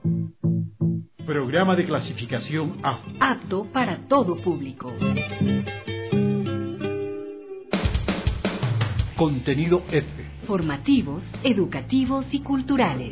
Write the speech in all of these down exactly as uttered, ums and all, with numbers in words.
Programa de clasificación A. Apto para todo público. Contenido F. Formativos, educativos y culturales.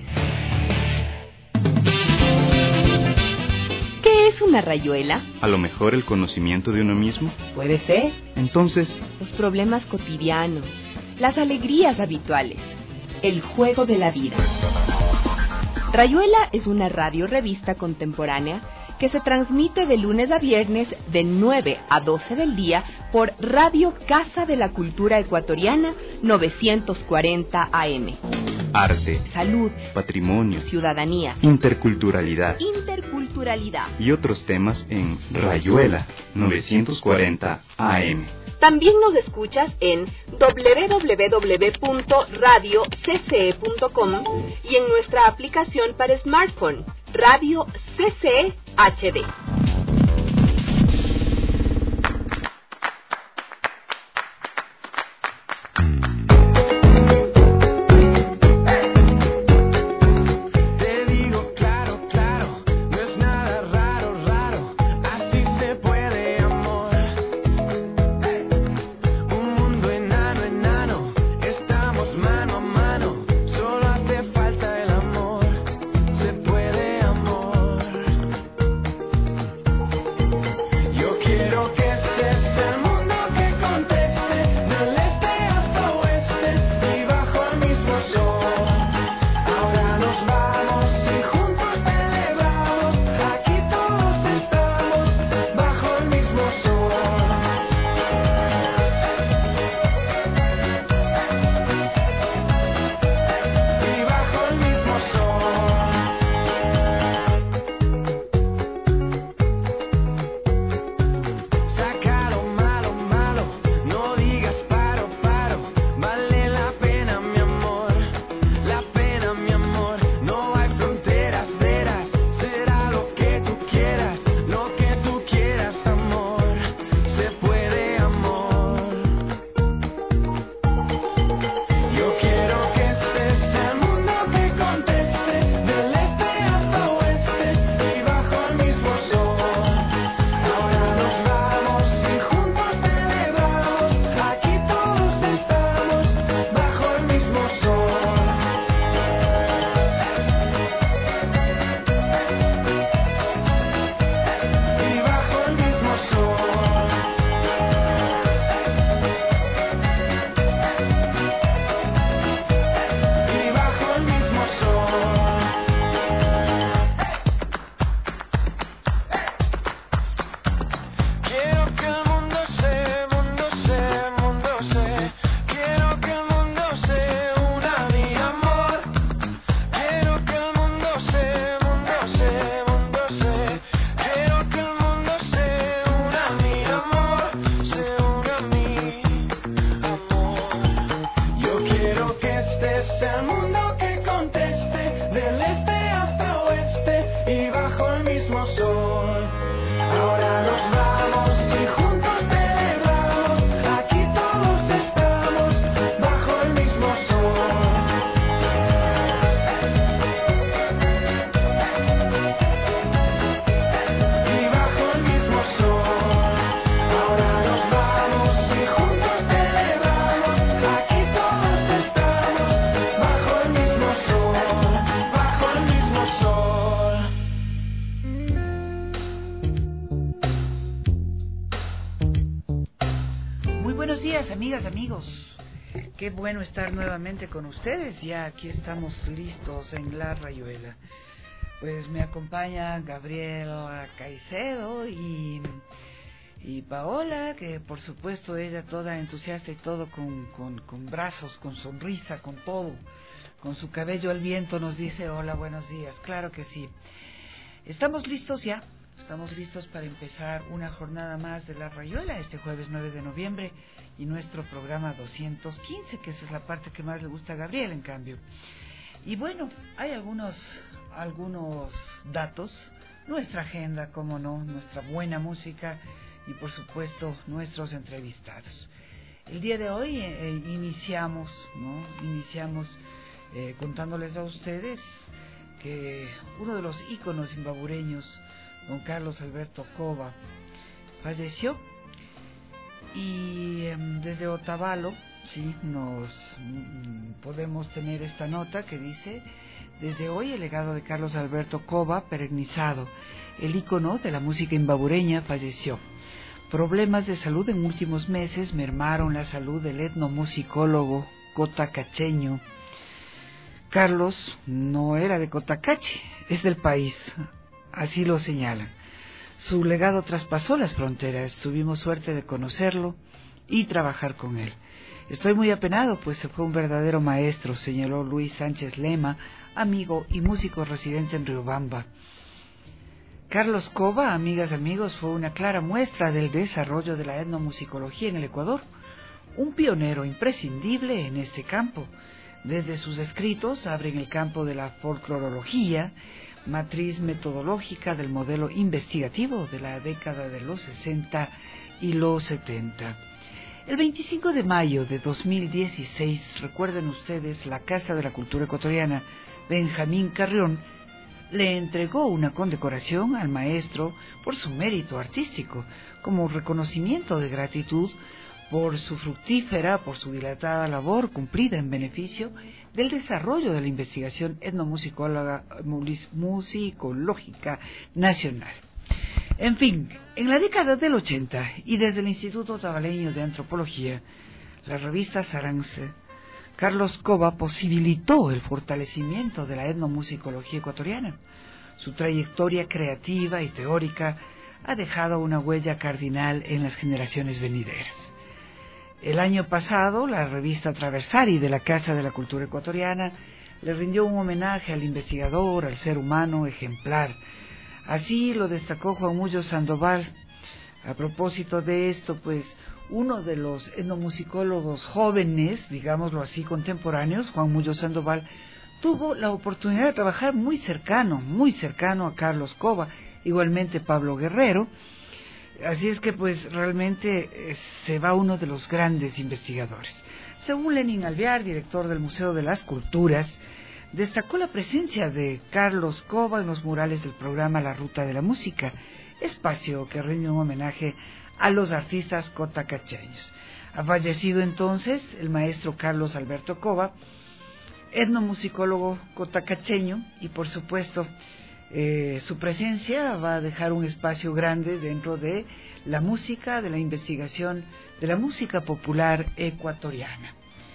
¿Qué es una rayuela? A lo mejor el conocimiento de uno mismo. Puede ser. Entonces, los problemas cotidianos, las alegrías habituales, el juego de la vida. Rayuela es una radio-revista contemporánea que se transmite de lunes a viernes de nueve a doce del día por Radio Casa de la Cultura Ecuatoriana novecientos cuarenta A M. Arte, salud, patrimonio, ciudadanía, interculturalidad, interculturalidad y otros temas en Rayuela novecientos cuarenta A M. También nos escuchas en doble u doble u doble u punto radio c c e punto com y en nuestra aplicación para smartphone, Radio C C E H D. Amigas, amigos, qué bueno estar nuevamente con ustedes. Ya aquí estamos listos en La Rayuela. Pues me acompaña Gabriel Caicedo y, y Paola, que por supuesto ella toda entusiasta y todo con, con, con brazos, con sonrisa, con todo, con su cabello al viento nos dice hola, buenos días. Claro que sí. Estamos listos ya. Estamos listos para empezar una jornada más de La Rayuela este jueves nueve de noviembre y nuestro programa doscientos quince, que esa es la parte que más le gusta a Gabriel, en cambio. Y bueno, hay algunos, algunos datos, nuestra agenda, como no, nuestra buena música y por supuesto nuestros entrevistados. El día de hoy eh, iniciamos, ¿no? Iniciamos eh, contándoles a ustedes que uno de los íconos imbabureños, don Carlos Alberto Cova, falleció. Y eh, desde Otavalo, sí, nos mm, podemos tener esta nota que dice: desde hoy el legado de Carlos Alberto Cova perennizado. El ícono de la música imbabureña falleció. Problemas de salud en últimos meses mermaron la salud del etnomusicólogo cotacacheño. Carlos no era de Cotacache, es del país, así lo señalan. Su legado traspasó las fronteras, tuvimos suerte de conocerlo y trabajar con él. Estoy muy apenado, pues se fue un verdadero maestro, señaló Luis Sánchez Lema, amigo y músico residente en Riobamba. Carlos Cova, amigas, amigos, fue una clara muestra del desarrollo de la etnomusicología en el Ecuador, un pionero imprescindible en este campo. Desde sus escritos abren el campo de la folclorología, matriz metodológica del modelo investigativo de la década de los sesenta y los setenta. El veinticinco de mayo de dos mil dieciséis, recuerden ustedes, la Casa de la Cultura Ecuatoriana, Benjamín Carrión, le entregó una condecoración al maestro por su mérito artístico, como reconocimiento de gratitud por su fructífera, por su dilatada labor cumplida en beneficio del desarrollo de la investigación etnomusicológica nacional. En fin, en la década del ochenta y desde el Instituto Otavaleño de Antropología, la revista Sarance, Carlos Cova posibilitó el fortalecimiento de la etnomusicología ecuatoriana. Su trayectoria creativa y teórica ha dejado una huella cardinal en las generaciones venideras. El año pasado, la revista Traversari de la Casa de la Cultura Ecuatoriana le rindió un homenaje al investigador, al ser humano ejemplar. Así lo destacó Juan Mullo Sandoval. A propósito de esto, pues, uno de los etnomusicólogos jóvenes, digámoslo así, contemporáneos, Juan Mullo Sandoval, tuvo la oportunidad de trabajar muy cercano, muy cercano a Carlos Cova, igualmente Pablo Guerrero. Así es que, pues, realmente eh, se va uno de los grandes investigadores. Según Lenin Alvear, director del Museo de las Culturas, destacó la presencia de Carlos Cova en los murales del programa La Ruta de la Música, espacio que rinde un homenaje a los artistas cotacacheños. Ha fallecido entonces el maestro Carlos Alberto Cova, etnomusicólogo cotacacheño, y por supuesto eh, su presencia va a dejar un espacio grande dentro de la música, de la investigación, de la música popular ecuatoriana.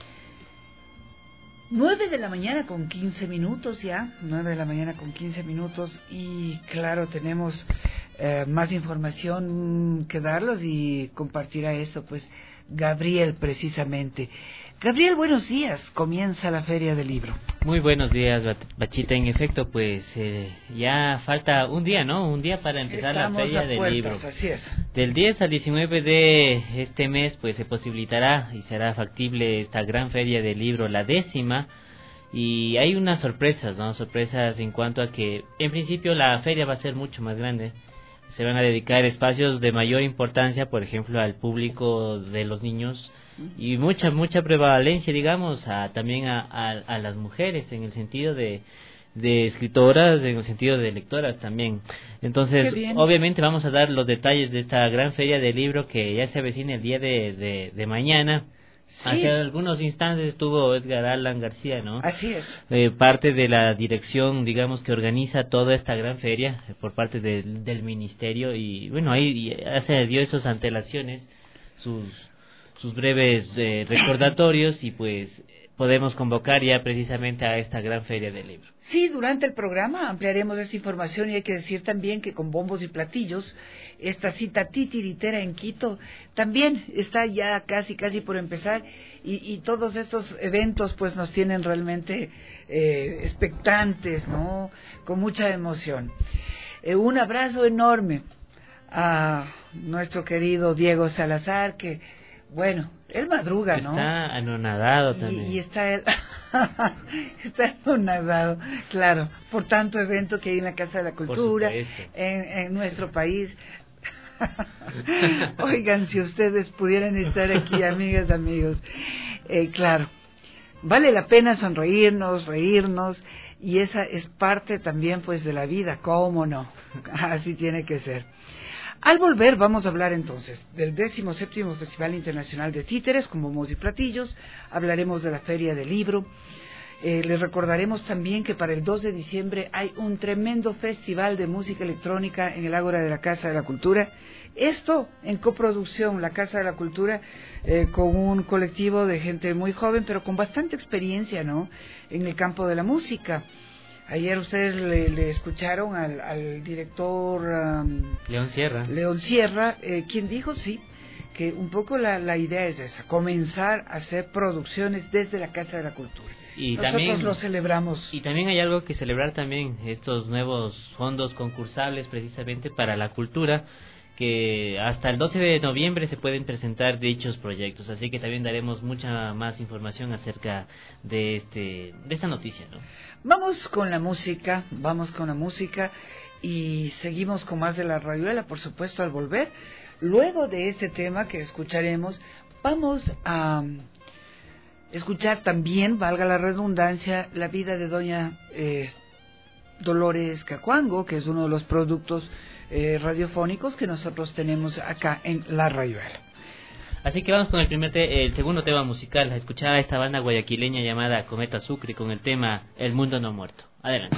Nueve de la mañana con quince minutos ya, nueve de la mañana con quince minutos, y claro, tenemos eh, más información que darlos y compartirá esto, pues, Gabriel, precisamente. Gabriel, buenos días, comienza la Feria del Libro. Muy buenos días, Bachita. En efecto, pues eh, ya falta un día, ¿no? Un día para empezar Estamos la Feria del puertas, Libro. Así es. Del diez al diecinueve de este mes, pues se posibilitará y será factible esta gran Feria del Libro, la décima. Y hay unas sorpresas, ¿no? Sorpresas en cuanto a que, en principio, la feria va a ser mucho más grande. Se van a dedicar espacios de mayor importancia, por ejemplo, al público de los niños, y mucha mucha prevalencia, digamos, a también a, a, a las mujeres, en el sentido de, de escritoras, en el sentido de lectoras también. Entonces, obviamente vamos a dar los detalles de esta gran feria del libro que ya se avecina el día de, de, de mañana. Sí. Hace algunos instantes estuvo Edgar Allan García, ¿no? Así es. Eh, parte de la dirección, digamos, que organiza toda esta gran feria, eh, por parte de, del ministerio, y bueno, ahí hace dio esas antelaciones, sus sus breves eh, recordatorios, y pues podemos convocar ya precisamente a esta gran feria del libro. Sí, durante el programa ampliaremos esta información, y hay que decir también que con bombos y platillos, esta cita titiritera en Quito también está ya casi casi por empezar, y, y todos estos eventos pues nos tienen realmente eh, expectantes, ¿no? Con mucha emoción. Eh, un abrazo enorme a nuestro querido Diego Salazar, que bueno, él madruga, ¿no? Está anonadado también. Y, y está él, está anonadado, claro, por tanto evento que hay en la Casa de la Cultura, en, en nuestro país. Oigan, si ustedes pudieran estar aquí, amigas, amigos, eh, claro, vale la pena sonreírnos, reírnos y esa es parte también pues de la vida, ¿cómo no? Así tiene que ser. Al volver vamos a hablar entonces del décimo séptimo Festival Internacional de Títeres con bombos y platillos, hablaremos de la Feria del Libro. Eh, les recordaremos también que para el dos de diciembre hay un tremendo festival de música electrónica en el Ágora de la Casa de la Cultura. Esto en coproducción, la Casa de la Cultura, eh, con un colectivo de gente muy joven, pero con bastante experiencia, ¿no?, en el campo de la música. Ayer ustedes le, le escucharon al, al director um, León Sierra, León Sierra eh, quien dijo, sí, que un poco la, la idea es esa, comenzar a hacer producciones desde la Casa de la Cultura. Y Nosotros también, lo celebramos. Y también hay algo que celebrar también, estos nuevos fondos concursables precisamente para la cultura, que hasta el doce de noviembre se pueden presentar dichos proyectos, así que también daremos mucha más información acerca de este de esta noticia, ¿no? Vamos con la música, vamos con la música y seguimos con más de la Rayuela, por supuesto, al volver. Luego de este tema que escucharemos, vamos a escuchar también, valga la redundancia, la vida de doña eh, Dolores Cacuango, que es uno de los productos eh, radiofónicos que nosotros tenemos acá en La Rayuela. Así que vamos con el primer te el segundo tema musical, a escuchar a esta banda guayaquileña llamada Cometa Sucre con el tema El Mundo No Muerto. Adelante.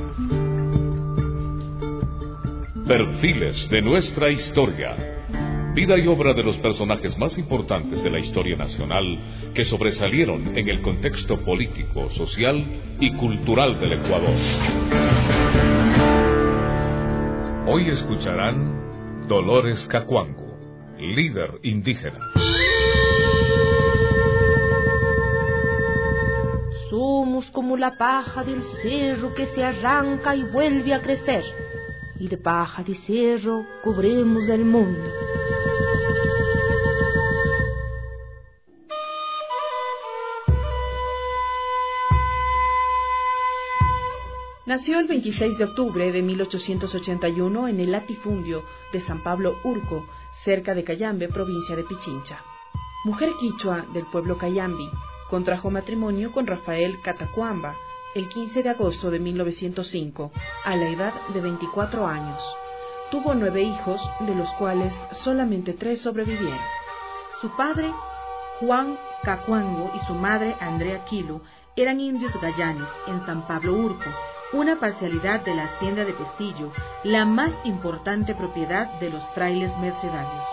Perfiles de nuestra historia. vida y obra de los personajes más importantes de la historia nacional que sobresalieron en el contexto político, social y cultural del Ecuador. Hoy escucharán Dolores Cacuango, líder indígena. Somos como la paja del cerro que se arranca y vuelve a crecer, y de paja de cerro cubrimos el mundo. Nació el veintiséis de octubre de mil ochocientos ochenta y uno en el latifundio de San Pablo Urco, cerca de Cayambe, provincia de Pichincha. Mujer quichua del pueblo Cayambi, contrajo matrimonio con Rafael Catacuamba el quince de agosto de mil novecientos cinco, a la edad de veinticuatro años. Tuvo nueve hijos, de los cuales solamente tres sobrevivieron. Su padre, Juan Cacuango, y su madre, Andrea Quilo, eran indios gallanes en San Pablo Urco, una parcialidad de la hacienda de Pestillo, la más importante propiedad de los frailes mercedarios.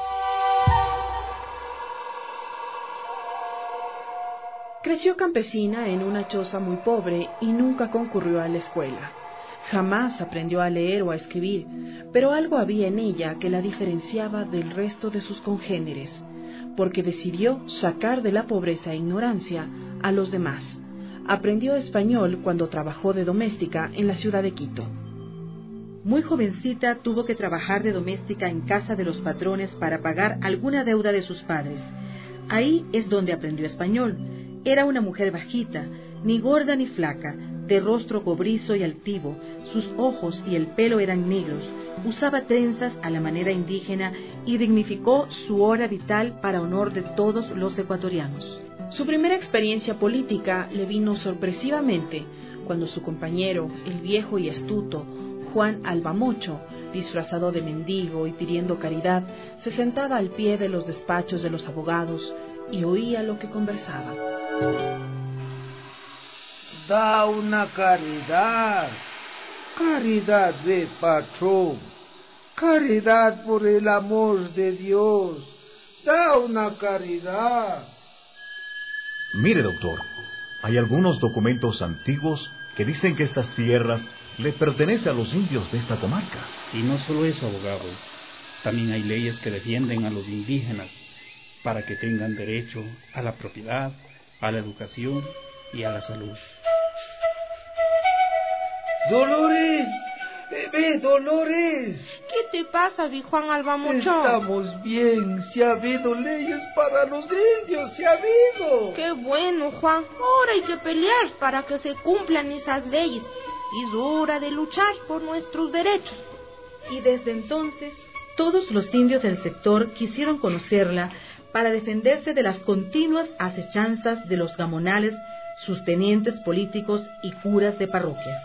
Creció campesina en una choza muy pobre y nunca concurrió a la escuela. Jamás aprendió a leer o a escribir, pero algo había en ella que la diferenciaba del resto de sus congéneres, porque decidió sacar de la pobreza e ignorancia a los demás. Aprendió español cuando trabajó de doméstica en la ciudad de Quito. Muy jovencita tuvo que trabajar de doméstica en casa de los patrones para pagar alguna deuda de sus padres. Ahí es donde aprendió español. Era una mujer bajita, ni gorda ni flaca, de rostro cobrizo y altivo, sus ojos y el pelo eran negros, usaba trenzas a la manera indígena y dignificó su hora vital para honor de todos los ecuatorianos. Su primera experiencia política le vino sorpresivamente cuando su compañero, el viejo y astuto Juan Albamocho, disfrazado de mendigo y pidiendo caridad, se sentaba al pie de los despachos de los abogados y oía lo que conversaban. Da una caridad, caridad de patrón, caridad por el amor de Dios, da una caridad. Mire, doctor, hay algunos documentos antiguos que dicen que estas tierras le pertenecen a los indios de esta comarca. Y no solo eso, abogado, también hay leyes que defienden a los indígenas para que tengan derecho a la propiedad, a la educación y a la salud. Dolores, bebé, Dolores. ¿Qué te pasa, vi Juan Albamocho? Estamos bien, se ha habido leyes para los indios, se ha habido. Qué bueno, Juan. Ahora hay que pelear para que se cumplan esas leyes. Es hora de luchar por nuestros derechos. Y desde entonces, todos los indios del sector quisieron conocerla para defenderse de las continuas acechanzas de los gamonales, sus tenientes políticos y curas de parroquias.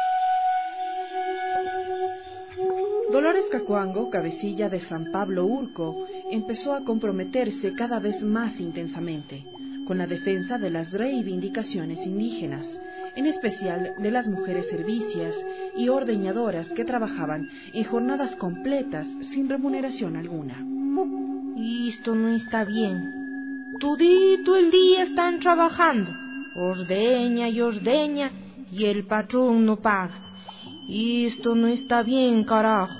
Dolores Cacuango, cabecilla de San Pablo Urco, empezó a comprometerse cada vez más intensamente con la defensa de las reivindicaciones indígenas, en especial de las mujeres servicias y ordeñadoras que trabajaban en jornadas completas sin remuneración alguna. Esto no está bien. Todito el día están trabajando, ordeña y ordeña, y el patrón no paga. Esto no está bien, carajo.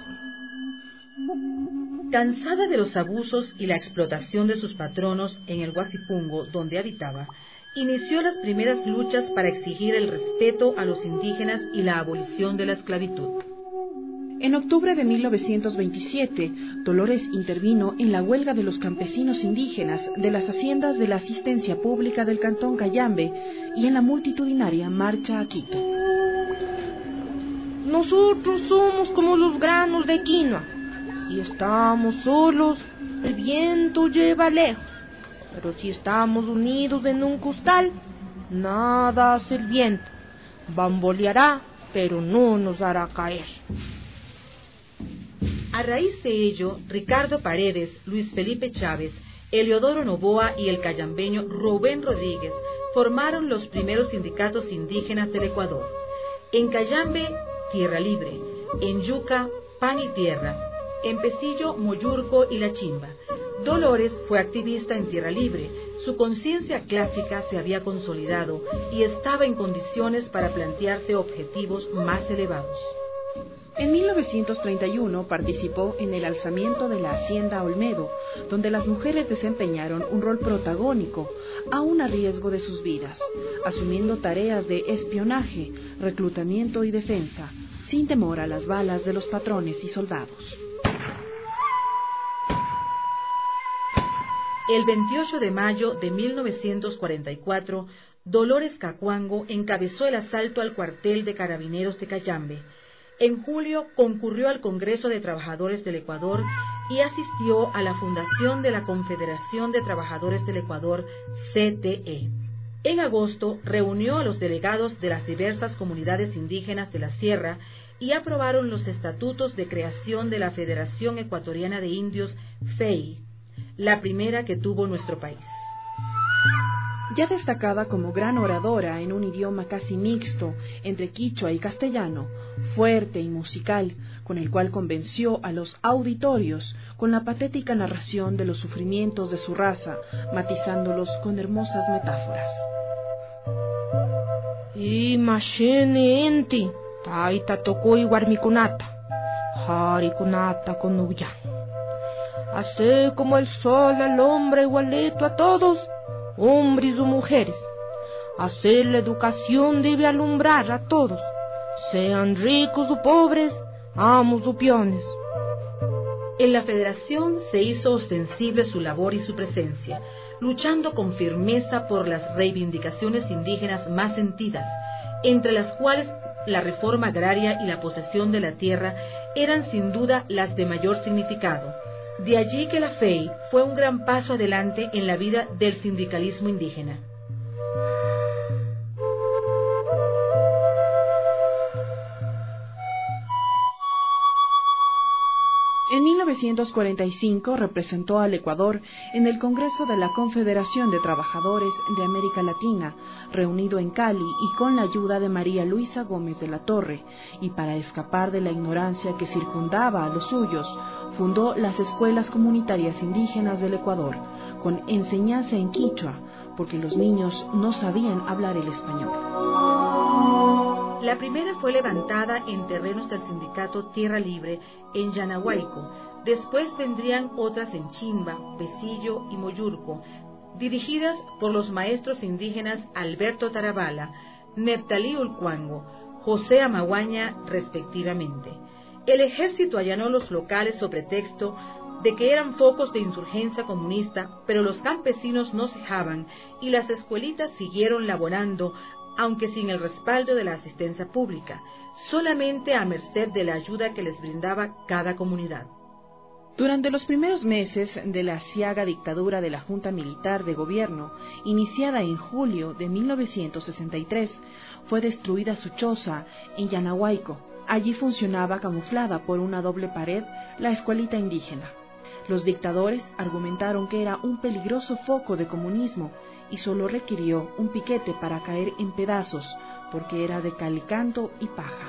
Cansada de los abusos y la explotación de sus patronos en el Guasipungo, donde habitaba, inició las primeras luchas para exigir el respeto a los indígenas y la abolición de la esclavitud. En octubre de mil novecientos veintisiete, Dolores intervino en la huelga de los campesinos indígenas de las haciendas de la asistencia pública del Cantón Cayambe y en la multitudinaria marcha a Quito. Nosotros somos como los granos de quinoa. Si estamos solos, el viento lleva lejos. Pero si estamos unidos en un costal, nada hace el viento. Bamboleará, pero no nos hará caer. A raíz de ello, Ricardo Paredes, Luis Felipe Chávez, Eliodoro Novoa y el cayambeño Rubén Rodríguez formaron los primeros sindicatos indígenas del Ecuador. En Cayambe, Tierra Libre; en Yuca, Pan y Tierra; en Pestillo, Moyurco y La Chimba; Dolores fue activista en Tierra Libre, su conciencia clásica se había consolidado y estaba en condiciones para plantearse objetivos más elevados. En mil novecientos treinta y uno participó en el alzamiento de la Hacienda Olmedo, donde las mujeres desempeñaron un rol protagónico, aún a riesgo de sus vidas, asumiendo tareas de espionaje, reclutamiento y defensa, sin temor a las balas de los patrones y soldados. El veintiocho de mayo de mil novecientos cuarenta y cuatro, Dolores Cacuango encabezó el asalto al cuartel de carabineros de Cayambe. En julio concurrió al Congreso de Trabajadores del Ecuador y asistió a la fundación de la Confederación de Trabajadores del Ecuador, C T E. En agosto reunió a los delegados de las diversas comunidades indígenas de la Sierra y aprobaron los estatutos de creación de la Federación Ecuatoriana de Indios, F E I, la primera que tuvo nuestro país. Ya destacada como gran oradora en un idioma casi mixto entre quichua y castellano, fuerte y musical, con el cual convenció a los auditorios con la patética narración de los sufrimientos de su raza, matizándolos con hermosas metáforas. Imagine enti, taita tokoi warmikunata, harikunata konuya. Así como el sol al hombre igualito a todos, hombres o mujeres. Así la educación debe alumbrar a todos, sean ricos o pobres, amos o peones. En la Federación se hizo ostensible su labor y su presencia, luchando con firmeza por las reivindicaciones indígenas más sentidas, entre las cuales la reforma agraria y la posesión de la tierra eran sin duda las de mayor significado. De allí que la F E I fue un gran paso adelante en la vida del sindicalismo indígena. En mil novecientos cuarenta y cinco representó al Ecuador en el Congreso de la Confederación de Trabajadores de América Latina, reunido en Cali y con la ayuda de María Luisa Gómez de la Torre, y para escapar de la ignorancia que circundaba a los suyos, fundó las Escuelas Comunitarias Indígenas del Ecuador, con enseñanza en quichua, porque los niños no sabían hablar el español. La primera fue levantada en terrenos del sindicato Tierra Libre en Yanahuayco. Después vendrían otras en Chimba, Pesillo y Moyurco, dirigidas por los maestros indígenas Alberto Tarabala, Neptalí Ulcuango, José Amaguaña, respectivamente. El ejército allanó los locales sobre pretexto de que eran focos de insurgencia comunista, pero los campesinos no cejaban y las escuelitas siguieron laborando, aunque sin el respaldo de la asistencia pública, solamente a merced de la ayuda que les brindaba cada comunidad. Durante los primeros meses de la aciaga dictadura de la Junta Militar de Gobierno, iniciada en julio de mil novecientos sesenta y tres, fue destruida su choza en Yanahuayco. Allí funcionaba camuflada por una doble pared la escuelita indígena. Los dictadores argumentaron que era un peligroso foco de comunismo y solo requirió un piquete para caer en pedazos, porque era de calicanto y paja.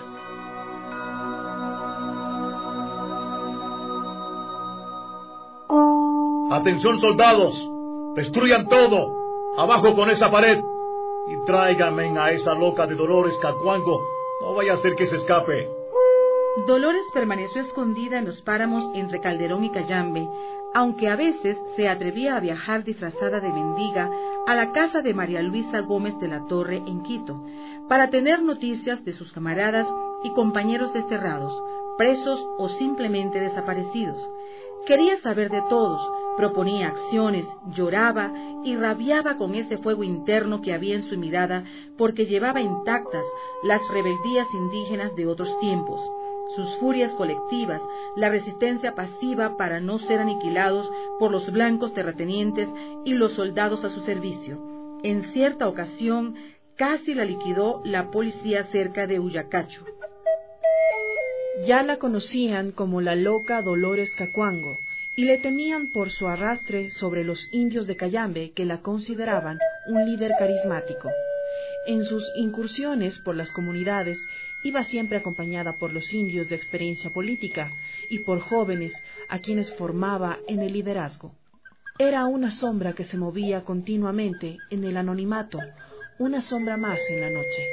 ¡Atención, soldados! ¡Destruyan todo! ¡Abajo con esa pared! Y tráiganme a esa loca de Dolores Cacuango. No vaya a ser que se escape. Dolores permaneció escondida en los páramos entre Calderón y Cayambe, aunque a veces se atrevía a viajar disfrazada de mendiga a la casa de María Luisa Gómez de la Torre en Quito, para tener noticias de sus camaradas y compañeros desterrados, presos o simplemente desaparecidos. Quería saber de todos, proponía acciones, lloraba y rabiaba con ese fuego interno que había en su mirada, porque llevaba intactas las rebeldías indígenas de otros tiempos, sus furias colectivas, la resistencia pasiva para no ser aniquilados por los blancos terratenientes y los soldados a su servicio. En cierta ocasión, casi la liquidó la policía cerca de Uyacacho. Ya la conocían como la loca Dolores Cacuango y le temían por su arrastre sobre los indios de Cayambe, que la consideraban un líder carismático. En sus incursiones por las comunidades iba siempre acompañada por los indios de experiencia política y por jóvenes a quienes formaba en el liderazgo. Era una sombra que se movía continuamente en el anonimato, una sombra más en la noche.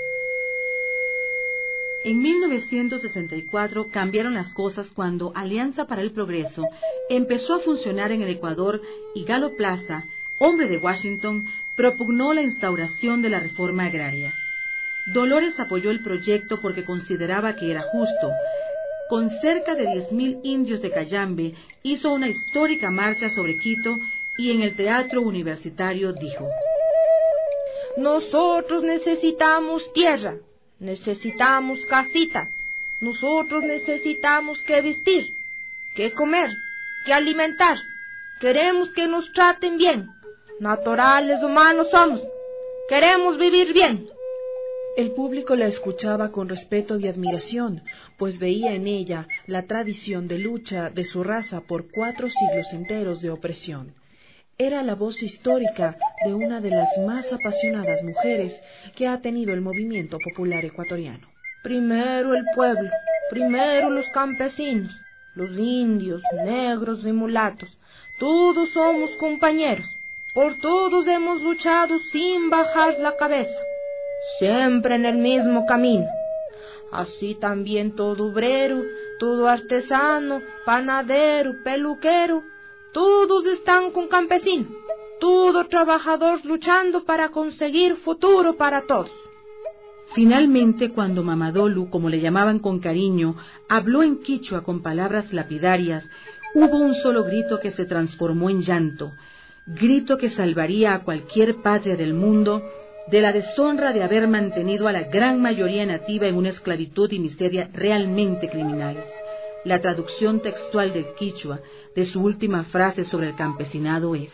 En mil novecientos sesenta y cuatro cambiaron las cosas cuando Alianza para el Progreso empezó a funcionar en el Ecuador y Galo Plaza, hombre de Washington, propugnó la instauración de la reforma agraria. Dolores apoyó el proyecto porque consideraba que era justo. Con cerca de diez mil indios de Cayambe, hizo una histórica marcha sobre Quito y en el Teatro Universitario dijo: nosotros necesitamos tierra, necesitamos casita, nosotros necesitamos que vestir, que comer, que alimentar, queremos que nos traten bien, naturales humanos somos, queremos vivir bien. El público la escuchaba con respeto y admiración, pues veía en ella la tradición de lucha de su raza por cuatro siglos enteros de opresión. Era la voz histórica de una de las más apasionadas mujeres que ha tenido el movimiento popular ecuatoriano. Primero el pueblo, primero los campesinos, los indios, negros y mulatos, todos somos compañeros, por todos hemos luchado sin bajar la cabeza, siempre en el mismo camino. Así también todo obrero, todo artesano, panadero, peluquero, todos están con campesino, todo trabajador luchando para conseguir futuro para todos. Finalmente, cuando Mamadolu, como le llamaban con cariño, habló en quichua con palabras lapidarias, hubo un solo grito que se transformó en llanto, grito que salvaría a cualquier patria del mundo de la deshonra de haber mantenido a la gran mayoría nativa en una esclavitud y miseria realmente criminales. La traducción textual del quichua de su última frase sobre el campesinado es: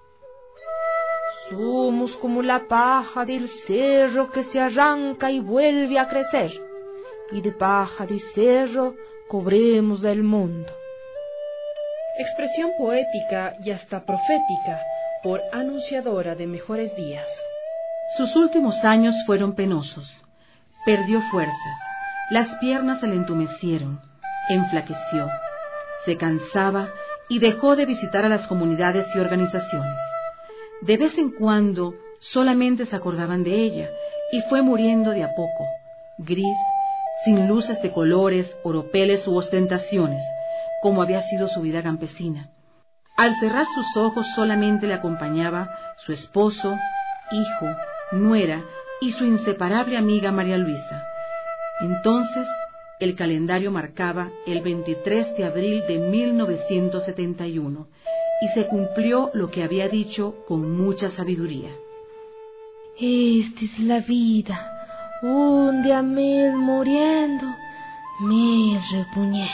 somos como la paja del cerro que se arranca y vuelve a crecer, y de paja de cerro cobremos el mundo. Expresión poética y hasta profética por anunciadora de mejores días. Sus últimos años fueron penosos. Perdió fuerzas, las piernas se le entumecieron, enflaqueció, se cansaba y dejó de visitar a las comunidades y organizaciones. De vez en cuando solamente se acordaban de ella y fue muriendo de a poco, gris, sin luces de colores, oropeles u ostentaciones, como había sido su vida campesina. Al cerrar sus ojos solamente le acompañaba su esposo, hijo, nuera y su inseparable amiga María Luisa. Entonces, el calendario marcaba el veintitrés de abril de mil novecientos setenta y uno y se cumplió lo que había dicho con mucha sabiduría. Esta es la vida, un día mil muriendo, mil repuñendo.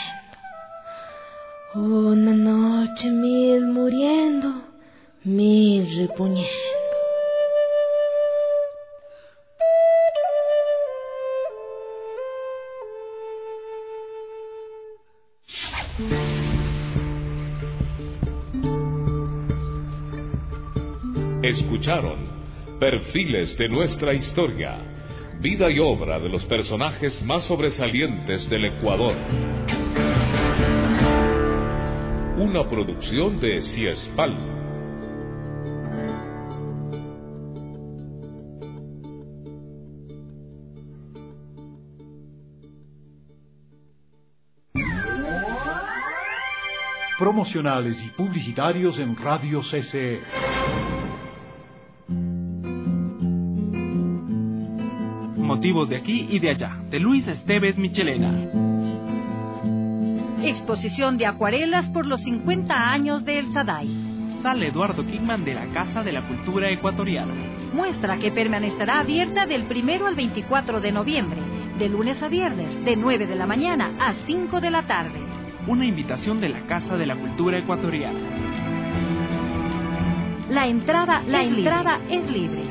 Una noche mil muriendo, mil repuñendo. Escucharon Perfiles de nuestra historia, vida y obra de los personajes más sobresalientes del Ecuador. Una producción de Ciespal. Promocionales y publicitarios en Radio C C E. Motivos de aquí y de allá, de Luis Esteves Michelena. Exposición de acuarelas por los cincuenta años de El Sadai. Sala Eduardo Kingman de la Casa de la Cultura Ecuatoriana. Muestra que permanecerá abierta del primero al veinticuatro de noviembre, de lunes a viernes, de nueve de la mañana a cinco de la tarde. Una invitación de la Casa de la Cultura Ecuatoriana. La entrada, la es entrada libre. es libre.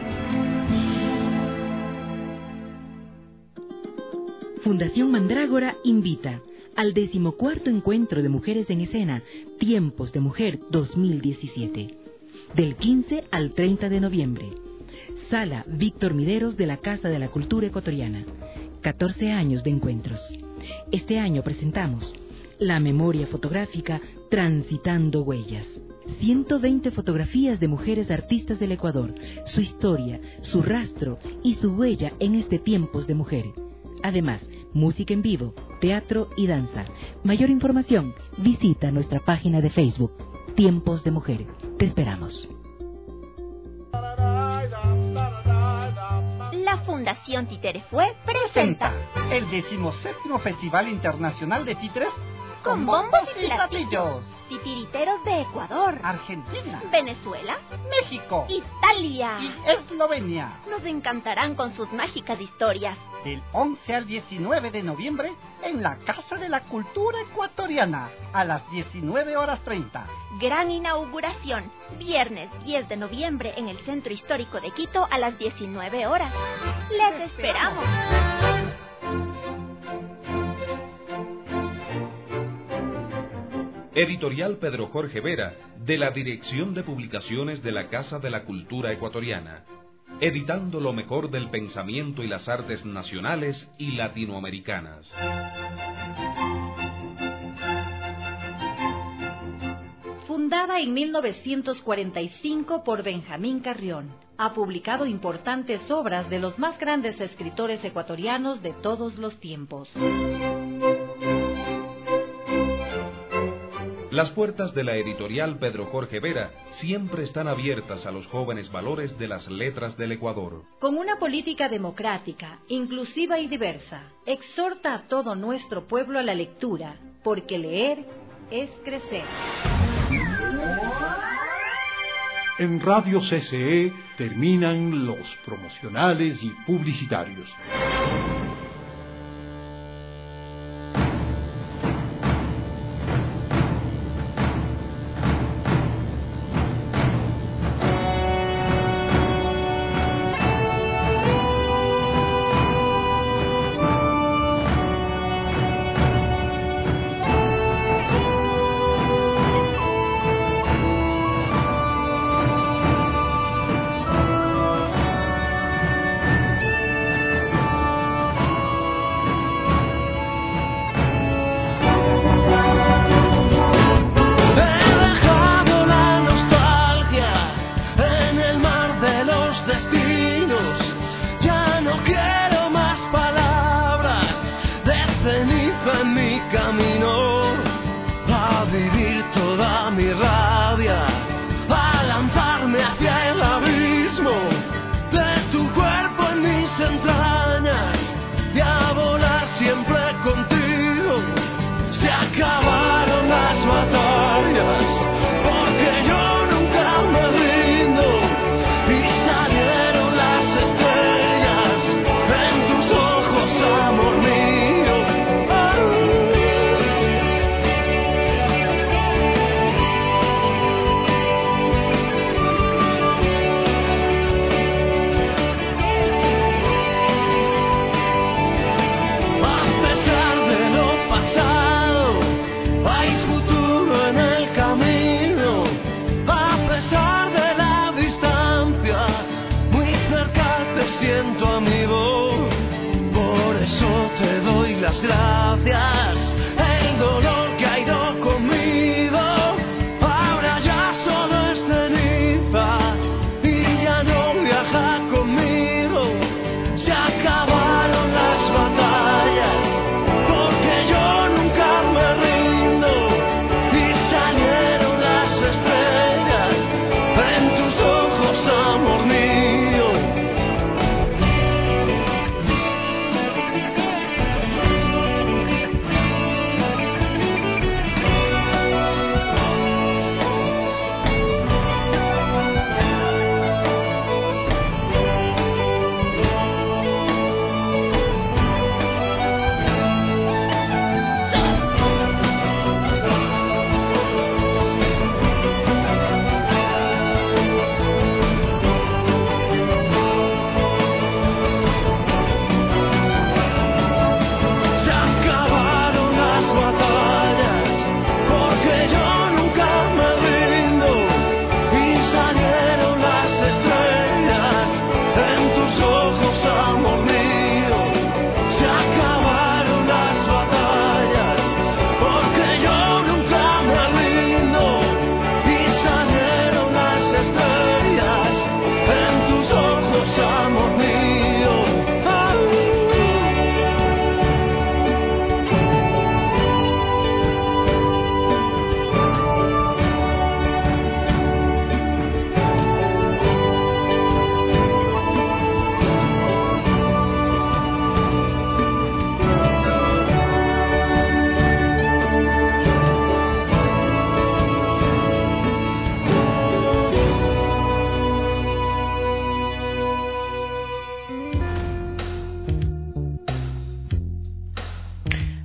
Fundación Mandrágora invita al decimocuarto Encuentro de Mujeres en Escena, Tiempos de Mujer dos mil diecisiete, del quince al treinta de noviembre. Sala Víctor Mideros de la Casa de la Cultura Ecuatoriana. catorce años de encuentros. Este año presentamos la memoria fotográfica Transitando Huellas. ciento veinte fotografías de mujeres artistas del Ecuador, su historia, su rastro y su huella en este Tiempos de Mujer. Además, música en vivo, teatro y danza. Mayor información, visita nuestra página de Facebook, Tiempos de Mujer. Te esperamos. La Fundación Títere-Fue presenta el decimoséptimo Festival Internacional de Títeres con bombos y platillos. platillos. Titiriteros de Ecuador, Argentina, Venezuela, México, Italia y Eslovenia. Nos encantarán con sus mágicas historias. Del once al diecinueve de noviembre en la Casa de la Cultura Ecuatoriana a las diecinueve horas treinta. Gran inauguración, viernes diez de noviembre en el Centro Histórico de Quito a las diecinueve horas. Les esperamos. Editorial Pedro Jorge Vera, de la Dirección de Publicaciones de la Casa de la Cultura Ecuatoriana, editando lo mejor del pensamiento y las artes nacionales y latinoamericanas. Fundada en mil novecientos cuarenta y cinco por Benjamín Carrión, ha publicado importantes obras de los más grandes escritores ecuatorianos de todos los tiempos. Las puertas de la editorial Pedro Jorge Vera siempre están abiertas a los jóvenes valores de las letras del Ecuador. Con una política democrática, inclusiva y diversa, exhorta a todo nuestro pueblo a la lectura, porque leer es crecer. En Radio C C E terminan los promocionales y publicitarios. Gracias, el dolor que ha ido conmigo, ahora ya solo es ceniza y ya no viaja conmigo. Se acabaron las batallas, porque yo nunca me rindo y salieron las estrellas en tus ojos, amor mío.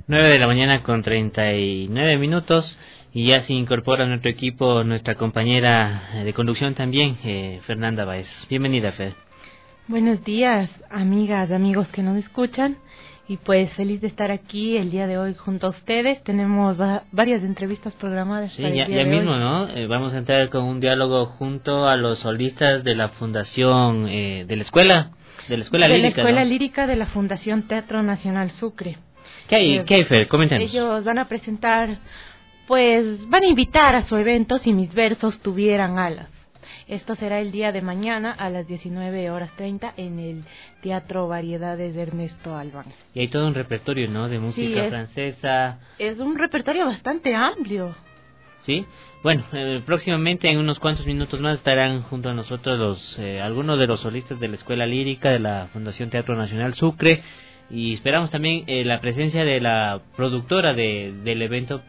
nueve de la mañana con treinta y nueve minutos y ya se incorpora a nuestro equipo nuestra compañera de conducción también, eh, Fernanda Báez. Bienvenida, Fer. Buenos días, amigas, amigos que nos escuchan. Y pues feliz de estar aquí el día de hoy junto a ustedes. Tenemos va- varias entrevistas programadas Sí, para ya, el día ya de mismo, hoy. ¿no? Eh, vamos a entrar con un diálogo junto a los solistas de la fundación, eh, de la escuela, de la escuela de lírica, la Escuela ¿no? Lírica de la Fundación Teatro Nacional Sucre. ¿Qué hay, Eh, ¿qué hay, Fer? Coméntanos. Ellos van a presentar, pues van a invitar a su evento Si mis versos tuvieran alas. Esto será el día de mañana a las diecinueve horas treinta en el Teatro Variedades de Ernesto Albán. Y hay todo un repertorio, ¿no? De música Sí, es- francesa, Es un repertorio bastante amplio. ¿sí? Bueno, eh, próximamente en unos cuantos minutos más estarán junto a nosotros los eh, algunos de los solistas de la Escuela Lírica de la Fundación Teatro Nacional Sucre y esperamos también eh, la presencia de la productora de, del evento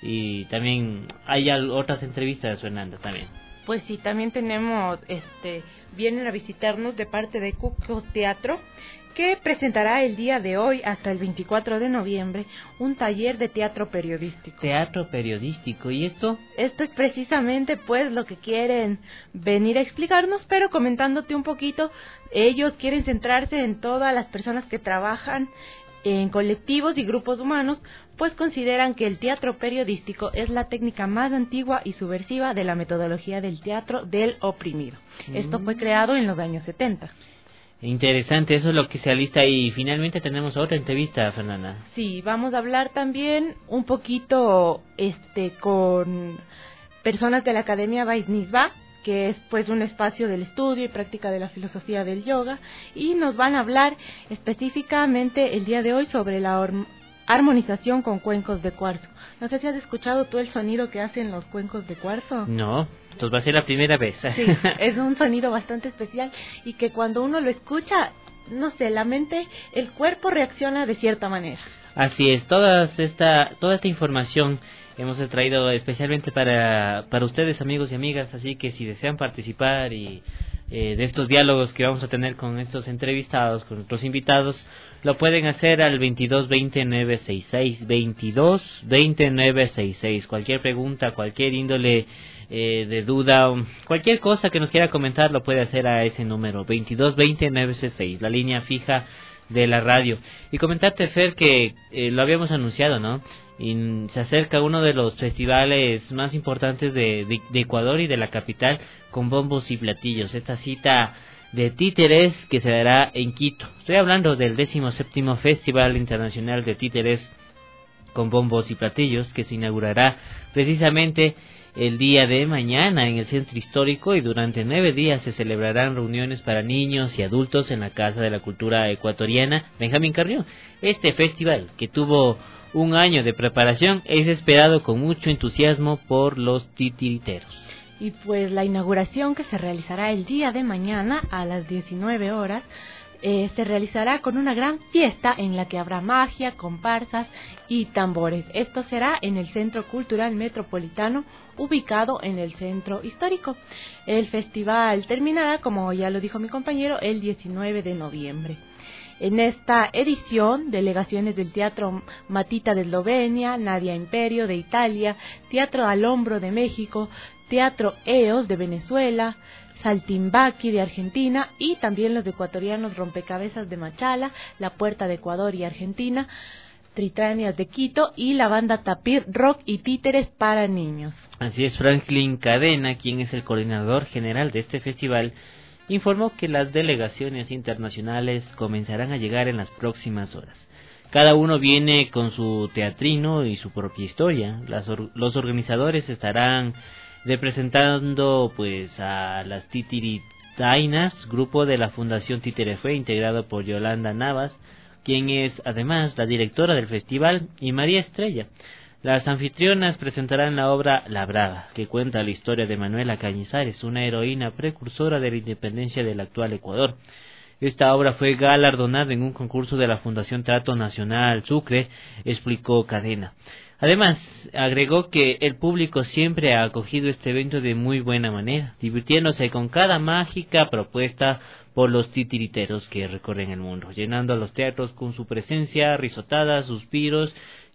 y también hay al- otras entrevistas, Fernanda, también. Pues sí, también tenemos, este, vienen a visitarnos de parte de Cuco Teatro, que presentará el día de hoy hasta el veinticuatro de noviembre un taller de teatro periodístico. Teatro periodístico, ¿y esto? Esto es precisamente pues lo que quieren venir a explicarnos, pero comentándote un poquito, ellos quieren centrarse en todas las personas que trabajan en colectivos y grupos humanos, pues consideran que el teatro periodístico es la técnica más antigua y subversiva de la metodología del teatro del oprimido. Mm. Esto fue creado en los años setenta. Interesante, eso es lo que se alista y finalmente tenemos otra entrevista, Fernanda. Sí, vamos a hablar también un poquito este con personas de la Academia Beit Nisbah, que es pues un espacio del estudio y práctica de la filosofía del yoga, y nos van a hablar específicamente el día de hoy sobre la or- armonización con cuencos de cuarzo. No sé si has escuchado tú el sonido que hacen los cuencos de cuarzo. No, entonces va a ser la primera vez. Sí, es un sonido bastante especial y que cuando uno lo escucha, no sé, la mente, el cuerpo reacciona de cierta manera. Así es, toda esta, toda esta información hemos traído especialmente para, para ustedes, amigos y amigas, así que si desean participar y eh, de estos diálogos que vamos a tener con estos entrevistados, con nuestros invitados, lo pueden hacer al veintidós veinte nueve sesenta y seis, veintidós veinte nueve sesenta y seis. Cualquier pregunta, cualquier índole eh, de duda, cualquier cosa que nos quiera comentar lo puede hacer a ese número, veintidós veinte nueve sesenta y seis, la línea fija de la radio. Y comentarte, Fer, que eh, lo habíamos anunciado, ¿no? Y se acerca uno de los festivales más importantes de, de, de Ecuador y de la capital con bombos y platillos. Esta cita de títeres que se dará en Quito. Estoy hablando del décimo séptimo Festival Internacional de Títeres con bombos y platillos que se inaugurará precisamente el día de mañana en el Centro Histórico y durante nueve días se celebrarán reuniones para niños y adultos en la Casa de la Cultura Ecuatoriana Benjamín Carrión. Este festival, que tuvo un año de preparación, es esperado con mucho entusiasmo por los titiriteros. Y pues la inauguración, que se realizará el día de mañana a las diecinueve horas, eh, se realizará con una gran fiesta en la que habrá magia, comparsas y tambores. Esto será en el Centro Cultural Metropolitano, ubicado en el Centro Histórico. El festival terminará, como ya lo dijo mi compañero, el diecinueve de noviembre. En esta edición, delegaciones del Teatro Matita de Eslovenia, Nadia Imperio de Italia, Teatro Alombro de México, Teatro E O S de Venezuela, Saltimbanqui de Argentina y también los ecuatorianos Rompecabezas de Machala, La Puerta de Ecuador y Argentina, Tritanias de Quito y la banda Tapir Rock y Títeres para niños. Así es, Franklin Cadena, quien es el coordinador general de este festival, informó que las delegaciones internacionales comenzarán a llegar en las próximas horas. Cada uno viene con su teatrino y su propia historia. Las or- los organizadores estarán representando pues a las Titiritainas, grupo de la Fundación Títere integrado por Yolanda Navas, quien es además la directora del festival, y María Estrella. Las anfitrionas presentarán la obra La Brava, que cuenta la historia de Manuela Cañizares, una heroína precursora de la independencia del actual Ecuador. Esta obra fue galardonada en un concurso de la Fundación Teatro Nacional Sucre, explicó Cadena. Además, agregó que el público siempre ha acogido este evento de muy buena manera, divirtiéndose con cada mágica propuesta por los titiriteros que recorren el mundo, llenando a los teatros con su presencia, risotadas, suspiros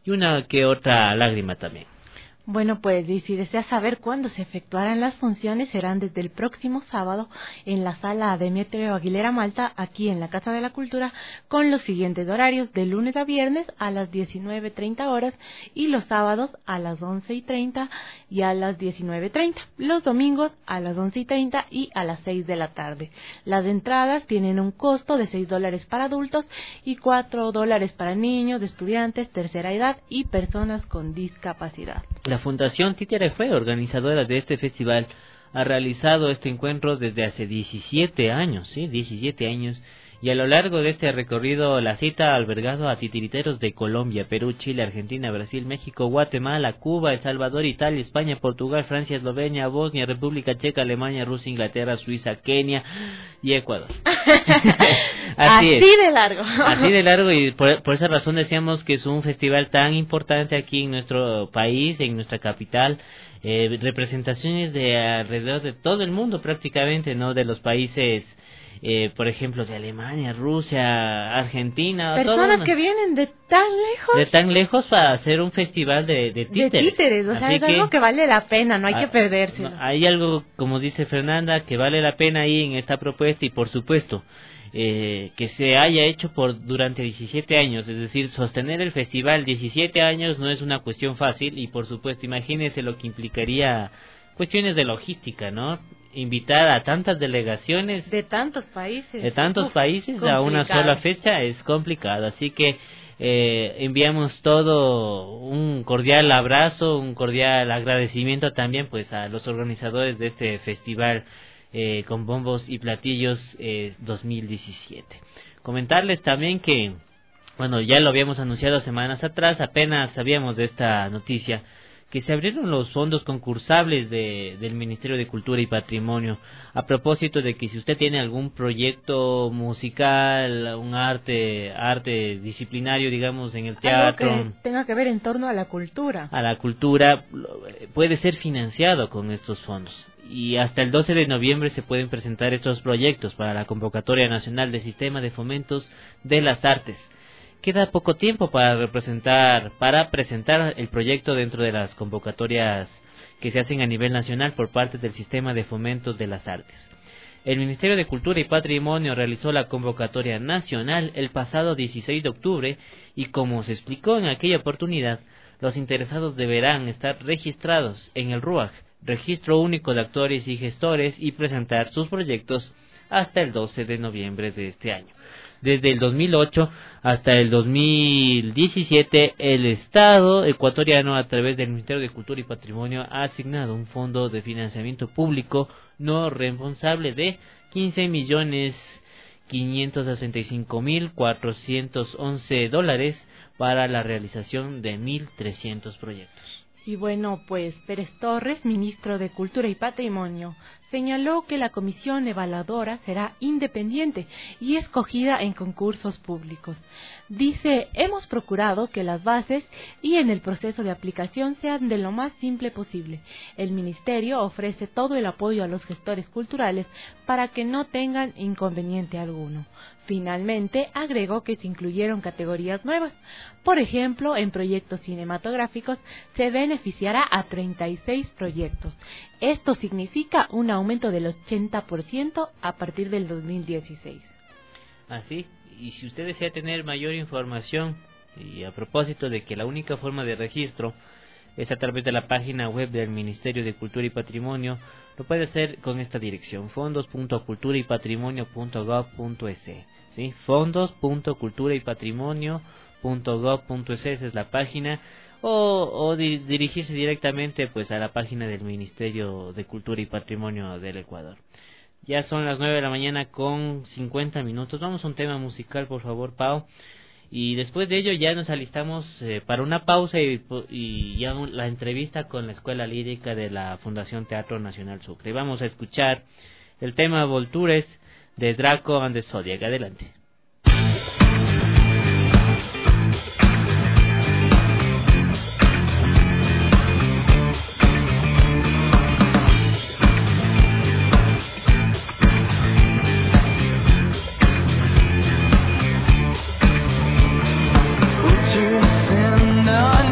y una que otra lágrima también. Bueno, pues, y si desea saber cuándo se efectuarán las funciones, serán desde el próximo sábado en la sala Demetrio Aguilera Malta, aquí en la Casa de la Cultura, con los siguientes horarios: de lunes a viernes a las diecinueve treinta horas y los sábados a las once y treinta y a las diecinueve treinta, los domingos a las once y treinta y a las seis de la tarde. Las entradas tienen un costo de seis dólares para adultos y cuatro dólares para niños, estudiantes, tercera edad y personas con discapacidad. La Fundación Títere fue organizadora de este festival. Ha realizado este encuentro desde hace diecisiete años, sí, diecisiete años, y a lo largo de este recorrido la cita ha albergado a titiriteros de Colombia, Perú, Chile, Argentina, Brasil, México, Guatemala, Cuba, El Salvador, Italia, España, Portugal, Francia, Eslovenia, Bosnia, República Checa, Alemania, Rusia, Inglaterra, Suiza, Kenia y Ecuador. Así, Así de largo. Así de largo, y por, por esa razón decíamos que es un festival tan importante aquí en nuestro país, en nuestra capital. Eh, representaciones de alrededor de todo el mundo prácticamente, ¿no? De los países, eh, por ejemplo, de Alemania, Rusia, Argentina. Personas todo, que vienen de tan lejos. De tan lejos para hacer un festival de, de títeres. De títeres, o sea, Así es algo que, que vale la pena, no hay a, que perdérselo. No, hay algo, como dice Fernanda, que vale la pena ahí en esta propuesta, y por supuesto, Eh, que se haya hecho por durante diecisiete años, es decir, sostener el festival diecisiete años no es una cuestión fácil, y por supuesto, imagínese lo que implicaría cuestiones de logística, ¿no? Invitar a tantas delegaciones de tantos países, de tantos Uf, países complicado. A una sola fecha es complicado, así que eh, enviamos todo un cordial abrazo, un cordial agradecimiento también pues a los organizadores de este festival Eh, con bombos y platillos eh, dos mil diecisiete. Comentarles también que, bueno, ya lo habíamos anunciado semanas atrás, apenas sabíamos de esta noticia, que se abrieron los fondos concursables de, del Ministerio de Cultura y Patrimonio, a propósito de que si usted tiene algún proyecto musical, un arte arte disciplinario, digamos, en el teatro, algo que tenga que ver en torno a la cultura, a la cultura, puede ser financiado con estos fondos. Y hasta el doce de noviembre se pueden presentar estos proyectos para la convocatoria nacional del Sistema de Fomentos de las Artes. Queda poco tiempo para representar, para presentar el proyecto dentro de las convocatorias que se hacen a nivel nacional por parte del Sistema de Fomentos de las Artes. El Ministerio de Cultura y Patrimonio realizó la convocatoria nacional el pasado dieciséis de octubre y, como se explicó en aquella oportunidad, los interesados deberán estar registrados en el RUAG, Registro Único de Actores y Gestores, y presentar sus proyectos hasta el doce de noviembre de este año. Desde el dos mil ocho hasta el dos mil diecisiete, el Estado ecuatoriano, a través del Ministerio de Cultura y Patrimonio, ha asignado un fondo de financiamiento público no responsable de quince millones quinientos sesenta y cinco mil cuatrocientos once dólares para la realización de mil trescientos proyectos. Y bueno, pues Pérez Torres, ministro de Cultura y Patrimonio, señaló que la comisión evaluadora será independiente y escogida en concursos públicos. Dice, hemos procurado que las bases y en el proceso de aplicación sean de lo más simple posible. El ministerio ofrece todo el apoyo a los gestores culturales para que no tengan inconveniente alguno. Finalmente, agregó que se incluyeron categorías nuevas. Por ejemplo, en proyectos cinematográficos se beneficiará a treinta y seis proyectos. Esto significa un aumento del ochenta por ciento a partir del dos mil dieciséis. Así, y si usted desea tener mayor información, y a propósito de que la única forma de registro es a través de la página web del Ministerio de Cultura y Patrimonio, lo puede hacer con esta dirección: fondos punto cultura y patrimonio punto gob punto es. ¿Sí? fondos punto cultura y patrimonio punto gob punto es, esa es la página, o, o di, dirigirse directamente pues a la página del Ministerio de Cultura y Patrimonio del Ecuador. Ya son las nueve de la mañana con cincuenta minutos. Vamos a un tema musical, por favor, Pau. Y después de ello ya nos alistamos eh, para una pausa y, y ya la entrevista con la Escuela Lírica de la Fundación Teatro Nacional Sucre. Vamos a escuchar el tema Voltures de Draco and the Zodiac. Adelante. No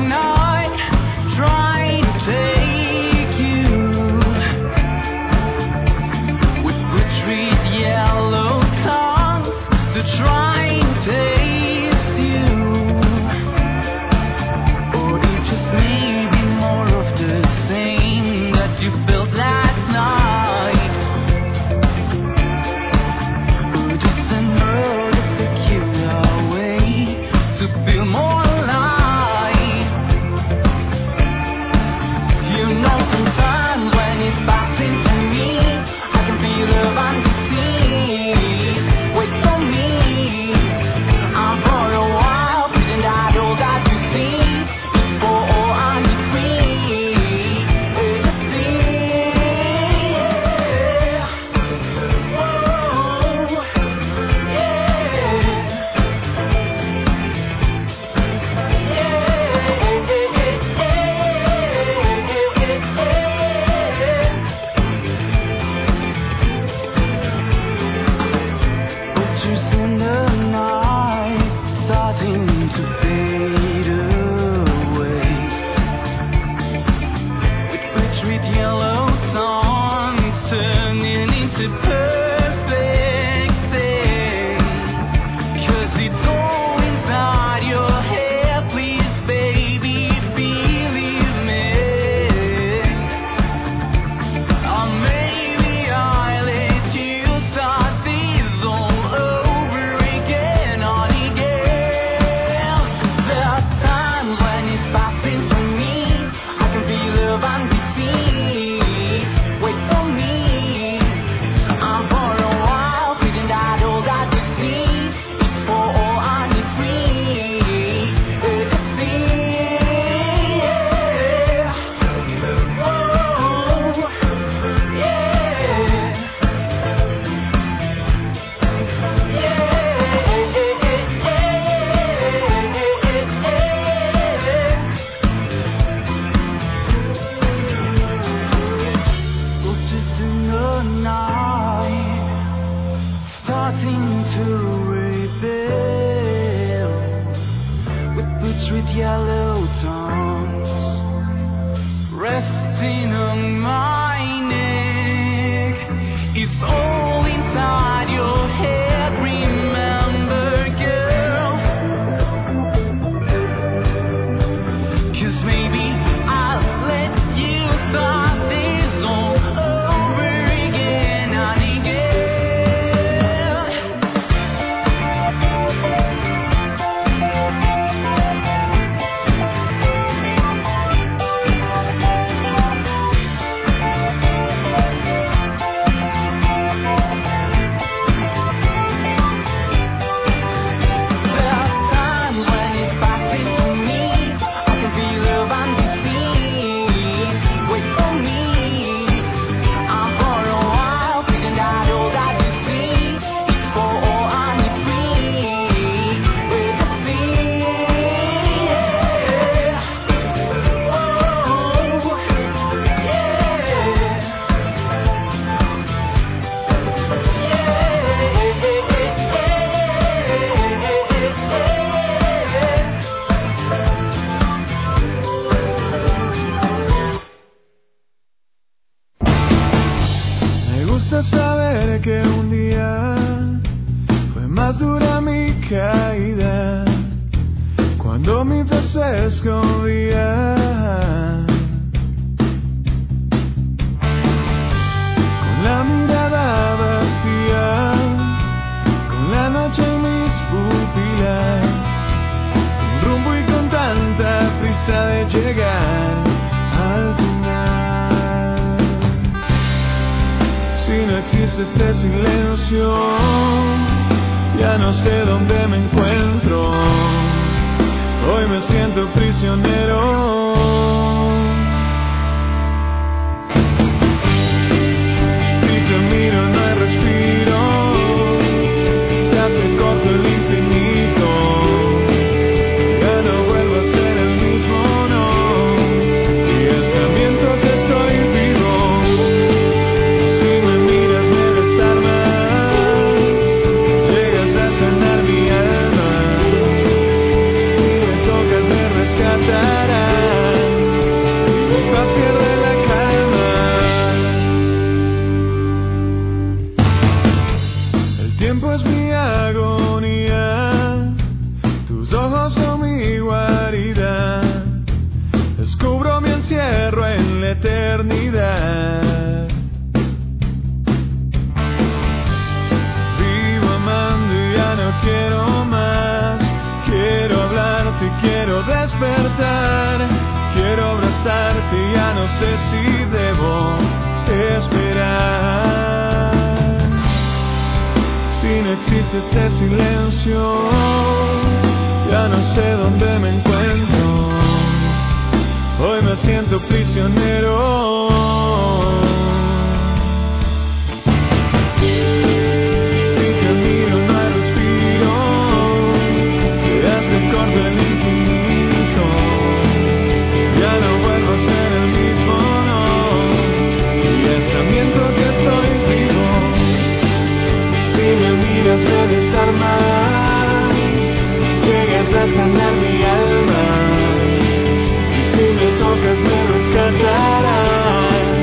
Si me tocas me rescatarás.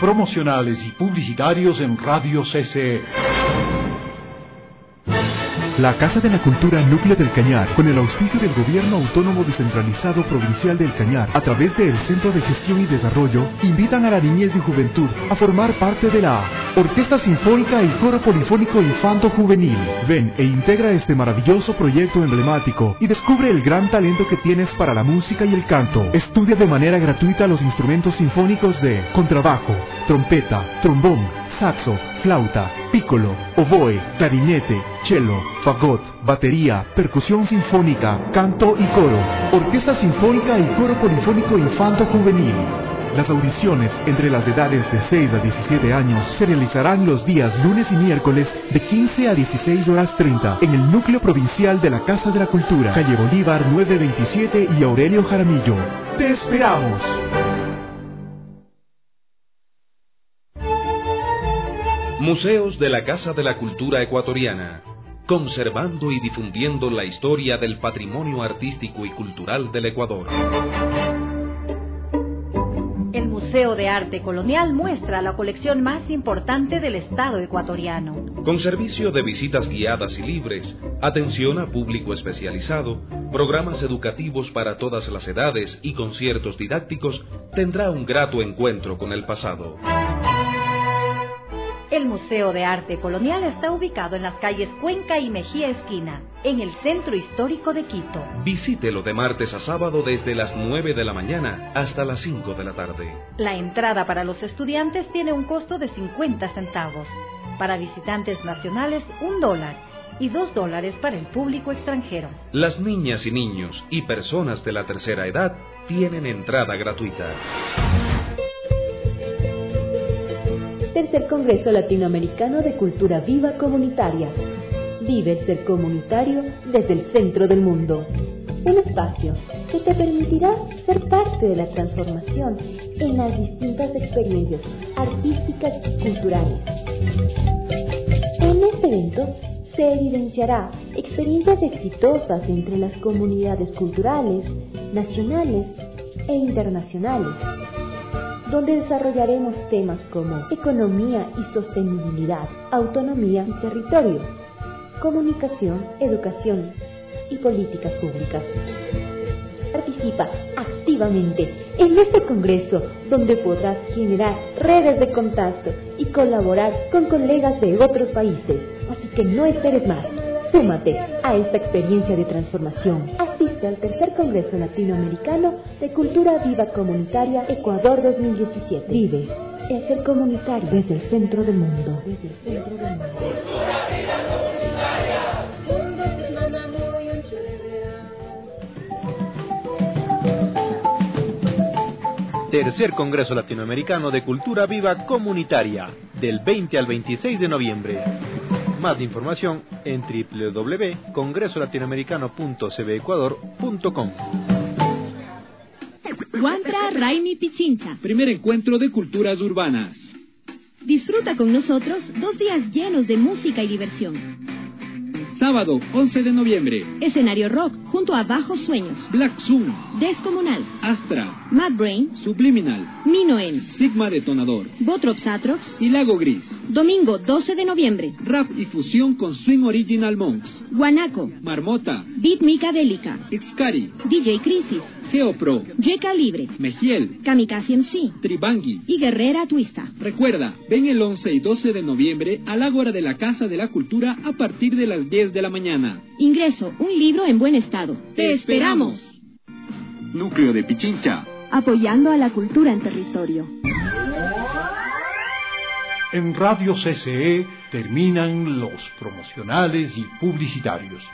promocionales y publicitarios en Radio C C E. La Casa de la Cultura Núcleo del Cañar, con el auspicio del Gobierno Autónomo Descentralizado Provincial del Cañar, a través del Centro de Gestión y Desarrollo, invitan a la niñez y juventud a formar parte de la Orquesta Sinfónica y Coro Polifónico Infanto Juvenil. Ven e integra este maravilloso proyecto emblemático y descubre el gran talento que tienes para la música y el canto. Estudia de manera gratuita los instrumentos sinfónicos de contrabajo, trompeta, trombón, saxo, flauta, pícolo, oboe, clarinete, cello, fagot, batería, percusión sinfónica, canto y coro. Orquesta Sinfónica y Coro Polifónico Infanto Juvenil. Las audiciones entre las edades de seis a diecisiete años se realizarán los días lunes y miércoles de quince a dieciséis horas treinta en el núcleo provincial de la Casa de la Cultura, calle Bolívar nueve veintisiete y Aurelio Jaramillo. ¡Te esperamos! Museos de la Casa de la Cultura Ecuatoriana, conservando y difundiendo la historia del patrimonio artístico y cultural del Ecuador. El Museo de Arte Colonial muestra la colección más importante del Estado ecuatoriano. Con servicio de visitas guiadas y libres, atención a público especializado, programas educativos para todas las edades y conciertos didácticos, tendrá un grato encuentro con el pasado. El Museo de Arte Colonial está ubicado en las calles Cuenca y Mejía Esquina, en el centro histórico de Quito. Visítelo de martes a sábado desde las nueve de la mañana hasta las cinco de la tarde. La entrada para los estudiantes tiene un costo de cincuenta centavos. Para visitantes nacionales, un dólar. Y dos dólares para el público extranjero. Las niñas y niños y personas de la tercera edad tienen entrada gratuita. Tercer Congreso Latinoamericano de Cultura Viva Comunitaria. Vive el ser comunitario desde el centro del mundo. Un espacio que te permitirá ser parte de la transformación en las distintas experiencias artísticas y culturales. En este evento se evidenciará experiencias exitosas entre las comunidades culturales, nacionales e internacionales, donde desarrollaremos temas como economía y sostenibilidad, autonomía y territorio, comunicación, educación y políticas públicas. Participa activamente en este congreso, donde podrás generar redes de contacto y colaborar con colegas de otros países. Así que no esperes más. Súmate a esta experiencia de transformación. Asiste al Tercer Congreso Latinoamericano de Cultura Viva Comunitaria Ecuador dos mil diecisiete. Vive el ser comunitario desde el centro del mundo. Desde el centro del mundo. Tercer Congreso Latinoamericano de Cultura Viva Comunitaria, del veinte al veintiséis de noviembre. Más información en doble u doble u doble u punto congreso latinoamericano punto c b ecuador punto com. Huantra Raimi Pichincha. Primer encuentro de culturas urbanas. Disfruta con nosotros dos días llenos de música y diversión. Sábado, once de noviembre. Escenario rock junto a Bajos Sueños. Black Zoom. Descomunal. Astra. Mad Brain. Subliminal. Minoen. Sigma Detonador. Botrops Atrox. Y Lago Gris. Domingo doce de noviembre. Rap y fusión con Swing Original Monks. Guanaco. Marmota. Beat Micadélica. Excari. D J Crisis. Geopro. Yeca Libre. Mejiel. Kamikaze M C. Tribangi. Y Guerrera Twista. Recuerda, ven el once y doce de noviembre al Ágora de la Casa de la Cultura a partir de las diez de la mañana. Ingreso, un libro en buen estado. ¡Te esperamos! Núcleo de Pichincha. Apoyando a la cultura en territorio. En Radio C C E terminan los promocionales y publicitarios.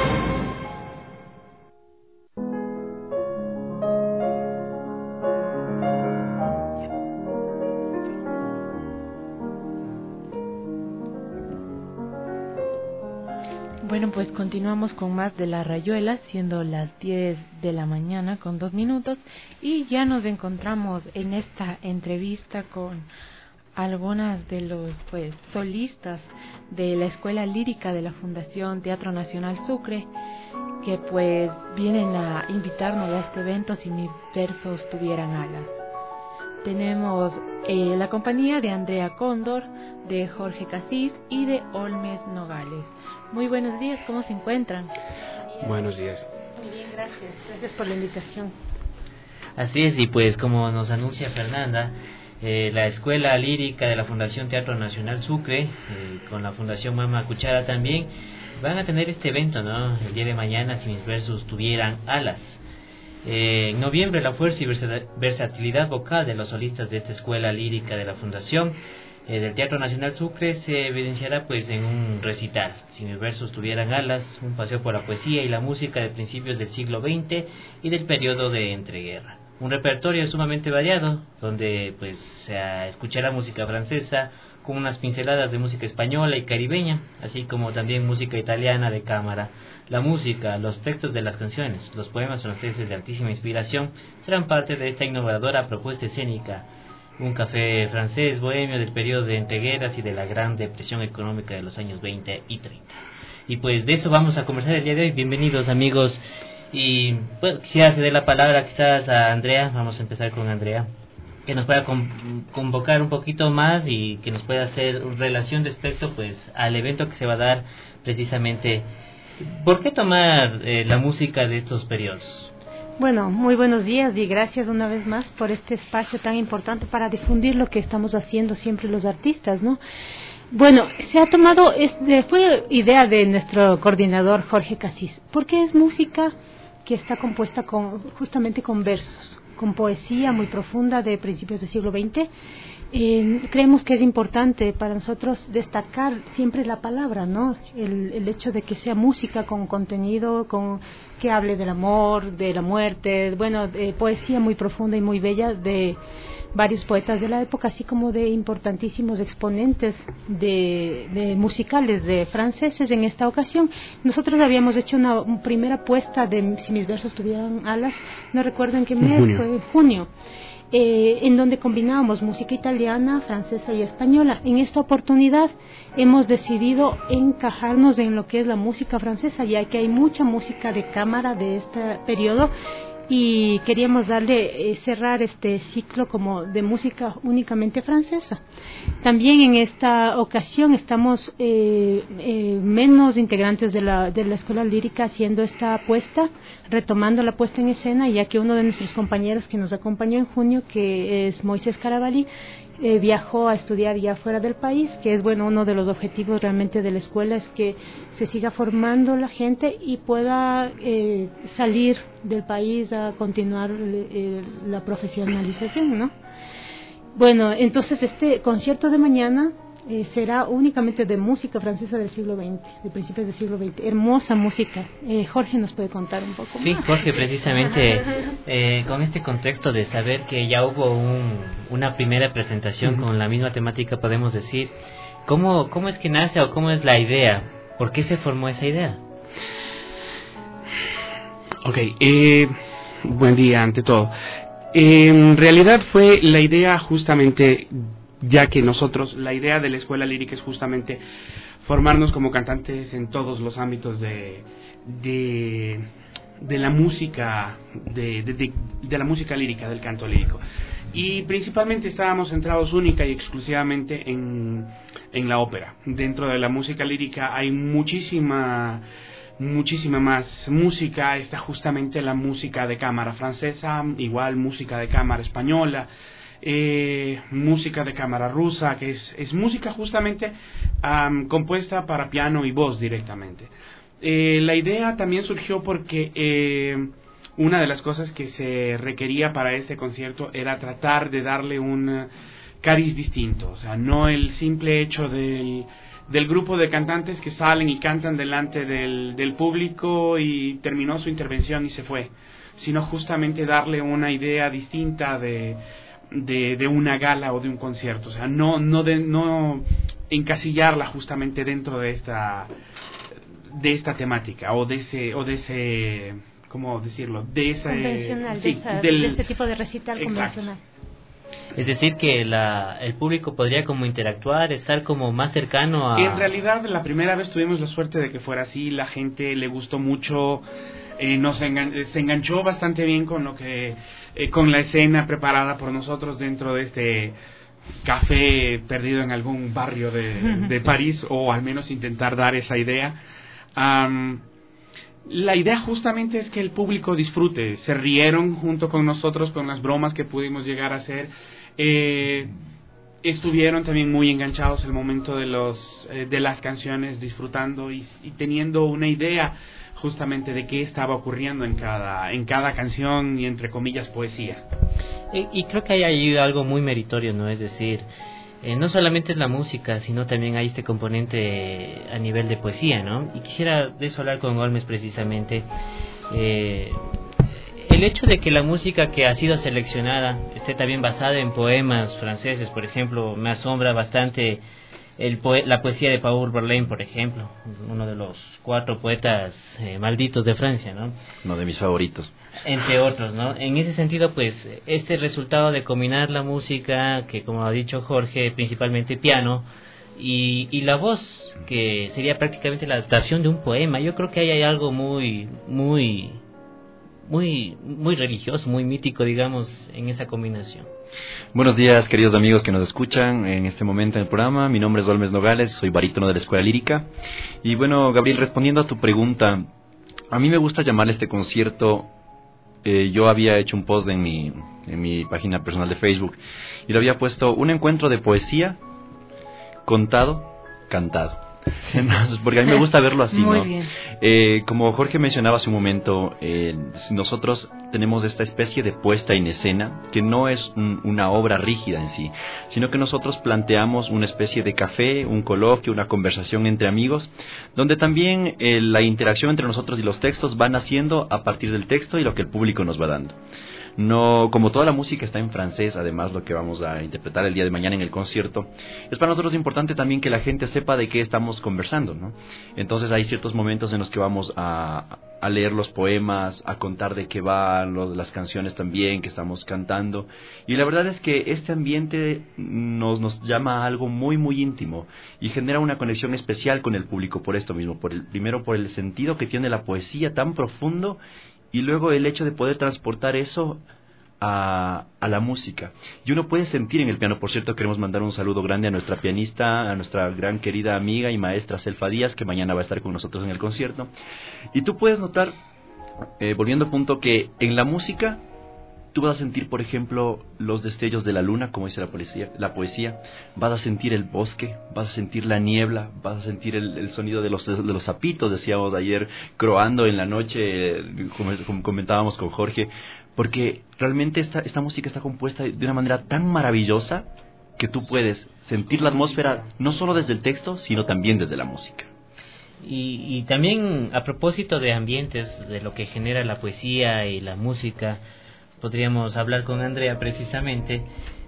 Bueno, pues continuamos con más de La Rayuela, siendo las diez de la mañana con dos minutos, y ya nos encontramos en esta entrevista con algunas de los pues solistas de la Escuela Lírica de la Fundación Teatro Nacional Sucre, que pues vienen a invitarnos a este evento Si mis versos tuvieran alas. tenemos eh, la compañía de Andrea Cóndor, de Jorge Casís y de Olmes Nogales. Muy buenos días, ¿cómo se encuentran? Buenos días. Muy bien, gracias. Gracias por la invitación. Así es, y pues como nos anuncia Fernanda, eh, la Escuela Lírica de la Fundación Teatro Nacional Sucre, eh, con la Fundación Mama Cuchara también, van a tener este evento, ¿no? El día de mañana, si mis versos tuvieran alas. Eh, en noviembre, la fuerza y versatilidad vocal de los solistas de esta Escuela Lírica de la Fundación eh, del Teatro Nacional Sucre se evidenciará pues en un recital. Si mis versos tuvieran alas, un paseo por la poesía y la música de principios del siglo veinte y del periodo de entreguerra. Un repertorio sumamente variado, donde pues se escuchará música francesa con unas pinceladas de música española y caribeña, así como también música italiana de cámara. La música, los textos de las canciones, los poemas franceses de altísima inspiración serán parte de esta innovadora propuesta escénica. Un café francés bohemio del periodo de entreguerras y de la gran depresión económica de los años veinte y treinta. Y pues de eso vamos a conversar el día de hoy. Bienvenidos, amigos. Y bueno, quisiera ceder la palabra quizás a Andrea. Vamos a empezar con Andrea, que nos pueda con, convocar un poquito más y que nos pueda hacer relación respecto pues al evento que se va a dar precisamente. ¿Por qué tomar eh, la música de estos periodos? Bueno, muy buenos días y gracias una vez más por este espacio tan importante para difundir lo que estamos haciendo siempre los artistas, ¿no? Bueno, se ha tomado, es, fue idea de nuestro coordinador Jorge Casís, porque es música que está compuesta con, justamente con versos, con poesía muy profunda de principios del siglo veinte. Eh, creemos que es importante para nosotros destacar siempre la palabra, ¿no? El, el hecho de que sea música con contenido, con que hable del amor, de la muerte, bueno, de poesía muy profunda y muy bella de varios poetas de la época, así como de importantísimos exponentes de, de musicales de franceses. En esta ocasión nosotros habíamos hecho una, una primera apuesta de Si mis versos tuvieran alas, no recuerdo en qué mes, junio. fue junio. Eh, en donde combinábamos música italiana, francesa y española. En esta oportunidad hemos decidido encajarnos en lo que es la música francesa, ya que hay mucha música de cámara de este periodo y queríamos darle, eh, cerrar este ciclo como de música únicamente francesa. También en esta ocasión estamos eh, eh, menos integrantes de la, de la Escuela Lírica haciendo esta apuesta, retomando la puesta en escena, ya que uno de nuestros compañeros que nos acompañó en junio, que es Moisés Carabalí, Eh, viajó a estudiar ya fuera del país, que es bueno uno de los objetivos realmente de la escuela, es que se siga formando la gente y pueda eh, salir del país a continuar eh, la profesionalización, ¿no? Bueno, entonces este concierto de mañana eh, será únicamente de música francesa del siglo veinte, de principios del siglo veinte, hermosa música. eh, Jorge nos puede contar un poco Sí, más. Jorge, precisamente eh, con este contexto de saber que ya hubo un, una primera presentación uh-huh. con la misma temática, podemos decir, ¿cómo, ¿cómo es que nace o cómo es la idea? ¿Por qué se formó esa idea? Ok, eh, buen día ante todo. Eh, en realidad fue la idea justamente, ya que nosotros, la idea de la Escuela Lírica es justamente formarnos como cantantes en todos los ámbitos de, de, de la música, de, de, de, de la música lírica, del canto lírico. Y principalmente estábamos centrados única y exclusivamente en, en la ópera. Dentro de la música lírica hay muchísima... muchísima más música. Está justamente la música de cámara francesa, igual música de cámara española, eh, música de cámara rusa, que es, es música justamente um, compuesta para piano y voz directamente. Eh, la idea también surgió porque eh, una de las cosas que se requería para este concierto era tratar de darle un cariz distinto, o sea, no el simple hecho del del grupo de cantantes que salen y cantan delante del, del público y terminó su intervención y se fue, sino justamente darle una idea distinta de, de, de una gala o de un concierto, o sea, no, no, de, no encasillarla justamente dentro de esta, de esta temática o de ese, o de ese, ¿cómo decirlo? De ese, convencional, sí, de, esa, del, de ese tipo de recital. Exacto. Convencional. Es decir, que la, el público podría como interactuar, estar como más cercano a... En realidad, la primera vez tuvimos la suerte de que fuera así, la gente le gustó mucho, eh, nos engan- se enganchó bastante bien con lo que eh, con la escena preparada por nosotros dentro de este café perdido en algún barrio de, de París, o al menos intentar dar esa idea. Um, la idea justamente es que el público disfrute. Se rieron junto con nosotros con las bromas que pudimos llegar a hacer. Eh, estuvieron también muy enganchados el momento de los eh, de las canciones, disfrutando y, y teniendo una idea justamente de qué estaba ocurriendo en cada en cada canción y entre comillas poesía. Y, y creo que hay ahí algo muy meritorio, ¿no? Es decir, eh, no solamente es la música, sino también hay este componente a nivel de poesía, ¿no? Y quisiera de eso hablar con Olmes precisamente. Eh, el hecho de que la música que ha sido seleccionada esté también basada en poemas franceses, por ejemplo, me asombra bastante el poe- la poesía de Paul Verlaine, por ejemplo, uno de los cuatro poetas eh, malditos de Francia, ¿no? Uno de mis favoritos. Entre otros, ¿no? En ese sentido, pues, este resultado de combinar la música, que como ha dicho Jorge, principalmente piano, y, y la voz, que sería prácticamente la adaptación de un poema, yo creo que ahí hay algo muy, muy, muy, muy religioso, muy mítico, digamos, en esa combinación. Buenos días, queridos amigos que nos escuchan en este momento en el programa. Mi nombre es Olmes Nogales, soy barítono de la Escuela Lírica. Y bueno, Gabriel, respondiendo a tu pregunta, a mí me gusta llamarle este concierto, eh, yo había hecho un post en mi, en mi página personal de Facebook y lo había puesto un encuentro de poesía contado, cantado. Entonces, porque a mí me gusta verlo así, Muy ¿no? bien. Eh, como Jorge mencionaba hace un momento, eh, nosotros tenemos esta especie de puesta en escena que no es un, una obra rígida en sí, sino que nosotros planteamos una especie de café, un coloquio, una conversación entre amigos, donde también eh, la interacción entre nosotros y los textos van naciendo a partir del texto y lo que el público nos va dando. No, como toda la música está en francés, además lo que vamos a interpretar el día de mañana en el concierto, es para nosotros importante también que la gente sepa de qué estamos conversando, ¿no? Entonces hay ciertos momentos en los que vamos a, a leer los poemas, a contar de qué van lo, las canciones también que estamos cantando, y la verdad es que este ambiente nos, nos llama a algo muy muy íntimo y genera una conexión especial con el público por esto mismo, por el, primero por el sentido que tiene la poesía tan profundo, y luego el hecho de poder transportar eso a, a la música. Y uno puede sentir en el piano, por cierto, queremos mandar un saludo grande a nuestra pianista, a nuestra gran querida amiga y maestra Selfa Díaz, que mañana va a estar con nosotros en el concierto. Y tú puedes notar, eh, volviendo al punto, que en la música tú vas a sentir, por ejemplo, los destellos de la luna, como dice la poesía, la poesía, vas a sentir el bosque, vas a sentir la niebla, vas a sentir el, el sonido de los, de los sapitos, decíamos ayer, croando en la noche, como, como comentábamos con Jorge, porque realmente esta, esta música está compuesta de una manera tan maravillosa que tú puedes sentir la atmósfera no solo desde el texto, sino también desde la música. Y, y también a propósito de ambientes, de lo que genera la poesía y la música, podríamos hablar con Andrea precisamente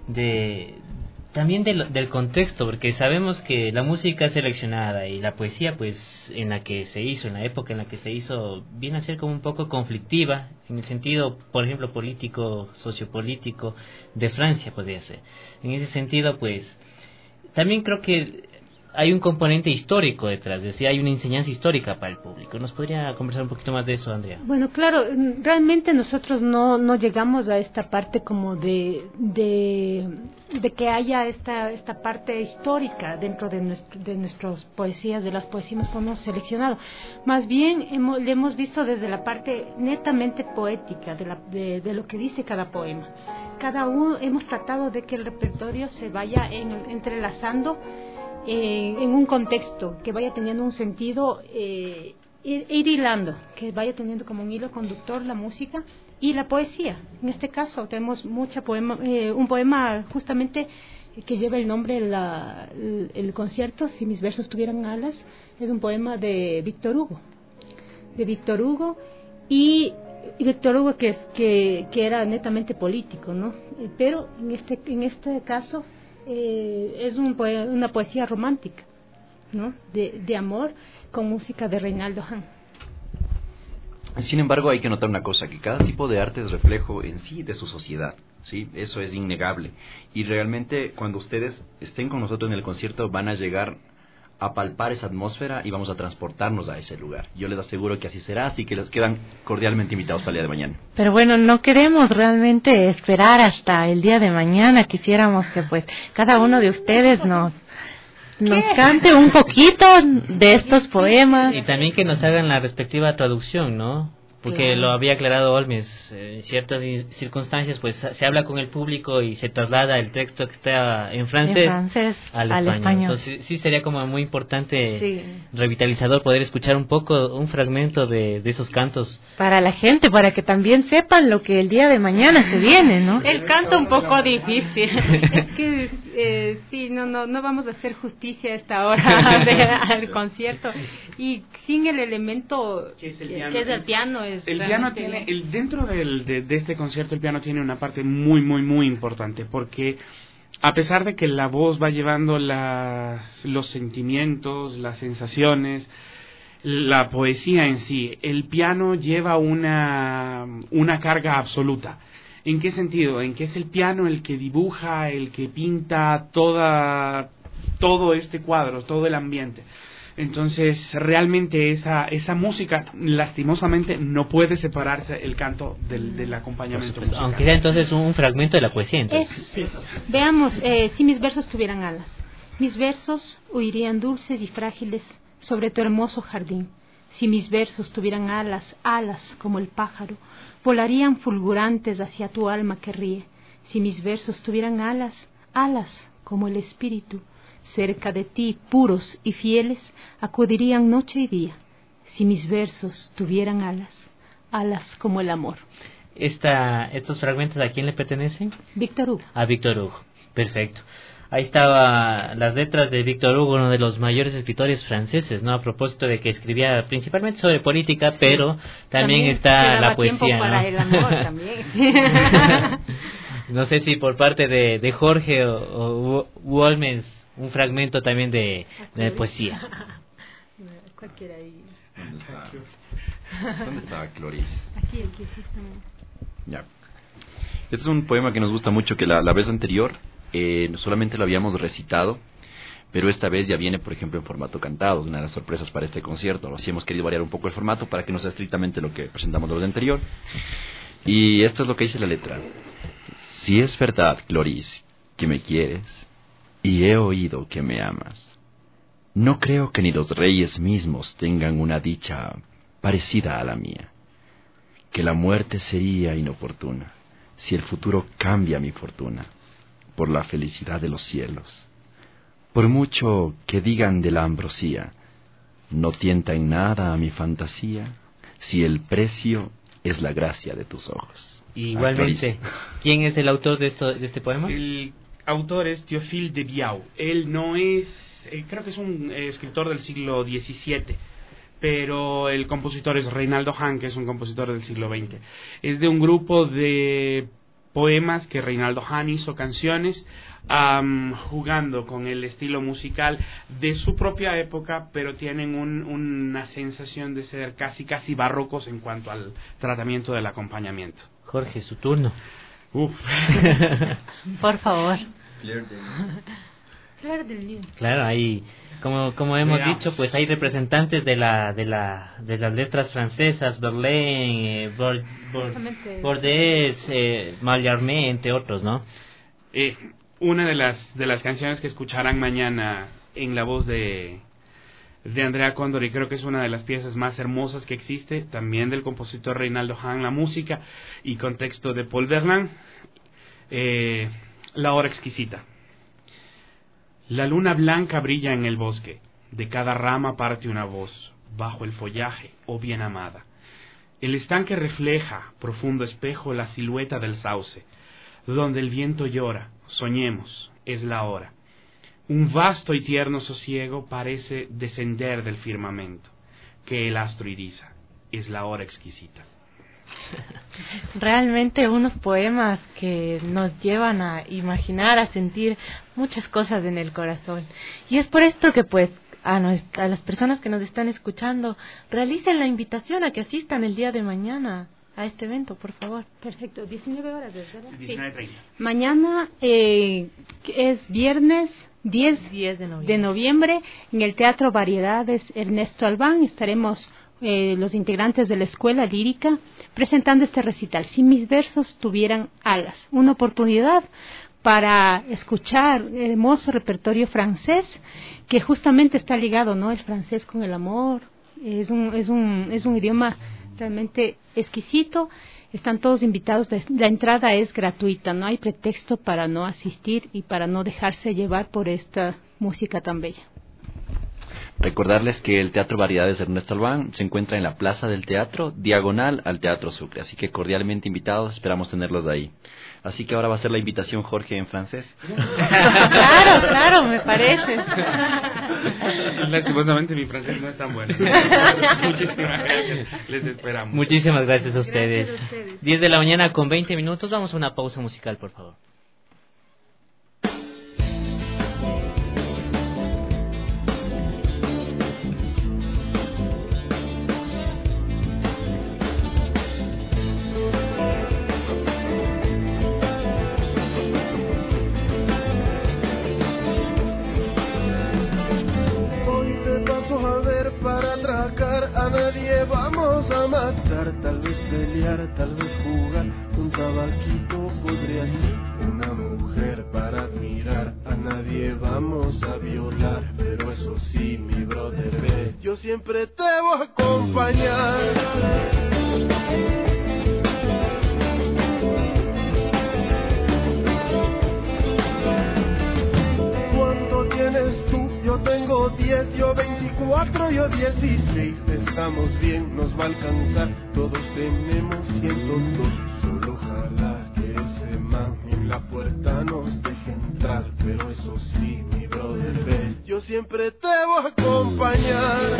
de también de lo, del contexto, porque sabemos que la música seleccionada y la poesía, pues en la que se hizo, en la época en la que se hizo, viene a ser como un poco conflictiva en el sentido, por ejemplo, político, sociopolítico de Francia podría ser. En ese sentido, pues también creo que hay un componente histórico detrás, es decir, hay una enseñanza histórica para el público. ¿Nos podría conversar un poquito más de eso, Andrea? Bueno, claro, realmente nosotros no, no llegamos a esta parte como de, de, de que haya esta, esta parte histórica dentro de, nuestro, de nuestras poesías, de las poesías que hemos seleccionado. Más bien hemos, le hemos visto desde la parte netamente poética de, la, de, de lo que dice cada poema. Cada uno hemos tratado de que el repertorio se vaya en, entrelazando Eh, en un contexto, que vaya teniendo un sentido, eh, ir, ir hilando, que vaya teniendo como un hilo conductor la música y la poesía. En este caso tenemos mucha poema, eh, un poema justamente que lleva el nombre, la, el, el concierto, Si mis versos tuvieran alas, es un poema de Víctor Hugo, de Víctor Hugo y, y Víctor Hugo que, es, que, que era netamente político, ¿no? Pero en este, en este caso Eh, es un poe- una poesía romántica, ¿no? De, de amor con música de Reinaldo Hahn. Sin embargo, hay que notar una cosa, que cada tipo de arte es reflejo en sí de su sociedad, ¿sí? Eso es innegable. Y realmente, cuando ustedes estén con nosotros en el concierto, van a llegar a palpar esa atmósfera y vamos a transportarnos a ese lugar. Yo les aseguro que así será, así que les quedan cordialmente invitados para el día de mañana. Pero bueno, no queremos realmente esperar hasta el día de mañana. Quisiéramos que pues cada uno de ustedes nos nos cante un poquito de estos poemas. Y también que nos hagan la respectiva traducción, ¿no? Porque claro, lo había aclarado Olmes, eh, en ciertas circunstancias pues se habla con el público y se traslada el texto que está en francés, en francés al, al español. español. Entonces sí sería como muy importante, sí, revitalizador, poder escuchar un poco, un fragmento de, de esos cantos. Para la gente, para que también sepan lo que el día de mañana se viene, ¿no? El canto un poco difícil. Es que eh, sí, no, no, no vamos a hacer justicia a esta hora de, al concierto. Y sin el elemento que es el piano. Que es el piano es el piano tiene, el, dentro del, de, de este concierto el piano tiene una parte muy, muy, muy importante, porque a pesar de que la voz va llevando las, los sentimientos, las sensaciones, la poesía en sí, el piano lleva una, una carga absoluta. ¿En qué sentido? En que es el piano el que dibuja, el que pinta toda, todo este cuadro, todo el ambiente. Entonces, realmente esa esa música, lastimosamente, no puede separarse el canto del, del acompañamiento musical. Aunque sea entonces un fragmento de la poesía. Entonces. Eso, sí. Veamos, eh, si mis versos tuvieran alas. Mis versos huirían dulces y frágiles sobre tu hermoso jardín. Si mis versos tuvieran alas, alas como el pájaro, volarían fulgurantes hacia tu alma que ríe. Si mis versos tuvieran alas, alas como el espíritu, cerca de ti, puros y fieles, acudirían noche y día. Si mis versos tuvieran alas, alas como el amor. Esta, ¿Estos fragmentos a quién le pertenecen? Víctor Hugo. A Víctor Hugo, perfecto. Ahí estaba las letras de Víctor Hugo, uno de los mayores escritores franceses, ¿no? A propósito de que escribía principalmente sobre política, sí, pero también, también está la poesía, tiempo para ¿no? el amor también. No sé si por parte de, de Jorge o, o Olmes un fragmento también de, de poesía. Cualquiera ahí. ¿Dónde está, ¿Dónde está Cloris? Aquí, aquí, justamente. Ya. Este es un poema que nos gusta mucho, que la, la vez anterior eh, solamente lo habíamos recitado, pero esta vez ya viene, por ejemplo, en formato cantado, una de las sorpresas para este concierto. Así hemos querido variar un poco el formato para que no sea estrictamente lo que presentamos de los anterior. Y esto es lo que dice la letra. Si es verdad, Cloris, que me quieres, y he oído que me amas, no creo que ni los reyes mismos tengan una dicha parecida a la mía, que la muerte sería inoportuna si el futuro cambia mi fortuna por la felicidad de los cielos. Por mucho que digan de la ambrosía, no tienta en nada a mi fantasía si el precio es la gracia de tus ojos. Igualmente, ¿quién es el autor de, esto, de este poema? El autor es Théophile de Biau. Él no es, eh, creo que es un eh, escritor del siglo diecisiete, pero el compositor es Reinaldo Hahn, que es un compositor del siglo veinte. Es de un grupo de poemas que Reinaldo Hahn hizo, canciones, um, jugando con el estilo musical de su propia época, pero tienen un, una sensación de ser casi casi barrocos en cuanto al tratamiento del acompañamiento. Jorge, su turno. Uf. Por favor. Claro, ahí, como como hemos Veamos. dicho, pues hay representantes de la de la de las letras francesas, Verlaine, eh, Bord, Bord, Bordes, eh, Mallarmé, entre otros, ¿no? Eh, una de las de las canciones que escucharán mañana en la voz de de Andrea Cóndor, y creo que es una de las piezas más hermosas que existe, también del compositor Reinaldo Hahn, la música y contexto de Paul Verlaine, eh, La hora exquisita. La luna blanca brilla en el bosque, de cada rama parte una voz, bajo el follaje, oh bien amada. El estanque refleja, profundo espejo, la silueta del sauce, donde el viento llora, soñemos, es la hora. Un vasto y tierno sosiego parece descender del firmamento, que el astro iriza, es la hora exquisita. Realmente unos poemas que nos llevan a imaginar, a sentir muchas cosas en el corazón. Y es por esto que pues a, nos, a las personas que nos están escuchando, realicen la invitación a que asistan el día de mañana a este evento, por favor. Perfecto, diecinueve horas, ¿verdad? diecinueve treinta. Sí. Mañana eh, es viernes diez de noviembre. de noviembre en el Teatro Variedades Ernesto Albán. Estaremos eh, los integrantes de la Escuela Lírica presentando este recital, Si mis versos tuvieran alas, una oportunidad para escuchar el hermoso repertorio francés que justamente está ligado, ¿no?, el francés con el amor. Es un es un es un idioma realmente exquisito. Están todos invitados, la entrada es gratuita, no hay pretexto para no asistir y para no dejarse llevar por esta música tan bella. Recordarles que el Teatro Variedades Ernesto Albán se encuentra en la Plaza del Teatro, diagonal al Teatro Sucre, así que cordialmente invitados, esperamos tenerlos ahí. Así que ahora va a ser la invitación, Jorge, en francés. Claro, claro, me parece. Lastimosamente mi francés no es tan bueno. Muchísimas gracias, les esperamos. Muchísimas gracias a ustedes. Gracias a ustedes. diez de la mañana con veinte minutos, vamos a una pausa musical, por favor. A nadie vamos a matar, tal vez pelear, tal vez jugar. Un tabaquito podría ser una mujer para admirar. A nadie vamos a violar, pero eso sí, mi brother, ve, yo siempre te voy a acompañar. ¿Cuánto tienes tú? Yo tengo diez, yo veinticuatro, yo dieciséis. Estamos bien, nos va a alcanzar. Todos tenemos ciento dos. Solo ojalá que ese man en la puerta nos deje entrar. Pero eso sí, mi brother, ve, yo siempre te voy a acompañar.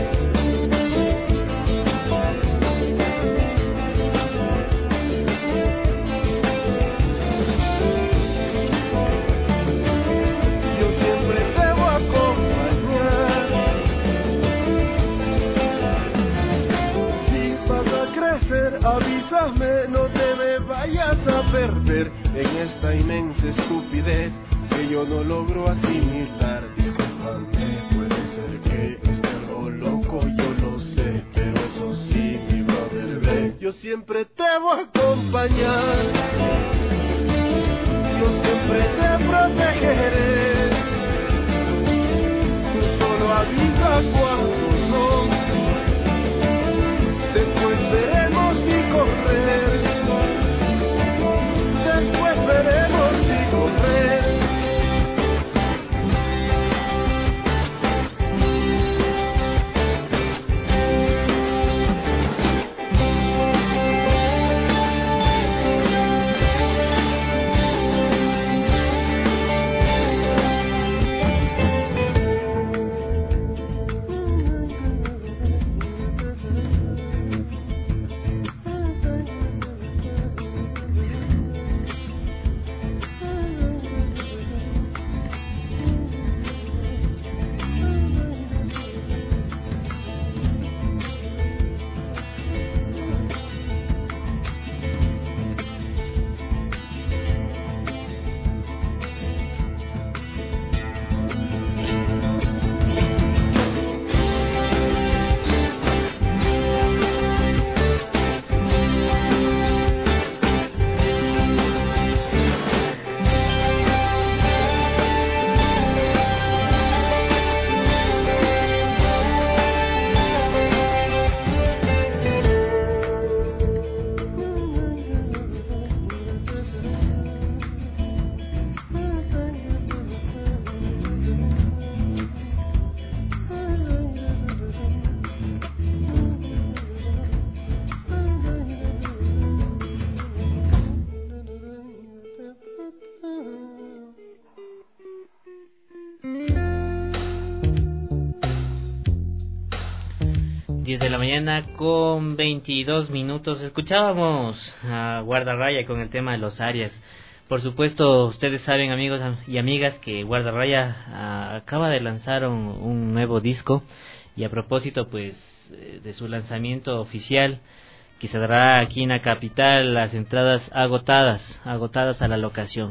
Avísame, no te me vayas a perder en esta inmensa estupidez que yo no logro asimilar. Discúlpame, puede ser que esté algo loco, yo lo sé, pero eso sí, mi brother, ve, yo siempre te voy a acompañar. Yo siempre te protegeré. Tú solo avisa cuando no. Después veremos si correr. Después veremos si correr. diez de la mañana con veintidós minutos. Escuchábamos a Guardarraya con el tema de los Arias. Por supuesto, ustedes saben, amigos y amigas, que Guardarraya uh, acaba de lanzar un, un nuevo disco, y a propósito pues de su lanzamiento oficial, que se dará aquí en la capital, las entradas agotadas, agotadas a la locación.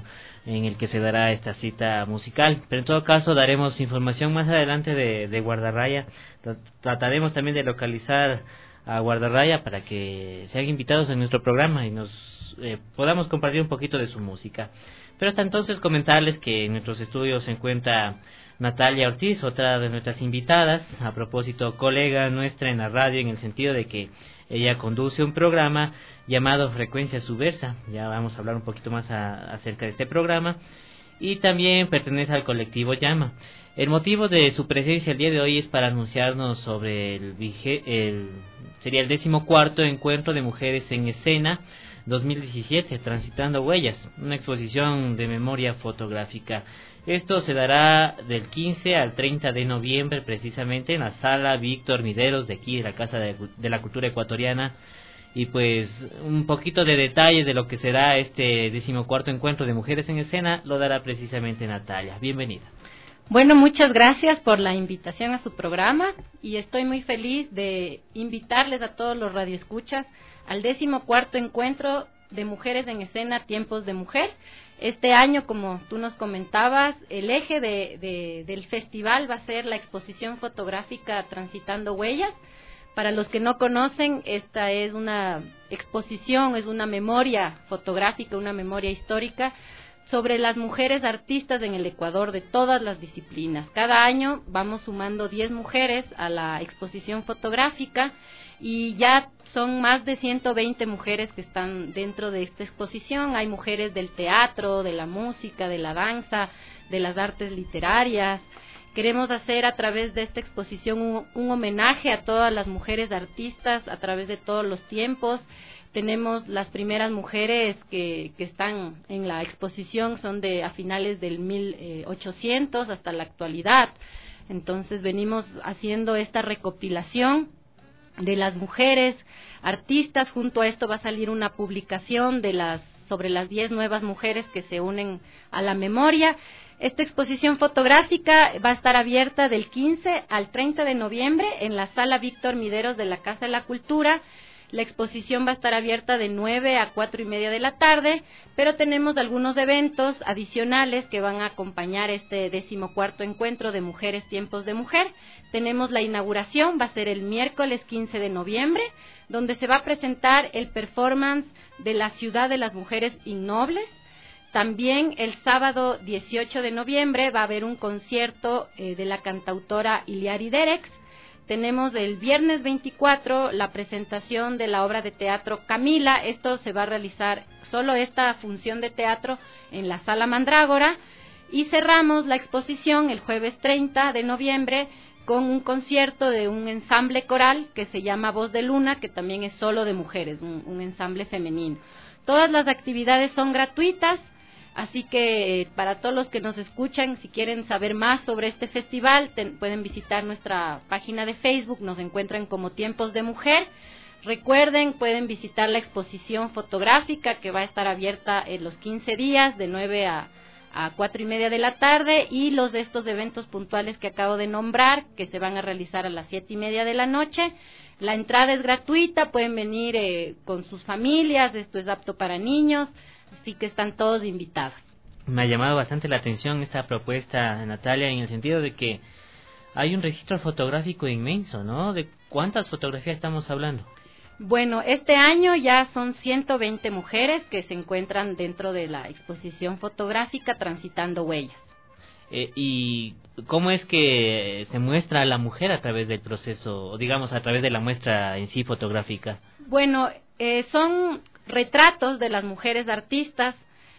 en el que se dará esta cita musical. Pero en todo caso daremos información más adelante de, de Guardarraya. Trataremos también de localizar a Guardarraya para que sean invitados en nuestro programa y nos eh, podamos compartir un poquito de su música. Pero hasta entonces comentarles que en nuestros estudios se encuentra Natalia Ortiz, otra de nuestras invitadas, a propósito colega nuestra en la radio, en el sentido de que ella conduce un programa llamado Frecuencia Subversa. Ya vamos a hablar un poquito más a, acerca de este programa. Y también pertenece al colectivo Llama. El motivo de su presencia el día de hoy es para anunciarnos sobre el, vige, el sería el decimocuarto encuentro de mujeres en escena dos mil diecisiete, Transitando Huellas, una exposición de memoria fotográfica. Esto se dará del quince al treinta de noviembre, precisamente en la sala Víctor Mideros de aquí, de la Casa de, de la Cultura Ecuatoriana. Y pues un poquito de detalles de lo que será este decimocuarto encuentro de mujeres en escena lo dará precisamente Natalia. Bienvenida. Bueno, muchas gracias por la invitación a su programa y estoy muy feliz de invitarles a todos los radioescuchas al decimocuarto encuentro de mujeres en escena, Tiempos de Mujer. Este año, como tú nos comentabas, el eje de, de, del festival va a ser la exposición fotográfica Transitando Huellas. Para los que no conocen, esta es una exposición, es una memoria fotográfica, una memoria histórica sobre las mujeres artistas en el Ecuador de todas las disciplinas. Cada año vamos sumando diez mujeres a la exposición fotográfica y ya son más de ciento veinte mujeres que están dentro de esta exposición. Hay mujeres del teatro, de la música, de la danza, de las artes literarias. Queremos hacer a través de esta exposición un, un homenaje a todas las mujeres artistas a través de todos los tiempos. Tenemos las primeras mujeres que, que están en la exposición, son de a finales del mil ochocientos hasta la actualidad. Entonces venimos haciendo esta recopilación de las mujeres artistas. Junto a esto va a salir una publicación de las sobre las diez nuevas mujeres que se unen a la memoria. Esta exposición fotográfica va a estar abierta del quince al treinta de noviembre en la sala Víctor Mideros de la Casa de la Cultura. La exposición va a estar abierta de nueve a cuatro y media de la tarde, pero tenemos algunos eventos adicionales que van a acompañar este decimocuarto encuentro de mujeres, Tiempos de Mujer. Tenemos la inauguración, va a ser el miércoles quince de noviembre, donde se va a presentar el performance de la Ciudad de las Mujeres Innobles. También el sábado dieciocho de noviembre va a haber un concierto eh, de la cantautora Iliari Derex. Tenemos el viernes veinticuatro la presentación de la obra de teatro Camila. Esto se va a realizar, solo esta función de teatro, en la Sala Mandrágora. Y cerramos la exposición el jueves treinta de noviembre con un concierto de un ensamble coral que se llama Voz de Luna, que también es solo de mujeres, un, un ensamble femenino. Todas las actividades son gratuitas. Así que eh, para todos los que nos escuchan, si quieren saber más sobre este festival, ten, pueden visitar nuestra página de Facebook, nos encuentran como Tiempos de Mujer. Recuerden, pueden visitar la exposición fotográfica que va a estar abierta en los quince días, de nueve a cuatro y media de la tarde, y los de estos eventos puntuales que acabo de nombrar, que se van a realizar a las siete y media de la noche. La entrada es gratuita, pueden venir eh, con sus familias, esto es apto para niños. Así que están todos invitados. Me ha llamado bastante la atención esta propuesta, Natalia, en el sentido de que hay un registro fotográfico inmenso, ¿no? ¿De cuántas fotografías estamos hablando? Bueno, este año ya son ciento veinte mujeres que se encuentran dentro de la exposición fotográfica Transitando Huellas. Eh, ¿Y cómo es que se muestra a la mujer a través del proceso, o digamos a través de la muestra en sí fotográfica? Bueno, eh, son retratos de las mujeres artistas.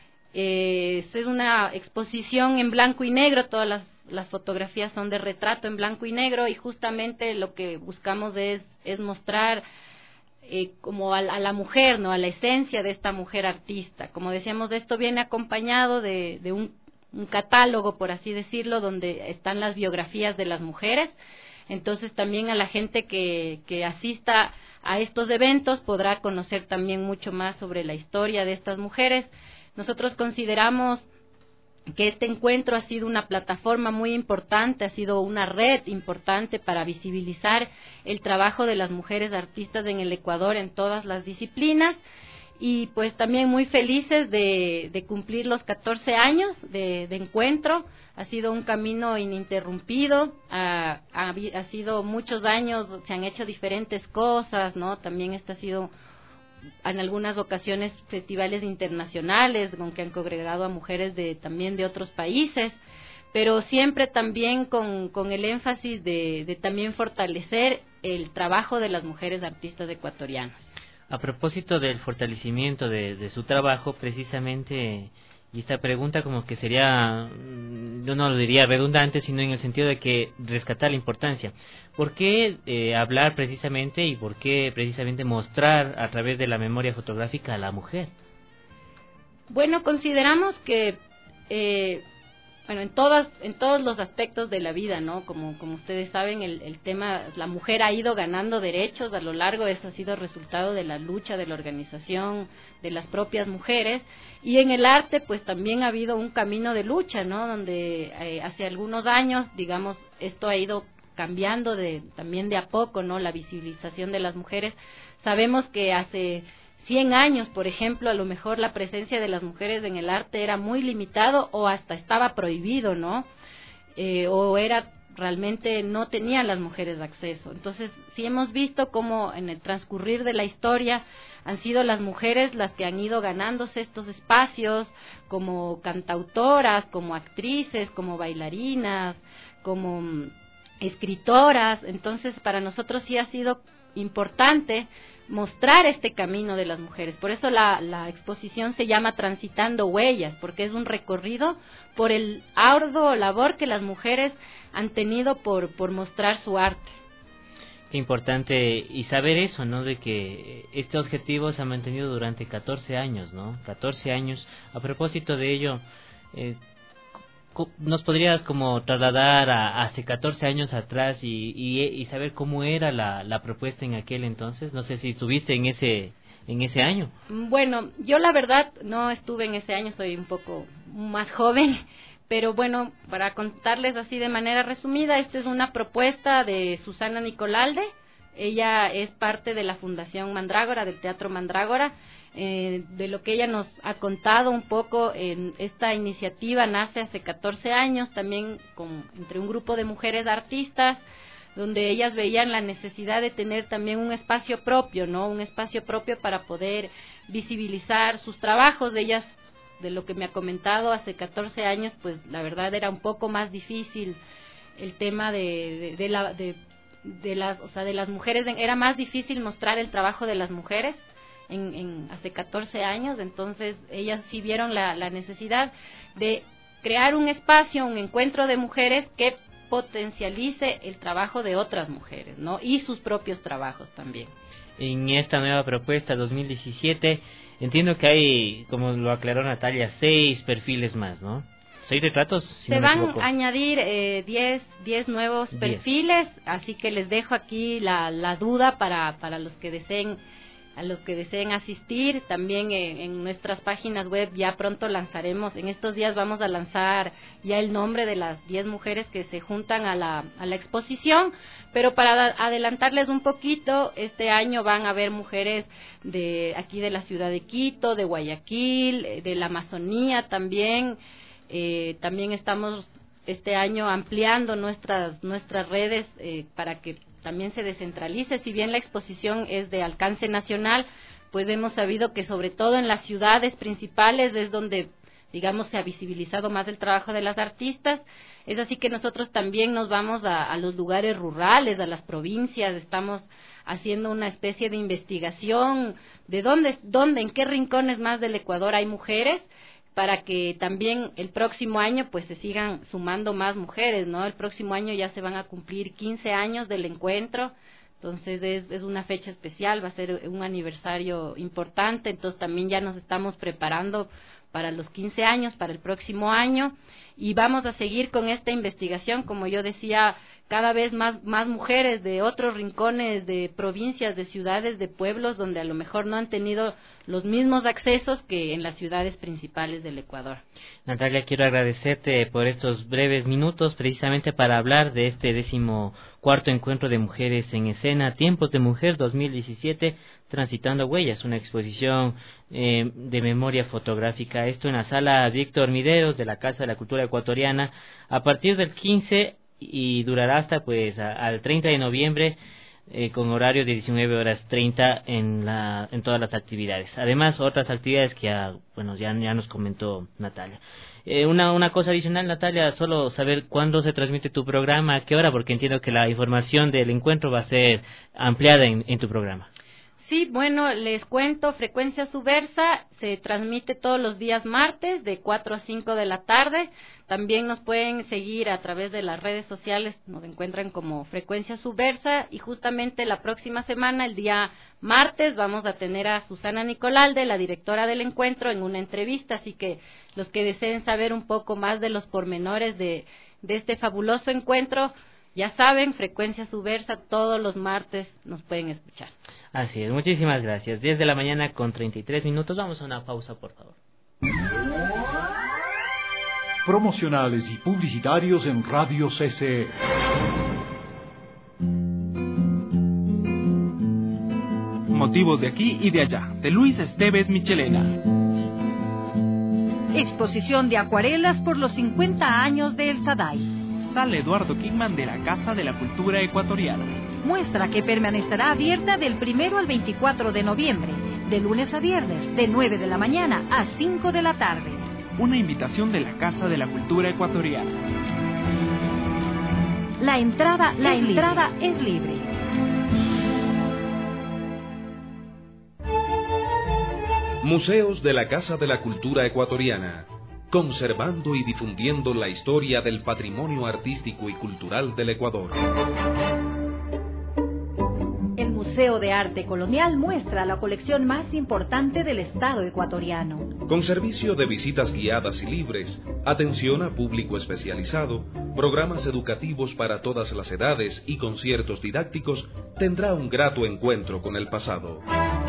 Eh, es una exposición en blanco y negro, todas las, las fotografías son de retrato en blanco y negro, y justamente lo que buscamos es, es mostrar eh, como a, a la mujer, no, a la esencia de esta mujer artista. Como decíamos, esto viene acompañado de, de un, un catálogo, por así decirlo, donde están las biografías de las mujeres. Entonces también a la gente que, que asista a estos eventos podrá conocer también mucho más sobre la historia de estas mujeres. Nosotros consideramos que este encuentro ha sido una plataforma muy importante, ha sido una red importante para visibilizar el trabajo de las mujeres artistas en el Ecuador en todas las disciplinas, y pues también muy felices de, de cumplir los catorce años de, de encuentro. Ha sido un camino ininterrumpido, ha, ha, ha sido muchos años, se han hecho diferentes cosas, ¿no? También este ha sido en algunas ocasiones festivales internacionales con que han congregado a mujeres de también de otros países, pero siempre también con, con el énfasis de, de también fortalecer el trabajo de las mujeres artistas ecuatorianas. A propósito del fortalecimiento de, de su trabajo, precisamente, y esta pregunta como que sería, yo no lo diría redundante, sino en el sentido de que rescatar la importancia. ¿Por qué eh, hablar precisamente y por qué precisamente mostrar a través de la memoria fotográfica a la mujer? Bueno, consideramos que eh, bueno, en todas, en todos los aspectos de la vida, ¿no? Como, como ustedes saben, el, el tema, la mujer ha ido ganando derechos a lo largo, eso ha sido resultado de la lucha, de la organización, de las propias mujeres, y en el arte, pues también ha habido un camino de lucha, ¿no? Donde eh, hace algunos años, digamos, esto ha ido cambiando de, también de a poco, ¿no? La visibilización de las mujeres. Sabemos que hace cien años, por ejemplo, a lo mejor la presencia de las mujeres en el arte era muy limitado o hasta estaba prohibido, ¿no? Eh, o era realmente no tenían las mujeres acceso. Entonces, sí hemos visto cómo en el transcurrir de la historia han sido las mujeres las que han ido ganándose estos espacios como cantautoras, como actrices, como bailarinas, como escritoras. Entonces, para nosotros sí ha sido importante mostrar este camino de las mujeres. Por eso la, la exposición se llama Transitando Huellas, porque es un recorrido por el arduo labor que las mujeres han tenido por, por mostrar su arte. Qué importante, y saber eso, ¿no? De que este objetivo se ha mantenido durante catorce años, ¿no? catorce años. A propósito de ello, eh, ¿nos podrías como trasladar a hace catorce años atrás y, y, y saber cómo era la, la propuesta en aquel entonces? No sé si estuviste en ese en ese año. Bueno, yo la verdad no estuve en ese año, soy un poco más joven, pero bueno, para contarles así de manera resumida, esta es una propuesta de Susana Nicolalde. Ella es parte de la Fundación Mandrágora, del Teatro Mandrágora. Eh, de lo que ella nos ha contado un poco, en esta iniciativa nace hace catorce años también con, entre un grupo de mujeres artistas, donde ellas veían la necesidad de tener también un espacio propio, ¿no? Un espacio propio para poder visibilizar sus trabajos. De ellas, de lo que me ha comentado, hace catorce años, pues la verdad era un poco más difícil el tema de, de, de, la, de, de las, o sea, de las mujeres, era más difícil mostrar el trabajo de las mujeres. En, en hace catorce años, entonces ellas sí vieron la, la necesidad de crear un espacio, un encuentro de mujeres que potencialice el trabajo de otras mujeres, ¿no? Y sus propios trabajos también. En esta nueva propuesta dos mil diecisiete, entiendo que hay, como lo aclaró Natalia, seis perfiles más, ¿no? ¿Seis retratos? Si Se no van me a añadir eh, diez, diez nuevos diez. perfiles, así que les dejo aquí la, la duda para, para los que deseen a los que deseen asistir. También en, en nuestras páginas web ya pronto lanzaremos, en estos días vamos a lanzar ya el nombre de las diez mujeres que se juntan a la, a la exposición, pero para adelantarles un poquito, este año van a haber mujeres de aquí de la ciudad de Quito, de Guayaquil, de la Amazonía también. Eh, también estamos este año ampliando nuestras, nuestras redes eh, para que también se descentralice. Si bien la exposición es de alcance nacional, pues hemos sabido que sobre todo en las ciudades principales es donde, digamos, se ha visibilizado más el trabajo de las artistas. Es así que nosotros también nos vamos a, a los lugares rurales, a las provincias, estamos haciendo una especie de investigación de dónde, dónde, en qué rincones más del Ecuador hay mujeres, para que también el próximo año pues se sigan sumando más mujeres, ¿no? El próximo año ya se van a cumplir quince años del encuentro, entonces es, es una fecha especial, va a ser un aniversario importante, entonces también ya nos estamos preparando para los quince años, para el próximo año, y vamos a seguir con esta investigación. Como yo decía, cada vez más, más mujeres de otros rincones, de provincias, de ciudades, de pueblos, donde a lo mejor no han tenido los mismos accesos que en las ciudades principales del Ecuador. Natalia, quiero agradecerte por estos breves minutos precisamente para hablar de este décimo cuarto encuentro de mujeres en escena, Tiempos de Mujer dos mil diecisiete, Transitando Huellas, una exposición eh, de memoria fotográfica. Esto en la sala Víctor Mideros de la Casa de la Cultura Ecuatoriana a partir del quince y durará hasta pues a, al treinta de noviembre. Eh, con horario de diecinueve horas treinta en la en todas las actividades. Además, otras actividades que ya, bueno, ya, ya nos comentó Natalia. Eh, una, una cosa adicional, Natalia, solo saber cuándo se transmite tu programa, a qué hora, porque entiendo que la información del encuentro va a ser ampliada en, en tu programa. Sí, bueno, les cuento, Frecuencia Subversa se transmite todos los días martes de cuatro a cinco de la tarde. También nos pueden seguir a través de las redes sociales, nos encuentran como Frecuencia Subversa, y justamente la próxima semana, el día martes, vamos a tener a Susana Nicolalde, la directora del encuentro, en una entrevista, así que los que deseen saber un poco más de los pormenores de, de este fabuloso encuentro, ya saben, Frecuencia Subversa, todos los martes nos pueden escuchar. Así es, muchísimas gracias. diez de la mañana con treinta y tres minutos, vamos a una pausa, por favor. Promocionales y publicitarios en Radio C C E. Motivos de aquí y de allá, de Luis Esteves Michelena. Exposición de acuarelas por los cincuenta años de El Sadai. Sale Eduardo Kingman de la Casa de la Cultura Ecuatoriana. Muestra que permanecerá abierta del primero al veinticuatro de noviembre, de lunes a viernes, de nueve de la mañana a cinco de la tarde. Una invitación de la Casa de la Cultura Ecuatoriana. La entrada, la es entrada libre. es libre. Museos de la Casa de la Cultura Ecuatoriana, conservando y difundiendo la historia del patrimonio artístico y cultural del Ecuador. El Museo de Arte Colonial muestra la colección más importante del Estado ecuatoriano. Con servicio de visitas guiadas y libres, atención a público especializado, programas educativos para todas las edades y conciertos didácticos, tendrá un grato encuentro con el pasado.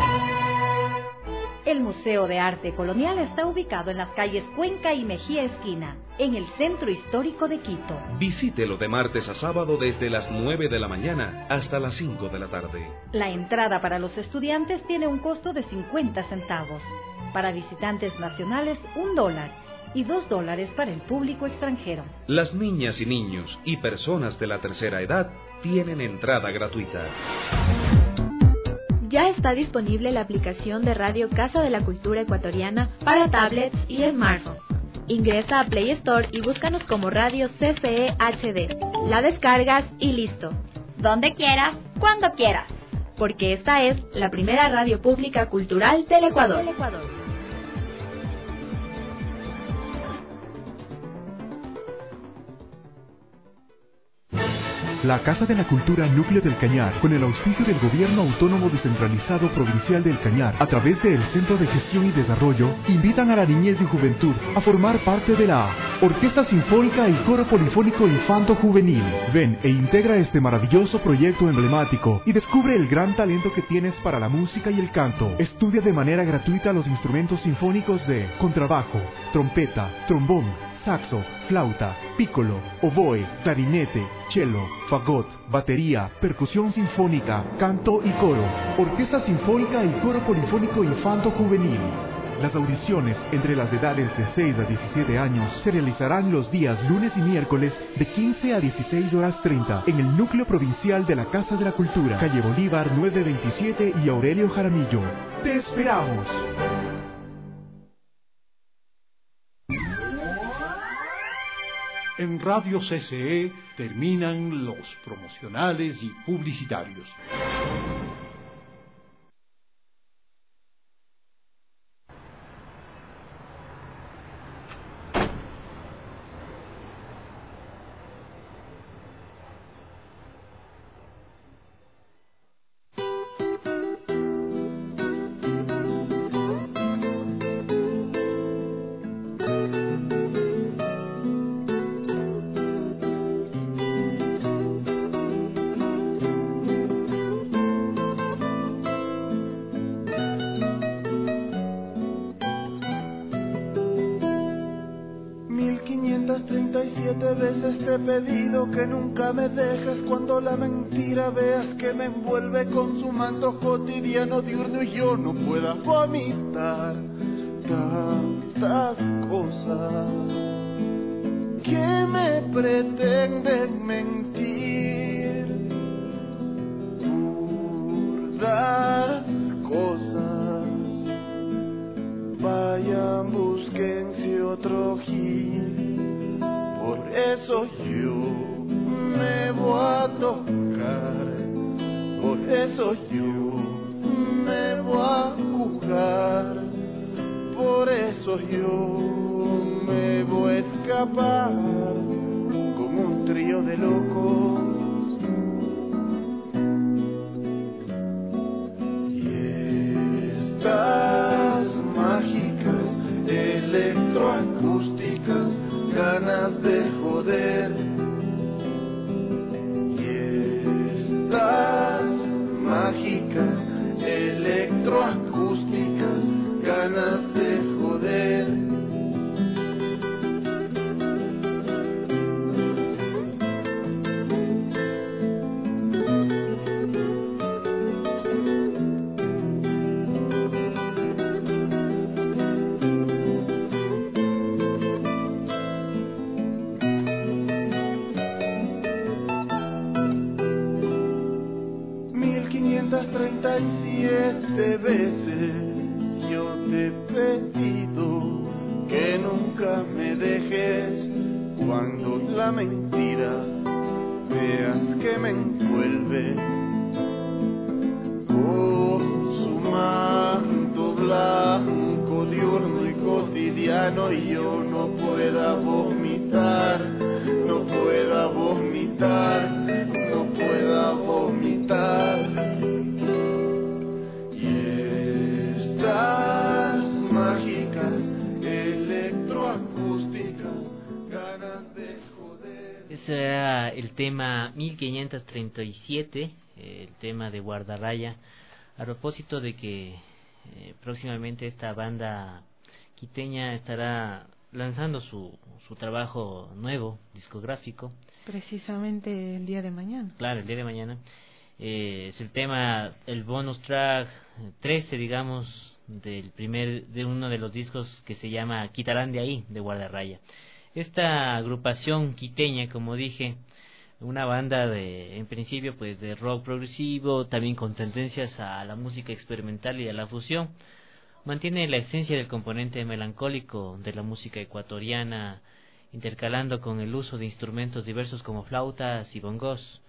El Museo de Arte Colonial está ubicado en las calles Cuenca y Mejía Esquina, en el Centro Histórico de Quito. Visítelo de martes a sábado desde las nueve de la mañana hasta las cinco de la tarde. La entrada para los estudiantes tiene un costo de cincuenta centavos. Para visitantes nacionales, un dólar. Y dos dólares para el público extranjero. Las niñas y niños y personas de la tercera edad tienen entrada gratuita. Ya está disponible la aplicación de Radio Casa de la Cultura Ecuatoriana para tablets y smartphones. Ingresa a Play Store y búscanos como Radio C C E H D. La descargas y listo. Donde quieras, cuando quieras. Porque esta es la primera radio pública cultural del Ecuador. Del Ecuador. La Casa de la Cultura Núcleo del Cañar, con el auspicio del Gobierno Autónomo Descentralizado Provincial del Cañar, a través del Centro de Gestión y Desarrollo, invitan a la niñez y juventud a formar parte de la Orquesta Sinfónica y Coro Polifónico Infanto Juvenil. Ven e integra este maravilloso proyecto emblemático y descubre el gran talento que tienes para la música y el canto. Estudia de manera gratuita los instrumentos sinfónicos de contrabajo, trompeta, trombón, saxo, flauta, pícolo, oboe, clarinete, cello, fagot, batería, percusión sinfónica, canto y coro. Orquesta Sinfónica y Coro Polifónico Infanto Juvenil. Las audiciones entre las edades de seis a diecisiete años se realizarán los días lunes y miércoles de quince a dieciséis horas treinta en el núcleo provincial de la Casa de la Cultura, calle Bolívar nueve veintisiete y Aurelio Jaramillo. ¡Te esperamos! En Radio C C E terminan los promocionales y publicitarios. veces te he pedido que nunca me dejes, cuando la mentira veas que me envuelve con su manto cotidiano diurno y yo no pueda vomitar tantas cosas que me pretenden mentir, burdas cosas. Vayan, búsquense otro gil, por eso yo me voy a tocar, por eso yo me voy a jugar, por eso yo me voy a escapar como un trío de locos. Y estas mágicas electroacústicas ganas de joder, y estas mágicas electroacústicas ganas de joder. treinta y siete veces yo te he pedido que nunca me dejes, cuando la mentira veas que me envuelve con su manto blanco diurno y cotidiano y yo no pueda vomitar, no pueda vomitar, no pueda vomitar. Estas mágicas electroacústicas ganas de joder. Ese era el tema mil quinientos treinta y siete, eh, el tema de Guardarraya, a propósito de que eh, próximamente esta banda quiteña estará lanzando su, su trabajo nuevo, discográfico. Precisamente el día de mañana. Claro, el día de mañana. Eh, es el tema, el bonus track trece, digamos, del primer, de uno de los discos que se llama Quitarán de ahí, de Guardarraya. Esta agrupación quiteña, como dije, una banda de, en principio, pues de rock progresivo, también con tendencias a la música experimental y a la fusión, mantiene la esencia del componente melancólico de la música ecuatoriana, intercalando con el uso de instrumentos diversos como flautas y bongos.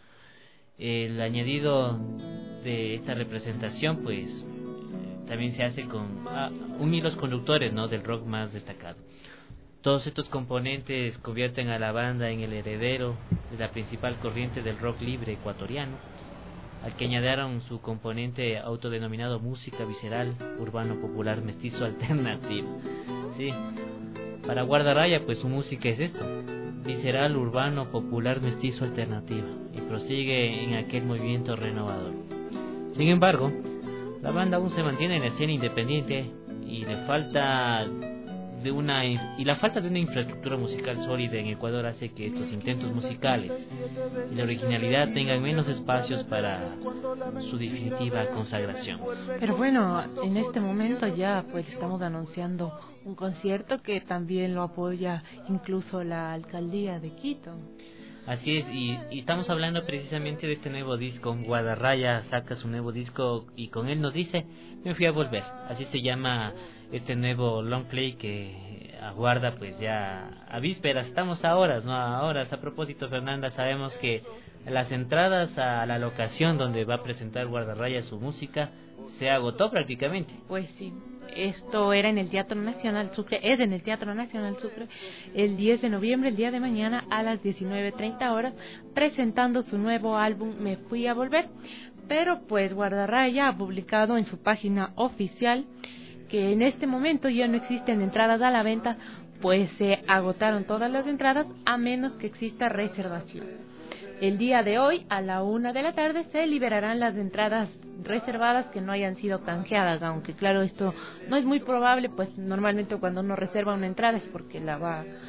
El añadido de esta representación, pues, también se hace con ah, un hilos conductores, ¿no?, del rock más destacado. Todos estos componentes convierten a la banda en el heredero de la principal corriente del rock libre ecuatoriano, al que añadieron su componente autodenominado música visceral, urbano popular mestizo alternativo. Sí, para Guardarraya, pues su música es esto: visceral, urbano, popular, mestizo, alternativa, y prosigue en aquel movimiento renovador. Sin embargo, la banda aún se mantiene en la escena independiente y le falta de una y la falta de una infraestructura musical sólida en Ecuador hace que estos intentos musicales y la originalidad tengan menos espacios para su definitiva consagración. Pero bueno, en este momento ya pues estamos anunciando un concierto que también lo apoya incluso la alcaldía de Quito. Así es, y, y estamos hablando precisamente de este nuevo disco. Guardarraya saca su nuevo disco y con él nos dice: me fui a volver. Así se llama este nuevo long play que aguarda pues ya a vísperas, estamos a horas, no a horas. A propósito, Fernanda, sabemos que las entradas a la locación donde va a presentar Guardarraya su música se agotó prácticamente. Pues sí, esto era en el Teatro Nacional Sucre, es en el Teatro Nacional Sucre, el diez de noviembre, el día de mañana a las diecinueve treinta horas, presentando su nuevo álbum Me Fui a Volver. Pero pues Guardarraya ha publicado en su página oficial que en este momento ya no existen entradas a la venta, pues se agotaron todas las entradas a menos que exista reservación. El día de hoy, a la una de la tarde, se liberarán las entradas reservadas que no hayan sido canjeadas, aunque claro, esto no es muy probable, pues normalmente cuando uno reserva una entrada es porque la va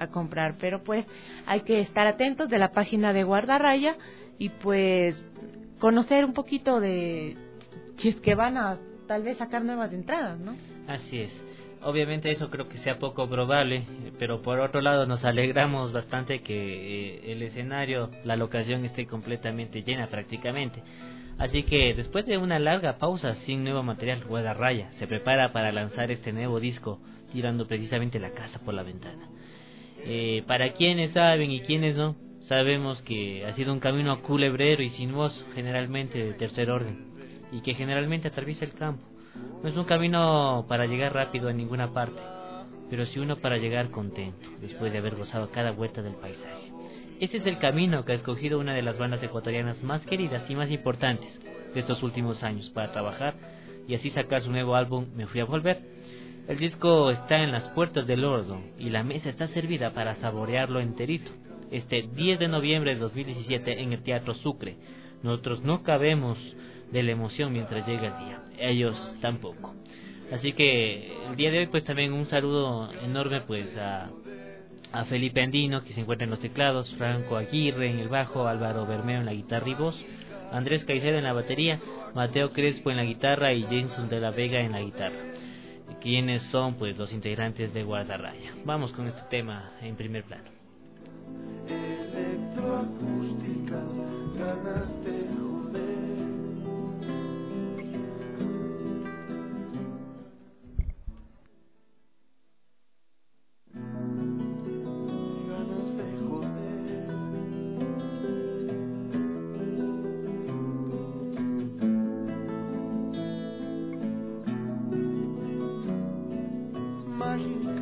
a comprar, pero pues hay que estar atentos de la página de Guardarraya y pues conocer un poquito de si es que van a tal vez sacar nuevas entradas, ¿no? Así es. Obviamente eso creo que sea poco probable, pero por otro lado nos alegramos bastante que eh, el escenario, la locación esté completamente llena prácticamente. Así que después de una larga pausa sin nuevo material, Guardarraya se prepara para lanzar este nuevo disco, tirando precisamente la casa por la ventana. Eh, para quienes saben y quienes no, sabemos que ha sido un camino culebrero y sinuoso, generalmente de tercer orden, y que generalmente atraviesa el campo. No es un camino para llegar rápido a ninguna parte, pero sí uno para llegar contento, después de haber gozado cada vuelta del paisaje. Ese es el camino que ha escogido una de las bandas ecuatorianas más queridas y más importantes de estos últimos años para trabajar y así sacar su nuevo álbum Me Fui a Volver. El disco está en las puertas del horno y la mesa está servida para saborearlo enterito. Este diez de noviembre de dos mil diecisiete en el Teatro Sucre. Nosotros no cabemos de la emoción mientras llega el día, ellos tampoco. Así que el día de hoy pues también un saludo enorme pues a, a Felipe Andino, que se encuentra en los teclados, Franco Aguirre en el bajo, Álvaro Bermeo en la guitarra y voz, Andrés Caicedo en la batería, Mateo Crespo en la guitarra y Jason de la Vega en la guitarra, quienes son pues los integrantes de Guardarraya. Vamos con este tema en primer plano. Electroacústica, ganas de joder. Ganas de joder. Mágica.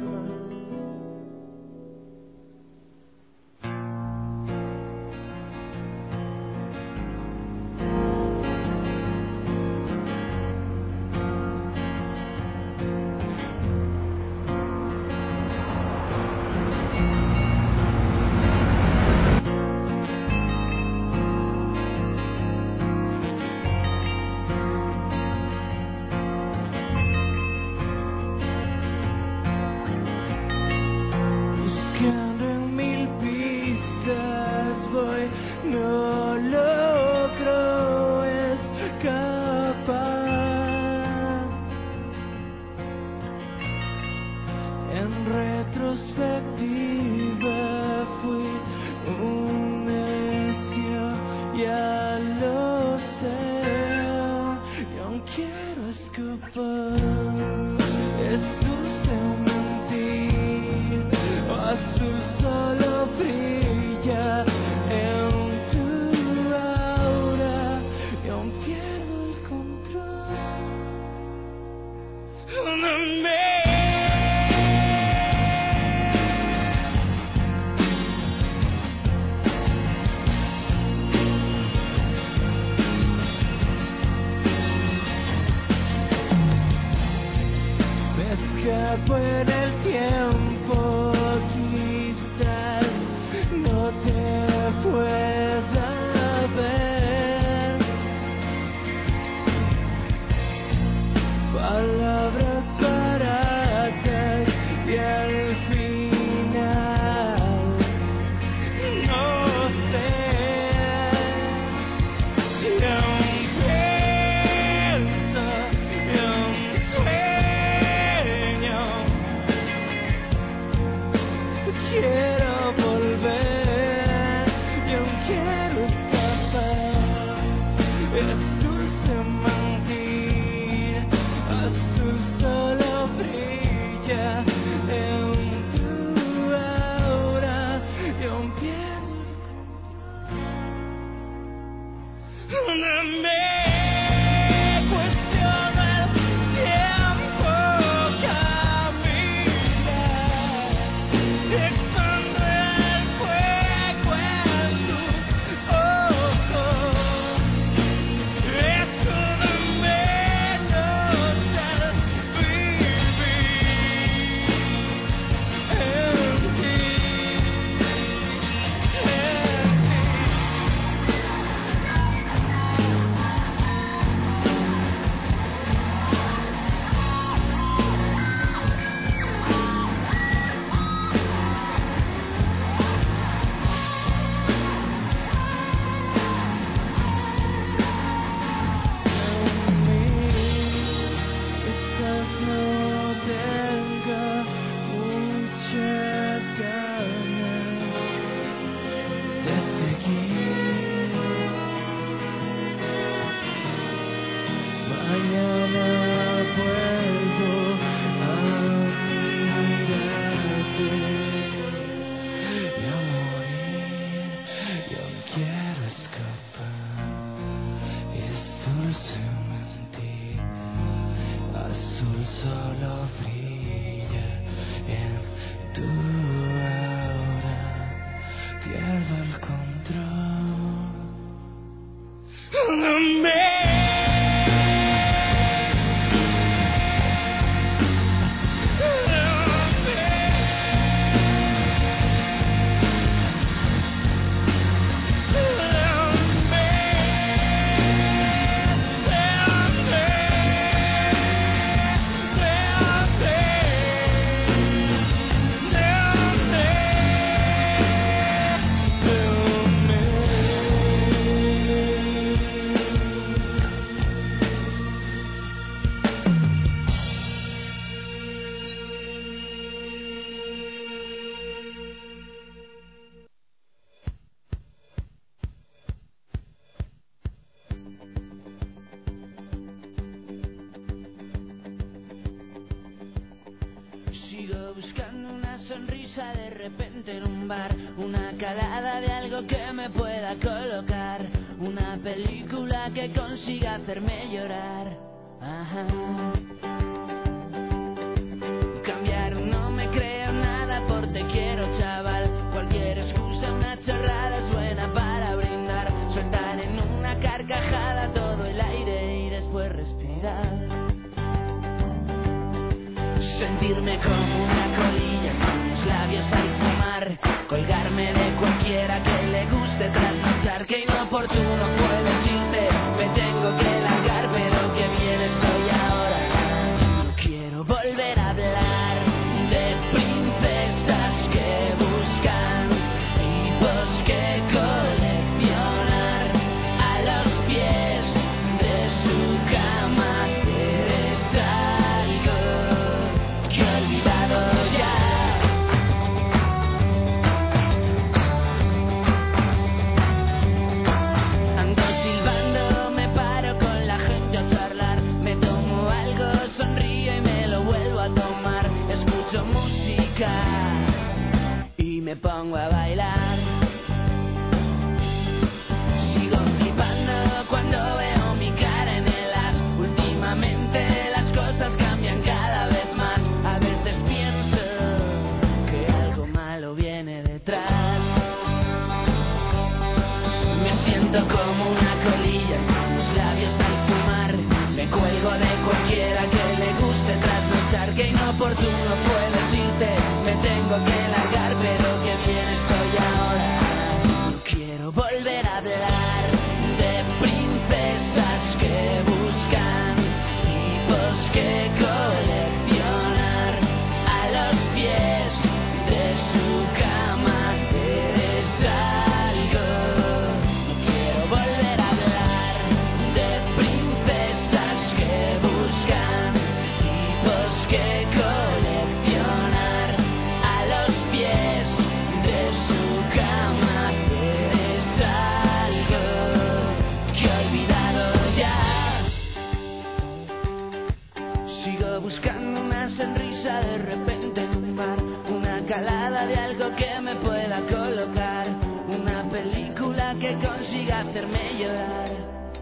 pierdo el control. Me una calada de algo que me pueda colocar, una película que consiga hacerme llorar. Ajá. Cambiar no me creo nada por te quiero, chaval. Cualquier excusa, una chorrada es buena para brindar, soltar en una carcajada todo el aire y después respirar. Sentirme como una colilla con los labios al fumar, colgarme de cualquiera que le guste trasnochar. Que inoportuno fue decirte, me tengo que largar, pero que bien estoy ahora. No quiero volver a hablar de princesas que buscan tipos que coleccionar a los pies de su cama. Eres algo que he olvidado ya. Y me pongo a bailar. Sigo flipando cuando veo mi cara en el as. Últimamente las cosas cambian cada vez más. A veces pienso que algo malo viene detrás. Me siento como una colilla con los labios al fumar. Me cuelgo de cualquiera que le guste trasnochar. Que inoportuno fue decirte, me tengo que largar, pero que bien estoy ahora. No quiero volver a hablar de princesas que buscan tipos que coleccionar a los pies de su cama. Eres algo. No quiero volver a hablar de princesas que buscan tipos que coleccionar a los pies de su cama. Eres algo que he olvidado ya. Sigo buscando una sonrisa de repente en un bar, una calada de algo que me pueda colocar, una película que consiga hacerme llorar.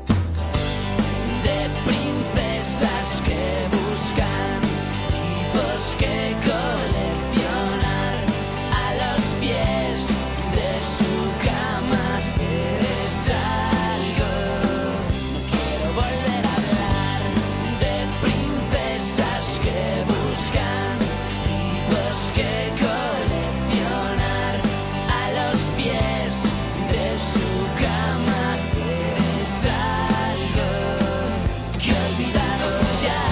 De princesas que buscan tipos que coleccionar a los pies de su cama. Eres algo. No quiero volver a hablar de princesas que buscan tipos que coleccionar a los pies de su cama. Eres algo que he olvidado ya.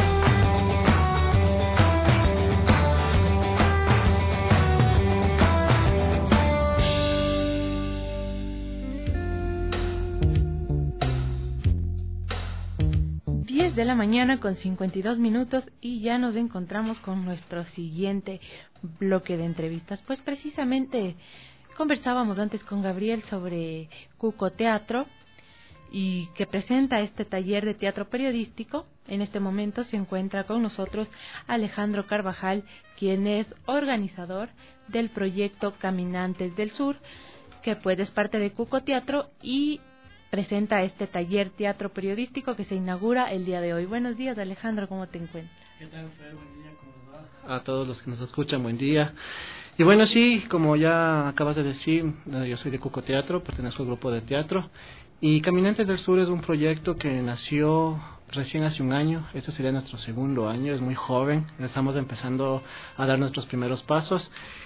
diez de la mañana con cincuenta y dos minutos y ya nos encontramos con nuestro siguiente bloque de entrevistas. Pues precisamente conversábamos antes con Gabriel sobre Cuco Teatro y que presenta este taller de teatro periodístico. En este momento se encuentra con nosotros Alejandro Carvajal, quien es organizador del proyecto Caminantes del Sur, que pues es parte de Cuco Teatro y presenta este taller teatro periodístico que se inaugura el día de hoy. Buenos días, Alejandro, ¿cómo te encuentras? ¿Qué tal, Fer? Buen día, ¿cómo va? A todos los que nos escuchan, buen día. Y bueno, sí, como ya acabas de decir, yo soy de Cuco Teatro, pertenezco al grupo de teatro. Y Caminantes del Sur es un proyecto que nació recién hace un año. Este sería nuestro segundo año, es muy joven. Estamos empezando a dar nuestros primeros pasos.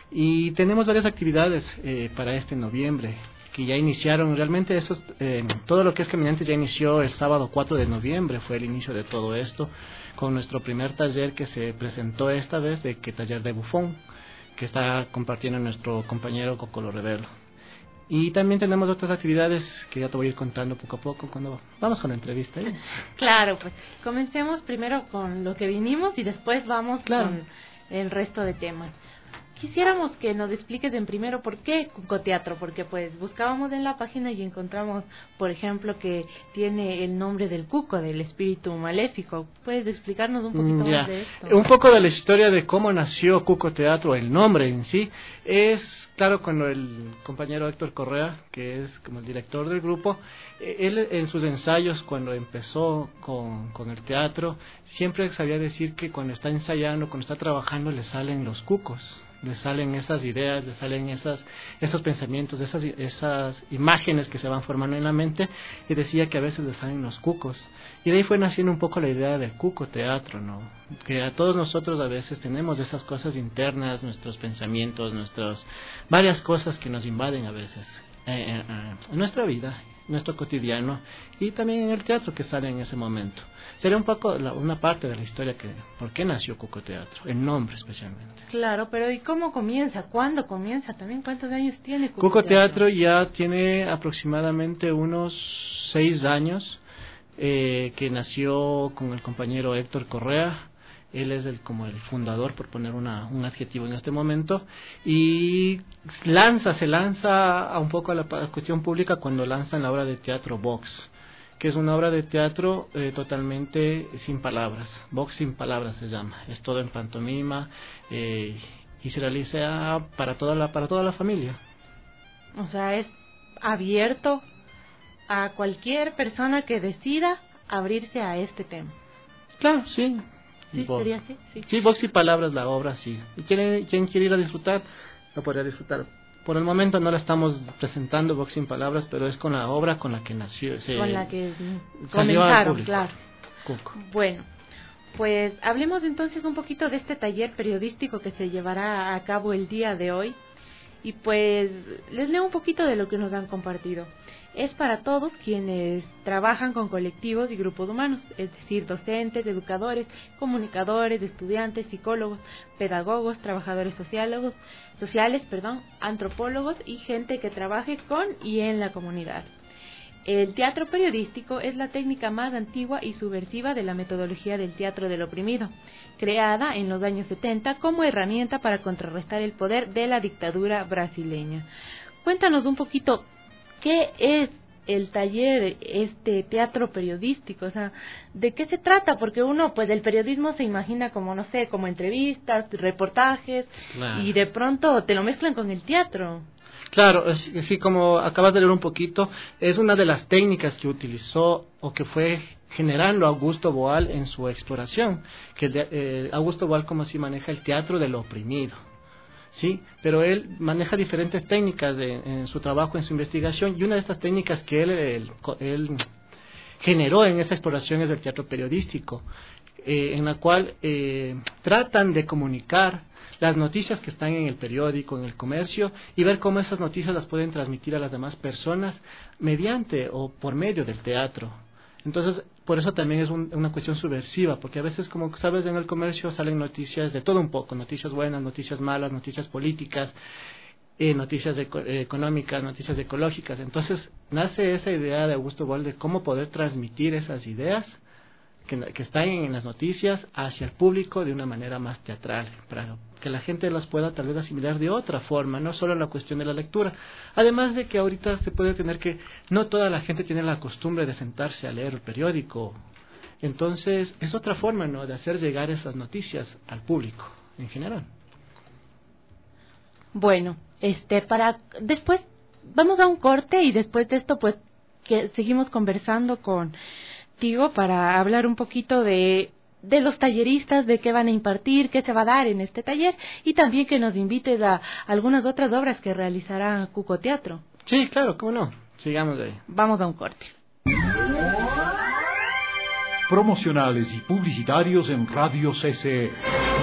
Y tenemos varias actividades eh, para este noviembre, que ya iniciaron. Realmente esos, eh, todo lo que es Caminantes ya inició el sábado cuatro de noviembre, fue el inicio de todo esto, con nuestro primer taller que se presentó esta vez, de que taller de bufón, que está compartiendo nuestro compañero Cocolo Revelo. Y también tenemos otras actividades que ya te voy a ir contando poco a poco cuando vamos con la entrevista. ¿eh? Claro, pues comencemos primero con lo que vinimos y después vamos claro. con el resto de temas. Quisiéramos que nos expliques en primero por qué Cuco Teatro, porque pues buscábamos en la página y encontramos, por ejemplo, que tiene el nombre del cuco, del espíritu maléfico. ¿Puedes explicarnos un poquito ya. más de esto? Un poco de la historia de cómo nació Cuco Teatro, el nombre en sí, es claro cuando el compañero Héctor Correa, que es como el director del grupo, él en sus ensayos cuando empezó con, con el teatro, siempre sabía decir que cuando está ensayando, cuando está trabajando, le salen los cucos. Le salen esas ideas, le salen esas, esos pensamientos, esas, esas imágenes que se van formando en la mente, y decía que a veces le salen los cucos. Y de ahí fue naciendo un poco la idea del Cuco Teatro, ¿no? Que a todos nosotros a veces tenemos esas cosas internas, nuestros pensamientos, nuestras varias cosas que nos invaden a veces eh, eh, en nuestra vida, nuestro cotidiano, y también en el teatro que sale en ese momento. Sería un poco la, una parte de la historia que por qué nació Cuco Teatro, el nombre especialmente. Claro, pero ¿y cómo comienza? ¿Cuándo comienza? También ¿cuántos años tiene Cuco, Cuco Teatro? Teatro ya tiene aproximadamente unos seis años, eh, que nació con el compañero Héctor Correa. Él es el, como el fundador, por poner una, un adjetivo en este momento, y lanza, se lanza a un poco a la, a la cuestión pública cuando lanzan la obra de teatro Vox, que es una obra de teatro eh, totalmente sin palabras. Vox sin palabras se llama, es todo en pantomima, eh, y se realiza para toda la, para toda la familia. O sea, es abierto a cualquier persona que decida abrirse a este tema. Claro, sí. Sí, Vox. sería así. Sí. sí, Vox y palabras, la obra, sí. Y quien, quien quiere ir a disfrutar, lo podría disfrutar. Por el momento no la estamos presentando, Vox sin palabras, pero es con la obra con la que nació. Se, con la que salió comenzaron, claro. Cuco. Bueno, pues hablemos entonces un poquito de este taller periodístico que se llevará a cabo el día de hoy. Y pues les leo un poquito de lo que nos han compartido. Es para todos quienes trabajan con colectivos y grupos humanos, es decir, docentes, educadores, comunicadores, estudiantes, psicólogos, pedagogos, trabajadores sociólogos, sociales, perdón, antropólogos y gente que trabaje con y en la comunidad. El teatro periodístico es la técnica más antigua y subversiva de la metodología del teatro del oprimido, creada en los años setenta como herramienta para contrarrestar el poder de la dictadura brasileña. Cuéntanos un poquito, ¿qué es el taller, este teatro periodístico? O sea, ¿de qué se trata? Porque uno, pues, del periodismo se imagina como, no sé, como entrevistas, reportajes, claro. Y de pronto te lo mezclan con el teatro. Claro, sí, como acabas de leer un poquito, es una de las técnicas que utilizó o que fue generando Augusto Boal en su exploración, que eh, Augusto Boal como así maneja el teatro del oprimido, sí, pero él maneja diferentes técnicas de, en su trabajo, en su investigación, y una de estas técnicas que él, él, él generó en esa exploración es el teatro periodístico, eh, en la cual eh, tratan de comunicar las noticias que están en el periódico, en el comercio, y ver cómo esas noticias las pueden transmitir a las demás personas mediante o por medio del teatro. Entonces, por eso también es un, una cuestión subversiva, porque a veces, como sabes, en el comercio salen noticias de todo un poco, noticias buenas, noticias malas, noticias políticas, eh, noticias de, eh, económicas, noticias ecológicas. Entonces, nace esa idea de Augusto Boal de cómo poder transmitir esas ideas que, que están en las noticias hacia el público de una manera más teatral, para que la gente las pueda tal vez asimilar de otra forma, no solo la cuestión de la lectura. Además de que ahorita se puede tener que, no toda la gente tiene la costumbre de sentarse a leer el periódico, entonces es otra forma, ¿no?, de hacer llegar esas noticias al público en general. Bueno, este, para después vamos a un corte y después de esto pues que seguimos conversando contigo para hablar un poquito de de los talleristas, de qué van a impartir, qué se va a dar en este taller, y también que nos invites a algunas otras obras que realizará Cuco Teatro. Sí, claro, cómo no. Sigamos de ahí. Vamos a un corte. Promocionales y publicitarios en Radio C C E.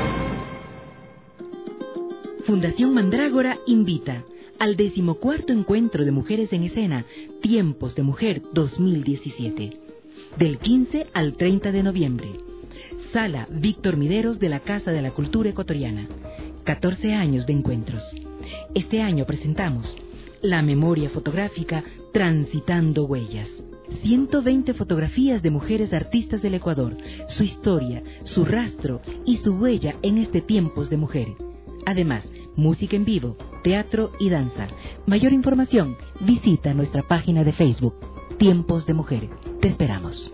Fundación Mandrágora invita al decimocuarto Encuentro de Mujeres en Escena, Tiempos de Mujer dos mil diecisiete, del quince al treinta de noviembre. Sala Víctor Mideros de la Casa de la Cultura Ecuatoriana. catorce años de encuentros. Este año presentamos la memoria fotográfica Transitando Huellas. ciento veinte fotografías de mujeres artistas del Ecuador, su historia, su rastro y su huella en este Tiempos de Mujer. Además, música en vivo, teatro y danza. Mayor información, visita nuestra página de Facebook, Tiempos de Mujer. Te esperamos.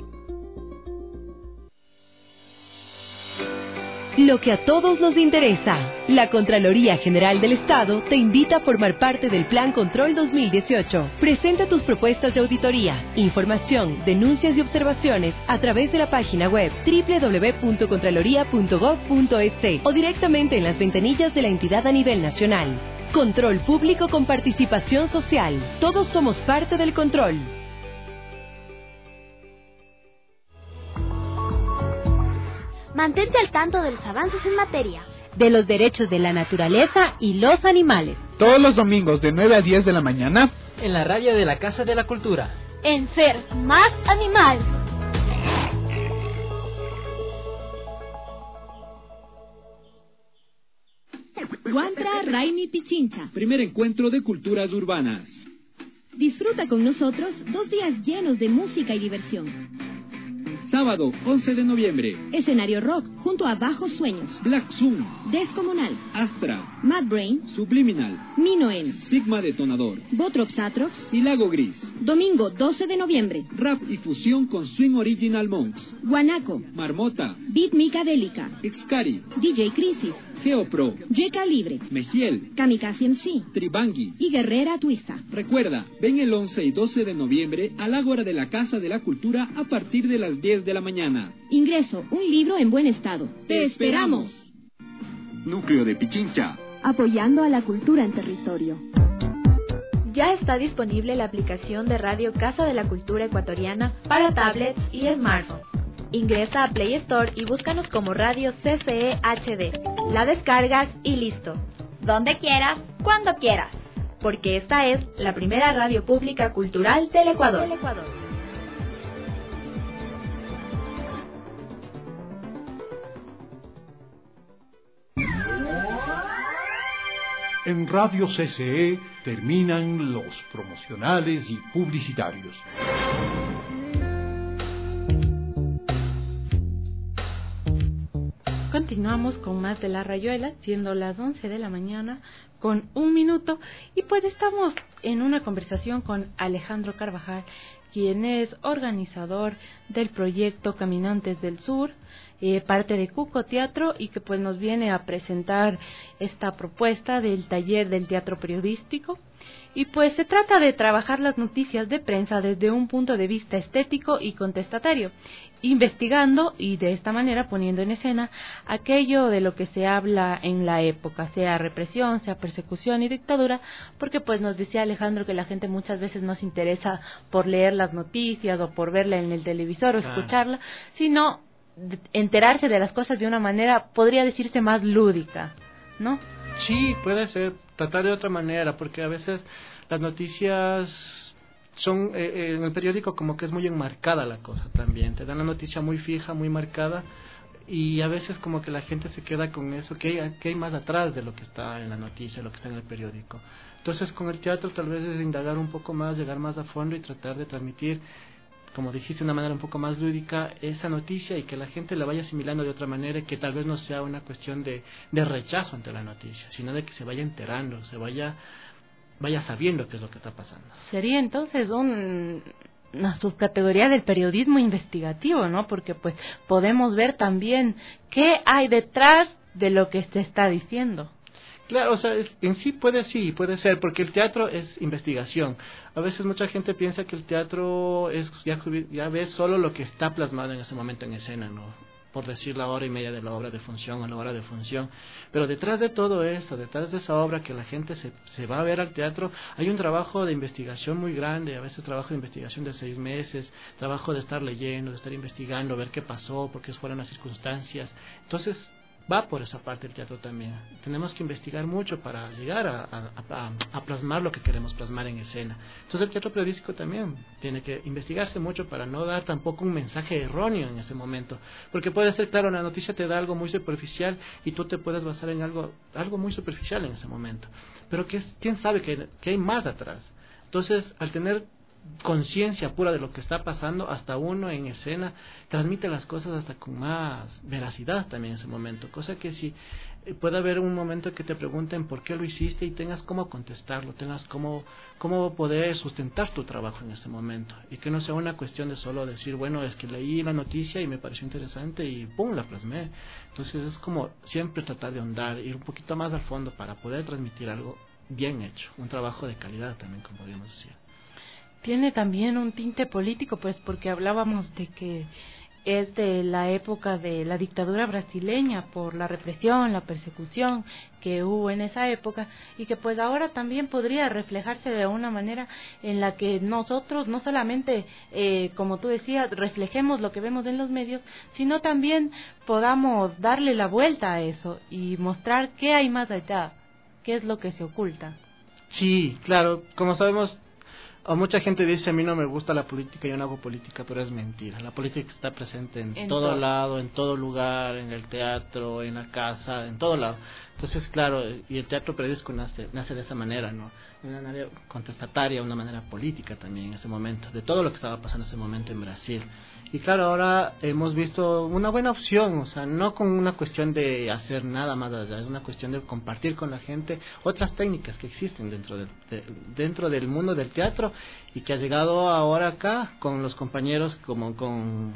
Lo que a todos nos interesa. La Contraloría General del Estado te invita a formar parte del Plan Control dos mil dieciocho. Presenta tus propuestas de auditoría, información, denuncias y observaciones a través de la página web doble u doble u doble u punto contraloría punto gob punto es o directamente en las ventanillas de la entidad a nivel nacional. Control público con participación social. Todos somos parte del control. Mantente al tanto de los avances en materia De los derechos de la naturaleza y los animales. Todos los domingos de nueve a diez de la mañana. En la radio de la Casa de la Cultura. en Ser Más Animal. Guantra Raimi Pichincha. Primer encuentro de culturas urbanas. Disfruta con nosotros dos días llenos de música y diversión. Sábado, once de noviembre. Escenario rock junto a Bajos Sueños. Black Zoom. Descomunal. Astra. Mad Brain. Subliminal. Minoen. Sigma Detonador. Botrops Atrox. Y Lago Gris. Domingo doce de noviembre. Rap y fusión con Swing Original Monks. Guanaco. Marmota. Beat Micadélica. Excari. D J Crisis. Geopro. Yeca Libre. Mejiel. Kamikaze M C. Tribangi. Y Guerrera Twista. Recuerda, ven el once y doce de noviembre al Ágora de la Casa de la Cultura a partir de las diez de la mañana. Ingreso, un libro en buen estado. ¡Te esperamos! Núcleo de Pichincha. Apoyando a la cultura en territorio. Ya está disponible la aplicación de Radio Casa de la Cultura Ecuatoriana para tablets y smartphones. Ingresa a Play Store y búscanos como Radio C C E H D. La descargas y listo. Donde quieras, cuando quieras. Porque esta es la primera radio pública cultural del Ecuador. Del Ecuador. En Radio C C E terminan los promocionales y publicitarios. Continuamos con más de La Rayuela, siendo las once de la mañana con un minuto, y pues estamos en una conversación con Alejandro Carvajal, quien es organizador del proyecto Caminantes del Sur, eh, parte de Cuco Teatro, y que pues nos viene a presentar esta propuesta del taller del teatro periodístico. Y pues se trata de trabajar las noticias de prensa desde un punto de vista estético y contestatario, investigando y de esta manera poniendo en escena aquello de lo que se habla en la época, sea represión, sea persecución y dictadura, porque pues nos decía Alejandro que la gente muchas veces no se interesa por leer las noticias o por verla en el televisor o escucharla, sino enterarse de las cosas de una manera, podría decirse, más lúdica, ¿no? Sí, puede ser, tratar de otra manera, porque a veces las noticias son, eh, en el periódico como que es muy enmarcada la cosa también, te dan la noticia muy fija, muy marcada, y a veces como que la gente se queda con eso, que hay, que hay más atrás de lo que está en la noticia, lo que está en el periódico. Entonces con el teatro tal vez es indagar un poco más, llegar más a fondo y tratar de transmitir, como dijiste, de una manera un poco más lúdica esa noticia, y que la gente la vaya asimilando de otra manera, y que tal vez no sea una cuestión de, de rechazo ante la noticia, sino de que se vaya enterando, se vaya vaya sabiendo qué es lo que está pasando. Sería entonces un, una subcategoría del periodismo investigativo, ¿no? Porque pues podemos ver también qué hay detrás de lo que se está diciendo. Claro, o sea, es, en sí puede sí, puede ser, porque el teatro es investigación. A veces mucha gente piensa que el teatro es, ya, ya ves solo lo que está plasmado en ese momento en escena, ¿no? por decir la hora y media de la obra de función o la hora de función. Pero detrás de todo eso, detrás de esa obra que la gente se, se va a ver al teatro, hay un trabajo de investigación muy grande, a veces trabajo de investigación de seis meses, trabajo de estar leyendo, de estar investigando, ver qué pasó, por qué fueron las circunstancias. Entonces, va por esa parte el teatro también. Tenemos que investigar mucho para llegar a, a, a, a plasmar lo que queremos plasmar en escena. Entonces el teatro periodístico también tiene que investigarse mucho para no dar tampoco un mensaje erróneo en ese momento. Porque puede ser, claro, la noticia te da algo muy superficial y tú te puedes basar en algo, algo muy superficial en ese momento. Pero que, quién sabe que, que hay más atrás. Entonces, al tener conciencia pura de lo que está pasando, hasta uno en escena transmite las cosas hasta con más veracidad también en ese momento, cosa que si eh, puede haber un momento que te pregunten por qué lo hiciste y tengas cómo contestarlo, tengas cómo, cómo poder sustentar tu trabajo en ese momento, y que no sea una cuestión de solo decir, bueno, es que leí la noticia y me pareció interesante y pum, la plasmé. Entonces es como siempre tratar de ahondar, ir un poquito más al fondo para poder transmitir algo bien hecho, un trabajo de calidad también, como podríamos decir. Tiene también un tinte político, pues porque hablábamos de que es de la época de la dictadura brasileña por la represión, la persecución que hubo en esa época, y que pues ahora también podría reflejarse de una manera en la que nosotros no solamente, eh, como tú decías, reflejemos lo que vemos en los medios, sino también podamos darle la vuelta a eso y mostrar qué hay más allá, qué es lo que se oculta. Sí, claro, como sabemos, o mucha gente dice, a mí no me gusta la política, yo no hago política, pero es mentira. La política está presente en, en todo, todo lado, en todo lugar, en el teatro, en la casa, en todo lado. Entonces, claro, y el teatro periodístico nace, nace de esa manera, ¿no? Una manera contestataria, una manera política también en ese momento, de todo lo que estaba pasando en ese momento en Brasil. Y claro, ahora hemos visto una buena opción, o sea, no con una cuestión de hacer nada más allá, es una cuestión de compartir con la gente otras técnicas que existen dentro del, de, dentro del mundo del teatro, y que ha llegado ahora acá con los compañeros como con,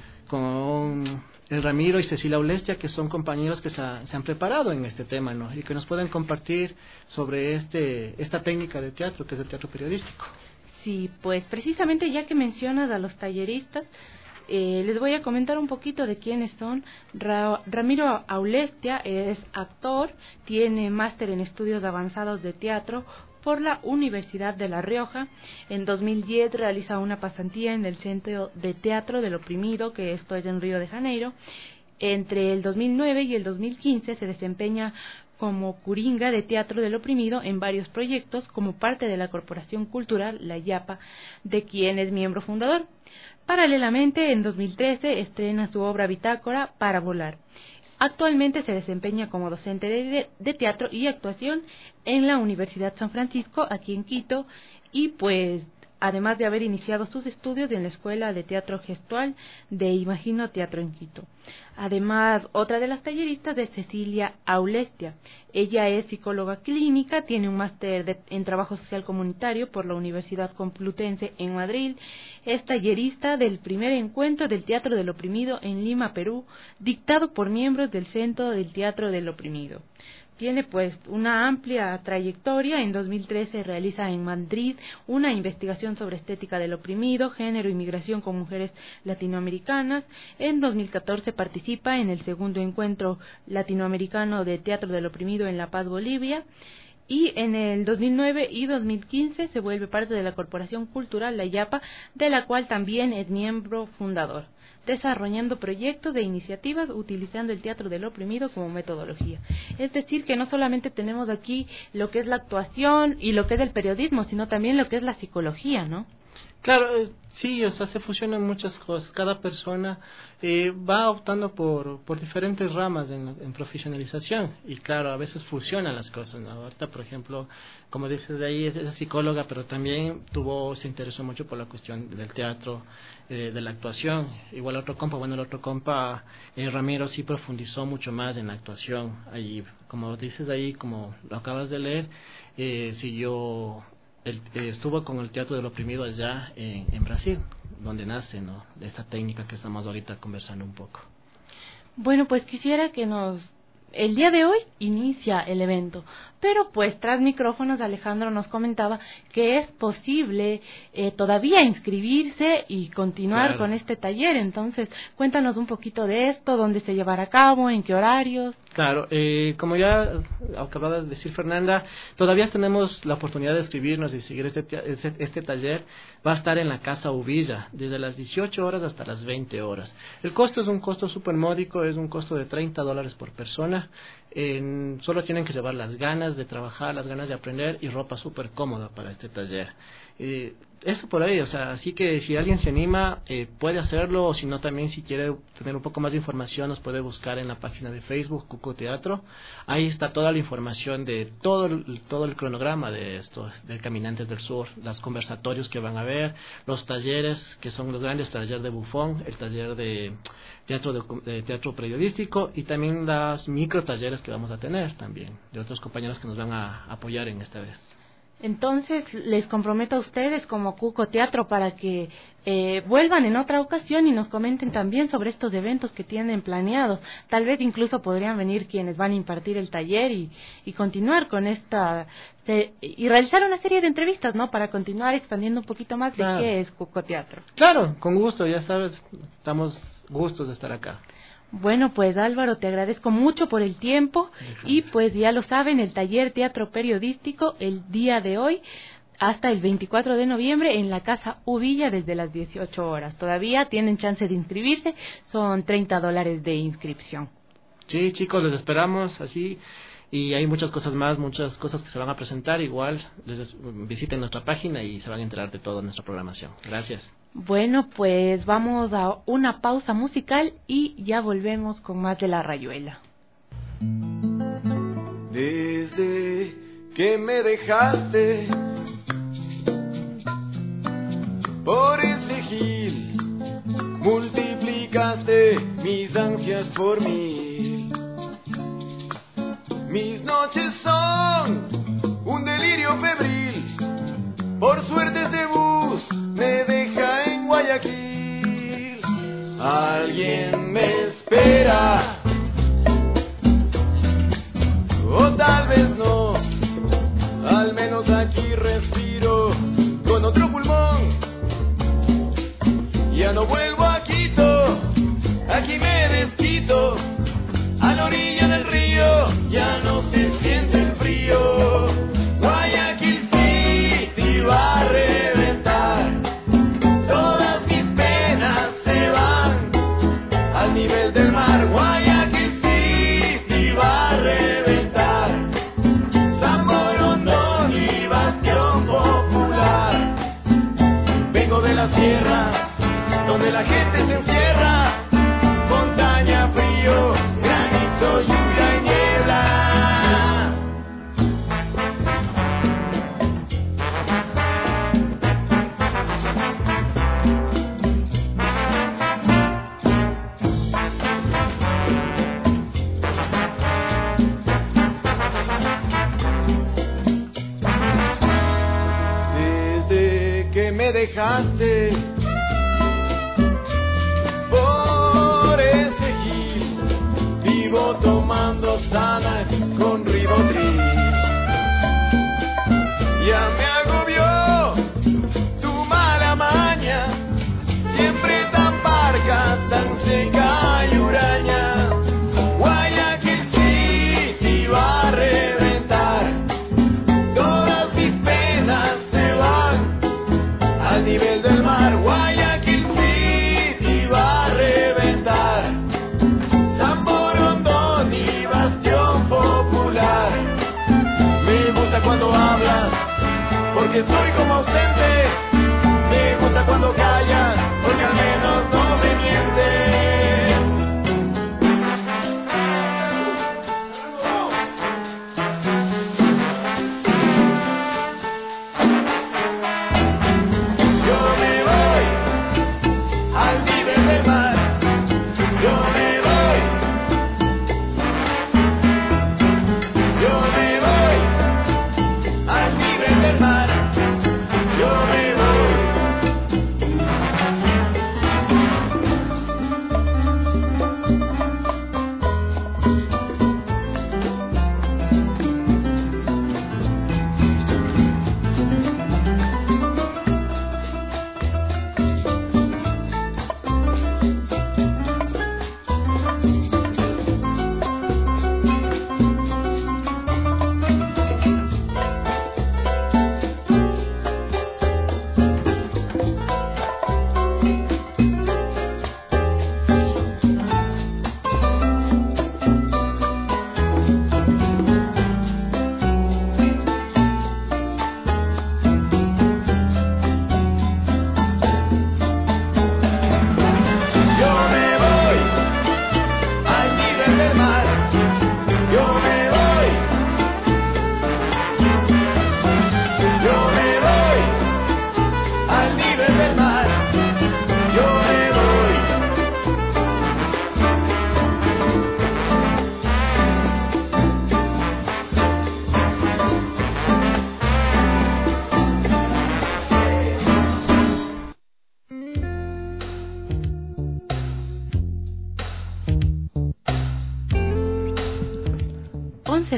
con el Ramiro y Cecilia Aulestia, que son compañeros que se, ha, se han preparado en este tema, ¿no? Y que nos pueden compartir sobre este esta técnica de teatro, que es el teatro periodístico. Sí, pues precisamente ya que mencionas a los talleristas, eh, les voy a comentar un poquito de quiénes son. Ra- Ramiro Aulestia es actor, tiene máster en estudios avanzados de teatro por la Universidad de La Rioja. En dos mil diez realiza una pasantía en el Centro de Teatro del Oprimido, que esto es en Río de Janeiro. Entre el dos mil nueve y el dos mil quince se desempeña como curinga de Teatro del Oprimido en varios proyectos como parte de la Corporación Cultural La Yapa, de quien es miembro fundador. Paralelamente, en dos mil trece estrena su obra bitácora Para Volar. Actualmente se desempeña como docente de, de teatro y actuación en la Universidad San Francisco, aquí en Quito, y pues además de haber iniciado sus estudios en la Escuela de Teatro Gestual de Imagino Teatro en Quito. Además, otra de las talleristas es Cecilia Aulestia. Ella es psicóloga clínica, tiene un máster de, en Trabajo Social Comunitario por la Universidad Complutense en Madrid. Es tallerista del primer encuentro del Teatro del Oprimido en Lima, Perú, dictado por miembros del Centro del Teatro del Oprimido. Tiene pues una amplia trayectoria. En dos mil trece realiza en Madrid una investigación sobre estética del oprimido, género y migración con mujeres latinoamericanas. En dos mil catorce participa en el segundo encuentro latinoamericano de teatro del oprimido en La Paz, Bolivia. Y en el dos mil nueve y dos mil quince se vuelve parte de la Corporación Cultural La Yapa, de la cual también es miembro fundador, desarrollando proyectos de iniciativas utilizando el teatro del oprimido como metodología. Es decir, que no solamente tenemos aquí lo que es la actuación y lo que es el periodismo, sino también lo que es la psicología, ¿no? Claro, eh, sí, o sea, se fusionan muchas cosas. Cada persona eh, va optando por, por diferentes ramas en, en profesionalización, y claro, a veces fusionan las cosas, ¿no? Ahorita, por ejemplo, como dices de ahí, es, es psicóloga, pero también tuvo, se interesó mucho por la cuestión del teatro, eh, de la actuación. Igual otro compa, bueno, el otro compa, eh, Ramiro, sí profundizó mucho más en la actuación. Ahí, como dices ahí, como lo acabas de leer, eh, siguió... El, eh, estuvo con el Teatro del Oprimido allá en, en Brasil, donde nace, ¿no?, de esta técnica que estamos ahorita conversando un poco. Bueno, pues quisiera que nos el día de hoy inicia el evento, pero pues tras micrófonos Alejandro nos comentaba que es posible eh, todavía inscribirse y continuar Claro. con este taller. Entonces, cuéntanos un poquito de esto, dónde se llevará a cabo, en qué horarios. Claro, eh, como ya acababa de decir Fernanda, todavía tenemos la oportunidad de inscribirnos y seguir este, este, este taller. Va a estar en la Casa Uvilla, desde las dieciocho horas hasta las veinte horas. El costo es un costo súper módico, es un costo de treinta dólares por persona. En, solo tienen que llevar las ganas de trabajar, las ganas de aprender y ropa súper cómoda para este taller. Eh, eso por ahí, o sea, así que si alguien se anima, eh, puede hacerlo, o si no también si quiere tener un poco más de información, nos puede buscar en la página de Facebook, Cuco Teatro. Ahí está toda la información de todo el, todo el cronograma de esto, de Caminantes del Sur, los conversatorios que van a ver, los talleres, que son los grandes talleres de bufón, el taller de teatro, de, de teatro periodístico, y también las micro talleres que vamos a tener también, de otros compañeros que nos van a apoyar en esta vez. Entonces, les comprometo a ustedes como Cuco Teatro para que eh, vuelvan en otra ocasión y nos comenten también sobre estos eventos que tienen planeados. Tal vez incluso podrían venir quienes van a impartir el taller y, y continuar con esta... De, y realizar una serie de entrevistas, ¿no? Para continuar expandiendo un poquito más de Claro. qué es Cuco Teatro. Claro, con gusto, ya sabes, estamos gustos de estar acá. Bueno, pues Álvaro, te agradezco mucho por el tiempo y pues ya lo saben, el taller Teatro Periodístico el día de hoy hasta el veinticuatro de noviembre en la Casa Uvilla desde las dieciocho horas. Todavía tienen chance de inscribirse, son treinta dólares de inscripción. Sí, chicos, les esperamos así. Y hay muchas cosas más, muchas cosas que se van a presentar. Igual, les visiten nuestra página y se van a enterar de toda nuestra programación. Gracias. Bueno, pues vamos a una pausa musical y ya volvemos con más de La Rayuela. Desde que me dejaste por ese gil, multiplicaste mis ansias por mil. Mis noches son un delirio febril, por suerte este bus me deja en Guayaquil. Alguien me espera, o tal vez no, al menos aquí respiro con otro pulmón. Ya no vuelvo a Quito, aquí me desquito, a la orilla del río ya no se siente el frío. Guayaquil City va a reventar, todas mis penas se van al nivel del mar. Guayaquil City va a reventar, San Borondón y Bastión Popular. Vengo de la sierra, donde la gente se encierra, montaña, frío, granizo, lluvia y niebla. Desde que me dejaste por ese gil, vivo tomando Xanax con Ribotril. Ya me agobió tu mala maña, siempre tan parca, tan seca y huraña. Guayaquil City va a reventar, todas mis penas se van al nivel del mar. Guayaquil City va a reventar, San Borondón y Bastión Popular. Me gusta cuando hablas, porque soy como ausente. Me gusta cuando callas, porque al menos no me mientes. Yo me voy al nivel del mar, yo me voy, yo me voy al nivel del mar.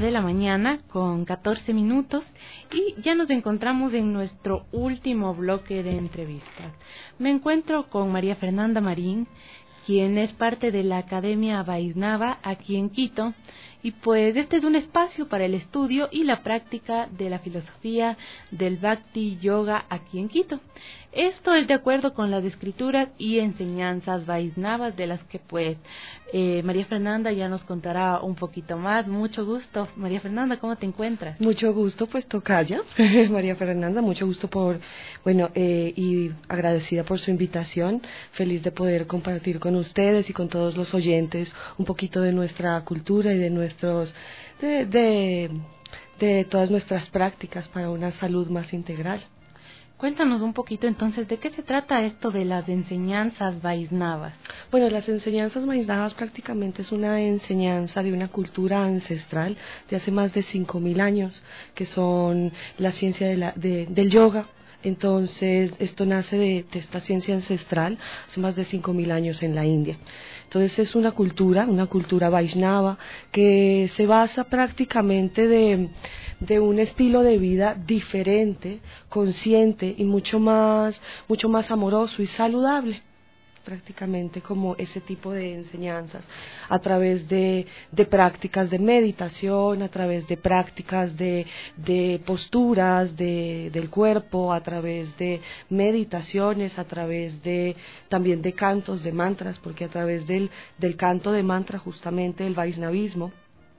nueve de la mañana con catorce minutos y ya nos encontramos en nuestro último bloque de entrevistas. Me encuentro con María Fernanda Marín, quien es parte de la Academia Vaisnava aquí en Quito, y pues este es un espacio para el estudio y la práctica de la filosofía del Bhakti Yoga aquí en Quito. Esto es de acuerdo con las escrituras y enseñanzas Vaisnavas, de las que pues eh, María Fernanda ya nos contará un poquito más. Mucho gusto. María Fernanda, ¿cómo te encuentras? Mucho gusto, pues tocaya. María Fernanda, mucho gusto por, bueno, eh, y agradecida por su invitación. Feliz de poder compartir con ustedes y con todos los oyentes un poquito de nuestra cultura y de nuestros, de, de, de todas nuestras prácticas para una salud más integral. Cuéntanos un poquito entonces, ¿de qué se trata esto de las enseñanzas Vaisnavas? Bueno, las enseñanzas Vaisnavas prácticamente es una enseñanza de una cultura ancestral de hace más de cinco mil años, que son la ciencia de la, de, del yoga. Entonces, esto nace de, de esta ciencia ancestral hace más de cinco mil años en la India. Entonces, es una cultura, una cultura Vaisnava, que se basa prácticamente de, de un estilo de vida diferente, consciente y mucho más, mucho más amoroso y saludable. Prácticamente como ese tipo de enseñanzas a través de, de prácticas de meditación, a través de prácticas de, de posturas de, del cuerpo, a través de meditaciones, a través de también de cantos, de mantras, porque a través del, del canto de mantra justamente el Vaisnavismo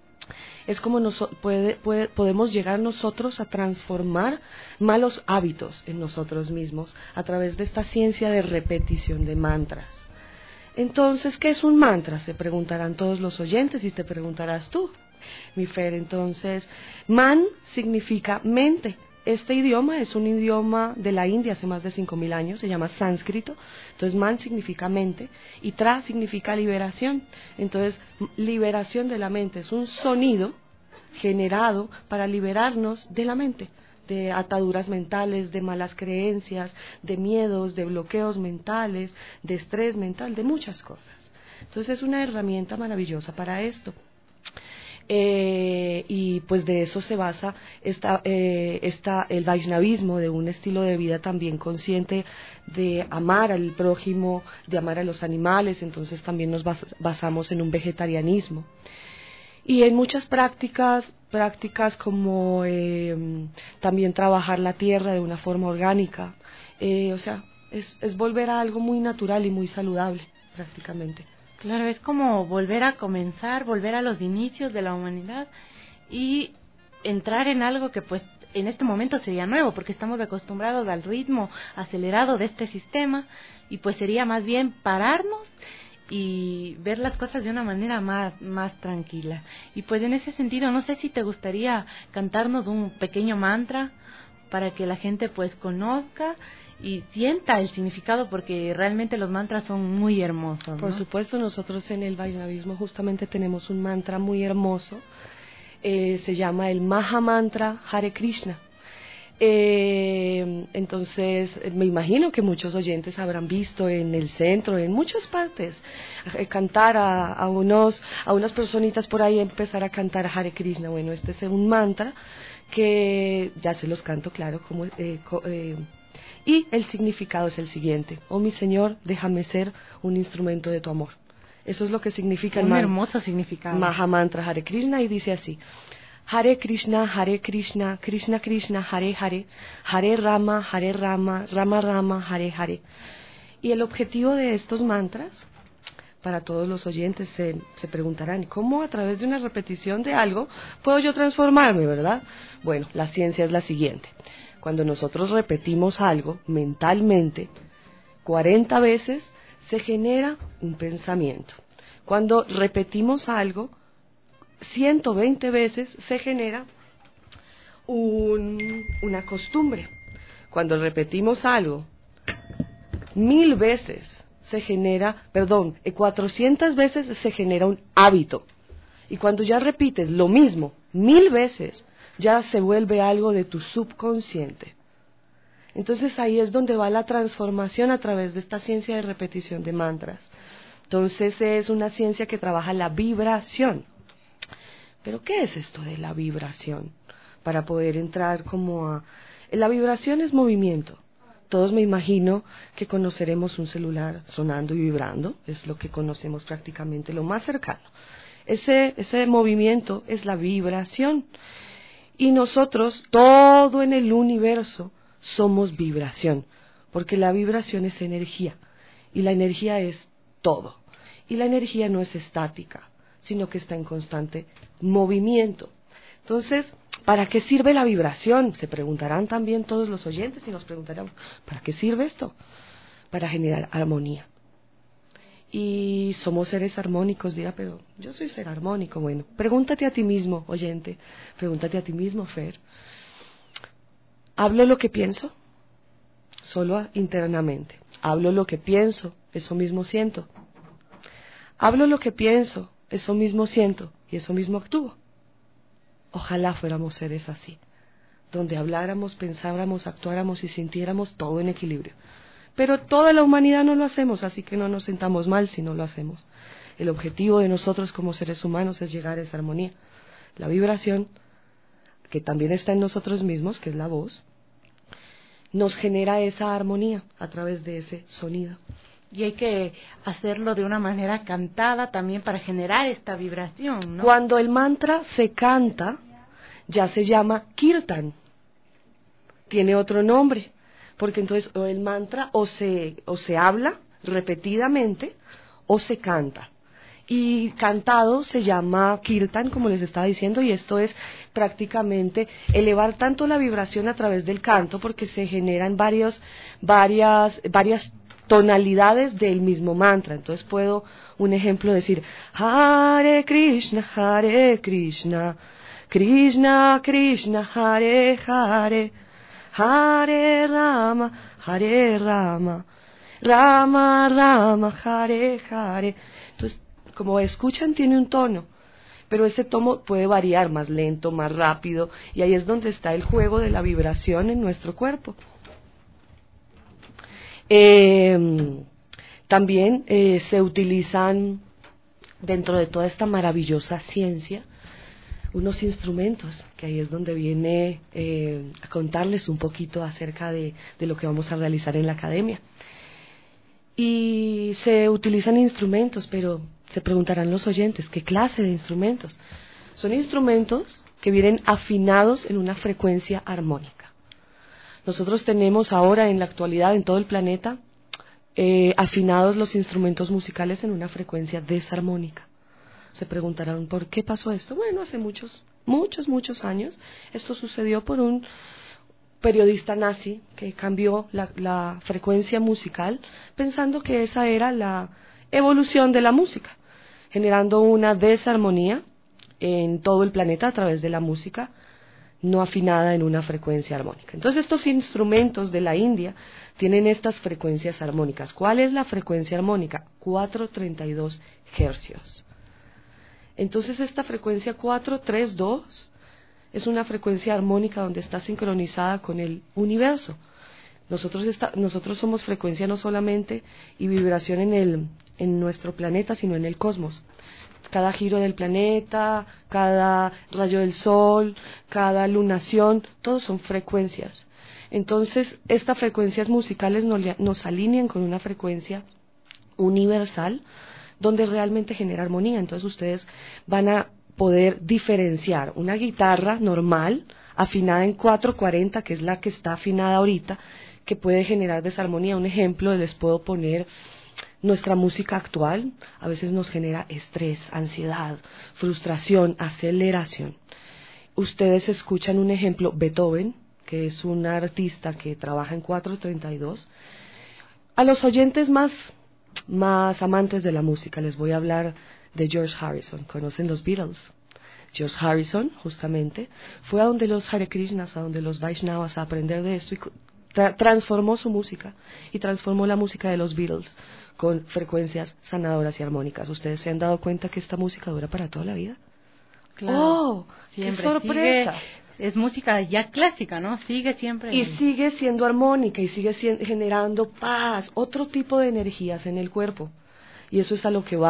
es como nos, puede, puede, podemos llegar nosotros a transformar malos hábitos en nosotros mismos a través de esta ciencia de repetición de mantras. Entonces, ¿qué es un mantra? Se preguntarán todos los oyentes y te preguntarás tú, mi Fer. Entonces, man significa mente. Este idioma es un idioma de la India hace más de cinco mil años, se llama sánscrito. Entonces, man significa mente y tra significa liberación. Entonces, liberación de la mente es un sonido generado para liberarnos de la mente, de ataduras mentales, de malas creencias, de miedos, de bloqueos mentales, de estrés mental, de muchas cosas. Entonces, es una herramienta maravillosa para esto. Eh, y pues de eso se basa esta, eh, esta, el Vaishnavismo, de un estilo de vida también consciente de amar al prójimo, de amar a los animales. Entonces también nos bas basamos en un vegetarianismo y en muchas prácticas prácticas como eh, también trabajar la tierra de una forma orgánica, eh, o sea, es, es volver a algo muy natural y muy saludable prácticamente. Claro, es como volver a comenzar, volver a los inicios de la humanidad y entrar en algo que pues en este momento sería nuevo, porque estamos acostumbrados al ritmo acelerado de este sistema, y pues sería más bien pararnos y ver las cosas de una manera más, más tranquila. Y pues en ese sentido, no sé si te gustaría cantarnos un pequeño mantra para que la gente pues conozca y sienta el significado, porque realmente los mantras son muy hermosos, ¿no? Por supuesto, nosotros en el Vaishnavismo justamente tenemos un mantra muy hermoso, eh, se llama el Maha Mantra Hare Krishna. Eh, entonces, me imagino que muchos oyentes habrán visto en el centro, en muchas partes, eh, cantar a, a, unos, a unas personitas por ahí, empezar a cantar Hare Krishna. Bueno, este es un mantra que ya se los canto, claro, como... Eh, co, eh, y el significado es el siguiente: oh mi Señor, déjame ser un instrumento de tu amor. Eso es lo que significa un el mantra. hermoso significado. Maha Mantra Hare Krishna, y dice así: Hare Krishna, Hare Krishna, Krishna Krishna, Hare Hare, Hare Rama, Hare Rama, Rama Rama, Hare Hare. Y el objetivo de estos mantras, para todos los oyentes se, se preguntarán, ¿cómo a través de una repetición de algo puedo yo transformarme, verdad? Bueno, la ciencia es la siguiente. Cuando nosotros repetimos algo mentalmente cuarenta veces, se genera un pensamiento. Cuando repetimos algo ciento veinte veces, se genera un, una costumbre. Cuando repetimos algo mil veces, se genera, perdón, cuatrocientas veces se genera un hábito. Y cuando ya repites lo mismo mil veces, ya se vuelve algo de tu subconsciente. Entonces ahí es donde va la transformación a través de esta ciencia de repetición de mantras. Entonces es una ciencia que trabaja la vibración. Pero ¿qué es esto de la vibración? Para poder entrar como a... La vibración es movimiento. Todos me imagino que conoceremos un celular sonando y vibrando, es lo que conocemos prácticamente, lo más cercano. Ese, ese movimiento es la vibración. Y nosotros, todo en el universo, somos vibración, porque la vibración es energía, y la energía es todo. Y la energía no es estática, sino que está en constante movimiento. Entonces, ¿para qué sirve la vibración? Se preguntarán también todos los oyentes y nos preguntarán, ¿para qué sirve esto? Para generar armonía. Y somos seres armónicos, dirá, pero yo soy ser armónico. Bueno, pregúntate a ti mismo, oyente, pregúntate a ti mismo, Fer. ¿Hablo lo que pienso? Solo internamente. ¿Hablo lo que pienso? Eso mismo siento. Hablo lo que pienso, eso mismo siento y eso mismo actúo. Ojalá fuéramos seres así, donde habláramos, pensáramos, actuáramos y sintiéramos todo en equilibrio. Pero toda la humanidad no lo hacemos, así que no nos sentamos mal si no lo hacemos. El objetivo de nosotros como seres humanos es llegar a esa armonía. La vibración, que también está en nosotros mismos, que es la voz, nos genera esa armonía a través de ese sonido. Y hay que hacerlo de una manera cantada también para generar esta vibración, ¿no? Cuando el mantra se canta, ya se llama kirtan. Tiene otro nombre, porque entonces o el mantra o se, o se habla repetidamente o se canta. Y cantado se llama kirtan, como les estaba diciendo, y esto es prácticamente elevar tanto la vibración a través del canto, porque se generan varios, varias, varias tonalidades del mismo mantra. Entonces puedo, un ejemplo, decir Hare Krishna, Hare Krishna, Krishna Krishna, Hare Hare, Hare Rama, Hare Rama, Rama Rama, Hare Hare. Entonces, como escuchan, tiene un tono, pero ese tono puede variar, más lento, más rápido, y ahí es donde está el juego de la vibración en nuestro cuerpo. Eh, también eh, se utilizan dentro de toda esta maravillosa ciencia unos instrumentos, que ahí es donde viene eh, a contarles un poquito acerca de, de lo que vamos a realizar en la academia. Y se utilizan instrumentos, pero se preguntarán los oyentes, ¿qué clase de instrumentos? Son instrumentos que vienen afinados en una frecuencia armónica. Nosotros tenemos ahora en la actualidad en todo el planeta eh, afinados los instrumentos musicales en una frecuencia desarmónica. Se preguntarán, ¿por qué pasó esto? Bueno, hace muchos, muchos, muchos años esto sucedió por un periodista nazi que cambió la, la frecuencia musical pensando que esa era la evolución de la música, generando una desarmonía en todo el planeta a través de la música no afinada en una frecuencia armónica. Entonces estos instrumentos de la India tienen estas frecuencias armónicas. ¿Cuál es la frecuencia armónica? cuatrocientos treinta y dos hercios. Entonces esta frecuencia cuatrocientos treinta y dos es una frecuencia armónica donde está sincronizada con el universo. Nosotros, está, nosotros somos frecuencia no solamente y vibración en, el, en nuestro planeta, sino en el cosmos. Cada giro del planeta, cada rayo del sol, cada lunación, todos son frecuencias. Entonces, estas frecuencias musicales nos, nos alinean con una frecuencia universal donde realmente genera armonía. Entonces, ustedes van a poder diferenciar una guitarra normal, afinada en cuatrocientos cuarenta, que es la que está afinada ahorita, que puede generar desarmonía. Un ejemplo, les puedo poner nuestra música actual, a veces nos genera estrés, ansiedad, frustración, aceleración. Ustedes escuchan un ejemplo, Beethoven, que es un artista que trabaja en cuatrocientos treinta y dos. A los oyentes más, más amantes de la música les voy a hablar de George Harrison. ¿Conocen los Beatles? George Harrison, justamente, fue a donde los Hare Krishnas, a donde los Vaishnavas, a aprender de esto y tra- transformó su música y transformó la música de los Beatles con frecuencias sanadoras y armónicas. ¿Ustedes se han dado cuenta que esta música dura para toda la vida? Claro, ¡Oh! siempre ¡Qué sorpresa! Sigue, es música ya clásica, ¿no? Sigue siempre. Y sigue siendo armónica y sigue siendo, generando paz, otro tipo de energías en el cuerpo. Y eso es a lo que va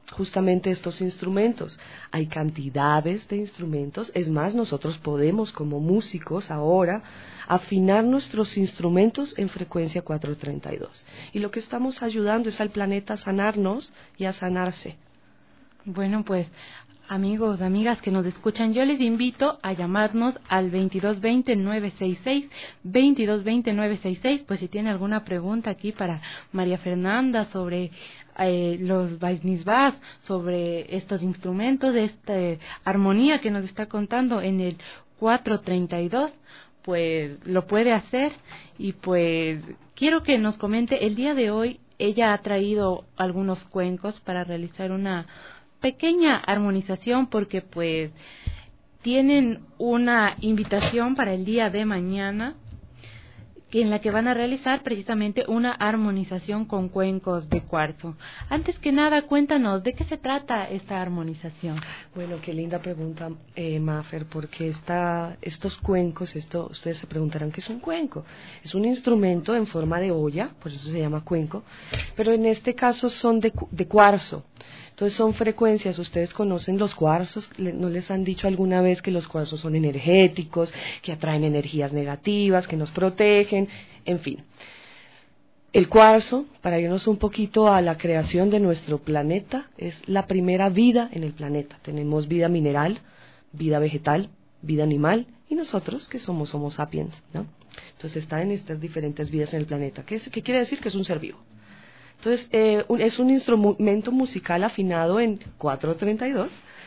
justamente estos instrumentos. Hay cantidades de instrumentos, es más, nosotros podemos como músicos ahora afinar nuestros instrumentos en frecuencia cuatrocientos treinta y dos. Y lo que estamos ayudando es al planeta a sanarnos y a sanarse. Bueno, pues amigos, amigas que nos escuchan, yo les invito a llamarnos al veintidós veinte nueve sesenta y seis, veintidós veinte nueve sesenta y seis, pues si tiene alguna pregunta aquí para María Fernanda sobre eh, los Baisnisbás, sobre estos instrumentos, esta eh, armonía que nos está contando en el cuatrocientos treinta y dos, pues lo puede hacer. Y pues quiero que nos comente, el día de hoy ella ha traído algunos cuencos para realizar una pequeña armonización, porque pues tienen una invitación para el día de mañana en la que van a realizar precisamente una armonización con cuencos de cuarzo. Antes que nada, cuéntanos, ¿de qué se trata esta armonización? Bueno, qué linda pregunta, eh, Mafer, porque esta, estos cuencos, esto, ustedes se preguntarán qué es un cuenco. Es un instrumento en forma de olla, por eso se llama cuenco, pero en este caso son de, de cuarzo. Entonces son frecuencias, ustedes conocen los cuarzos, ¿no les han dicho alguna vez que los cuarzos son energéticos, que atraen energías negativas, que nos protegen, en fin? El cuarzo, para irnos un poquito a la creación de nuestro planeta, es la primera vida en el planeta. Tenemos vida mineral, vida vegetal, vida animal, y nosotros que somos Homo sapiens, ¿no? Entonces está en estas diferentes vidas en el planeta. ¿Qué, es, qué quiere decir? Que es un ser vivo. Entonces, eh, un, es un instrumento musical afinado en cuatrocientos treinta y dos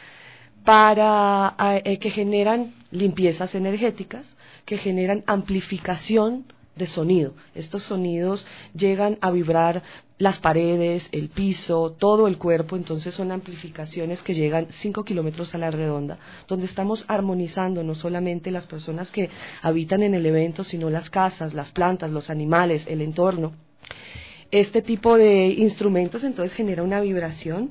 para eh, que generan limpiezas energéticas, que generan amplificación de sonido. Estos sonidos llegan a vibrar las paredes, el piso, todo el cuerpo, entonces son amplificaciones que llegan cinco kilómetros a la redonda, donde estamos armonizando no solamente las personas que habitan en el evento, sino las casas, las plantas, los animales, el entorno. Este tipo de instrumentos entonces genera una vibración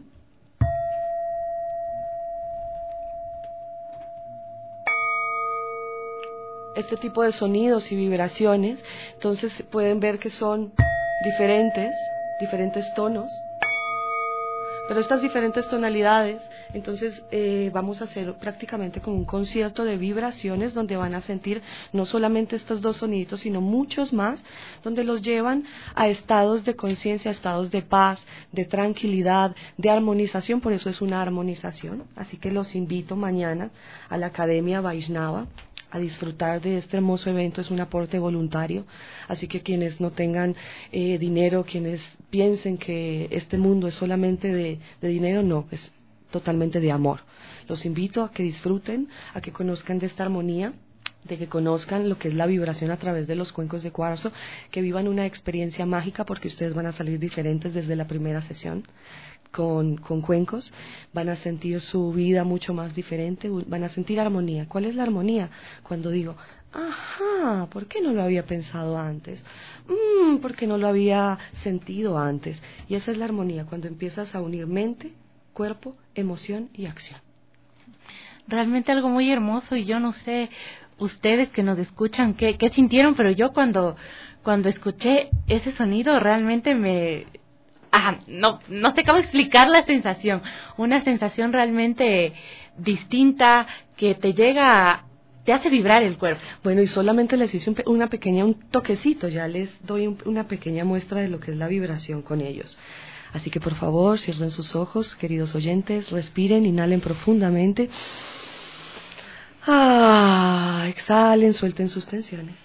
este tipo de sonidos y vibraciones, entonces pueden ver que son diferentes, diferentes tonos, pero estas diferentes tonalidades, entonces eh, vamos a hacer prácticamente como un concierto de vibraciones donde van a sentir no solamente estos dos soniditos, sino muchos más, donde los llevan a estados de conciencia, a estados de paz, de tranquilidad, de armonización, por eso es una armonización. Así que los invito mañana a la Academia Vaishnava a disfrutar de este hermoso evento. Es un aporte voluntario, así que quienes no tengan eh, dinero, quienes piensen que este mundo es solamente de, de dinero, no, es totalmente de amor. Los invito a que disfruten, a que conozcan de esta armonía, de que conozcan lo que es la vibración a través de los cuencos de cuarzo, que vivan una experiencia mágica, porque ustedes van a salir diferentes desde la primera sesión. Con, con cuencos, van a sentir su vida mucho más diferente, van a sentir armonía. ¿Cuál es la armonía? Cuando digo, ajá, ¿por qué no lo había pensado antes? Mm, ¿por qué no lo había sentido antes? Y esa es la armonía, cuando empiezas a unir mente, cuerpo, emoción y acción. Realmente algo muy hermoso, y yo no sé ustedes que nos escuchan qué, qué sintieron, pero yo cuando, cuando escuché ese sonido realmente me... Ah, no, no sé cómo explicar la sensación, una sensación realmente distinta que te llega, a, te hace vibrar el cuerpo. Bueno, y solamente les hice un, una pequeña, un toquecito, ya les doy un, una pequeña muestra de lo que es la vibración con ellos. Así que por favor, cierren sus ojos, queridos oyentes, respiren, inhalen profundamente, ah, exhalen, suelten sus tensiones.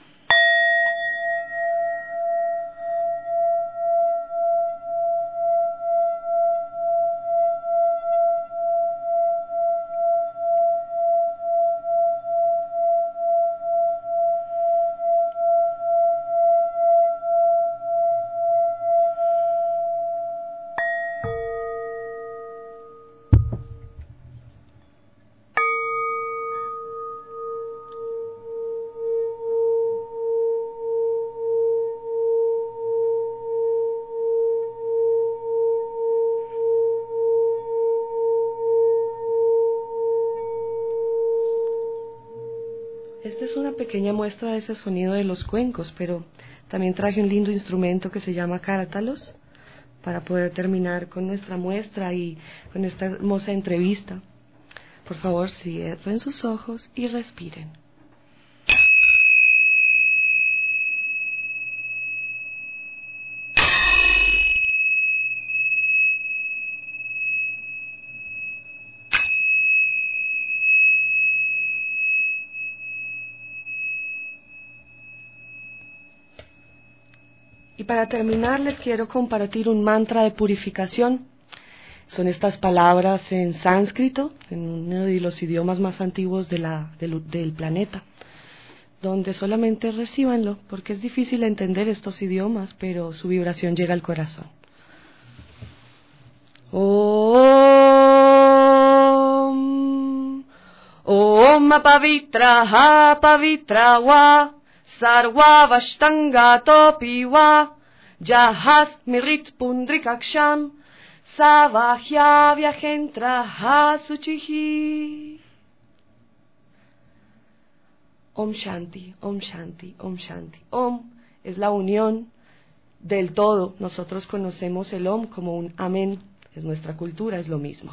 Esta es una pequeña muestra de ese sonido de los cuencos, pero también traje un lindo instrumento que se llama cártalos, para poder terminar con nuestra muestra y con esta hermosa entrevista. Por favor, cierren sus ojos y respiren. Y para terminar les quiero compartir un mantra de purificación. Son estas palabras en sánscrito, en uno de los idiomas más antiguos de la, del, del planeta, donde solamente recíbanlo, porque es difícil entender estos idiomas, pero su vibración llega al corazón. Om Om Pavitra Pavitra Va Sarva Vashtangato Piva Jahas Mirit Pundrikaksham Savahya Vyajentra Hasuchihi. Om Shanti, Om Shanti, Om Shanti. Om es la unión del todo. Nosotros conocemos el Om como un amén. Es nuestra cultura, es lo mismo.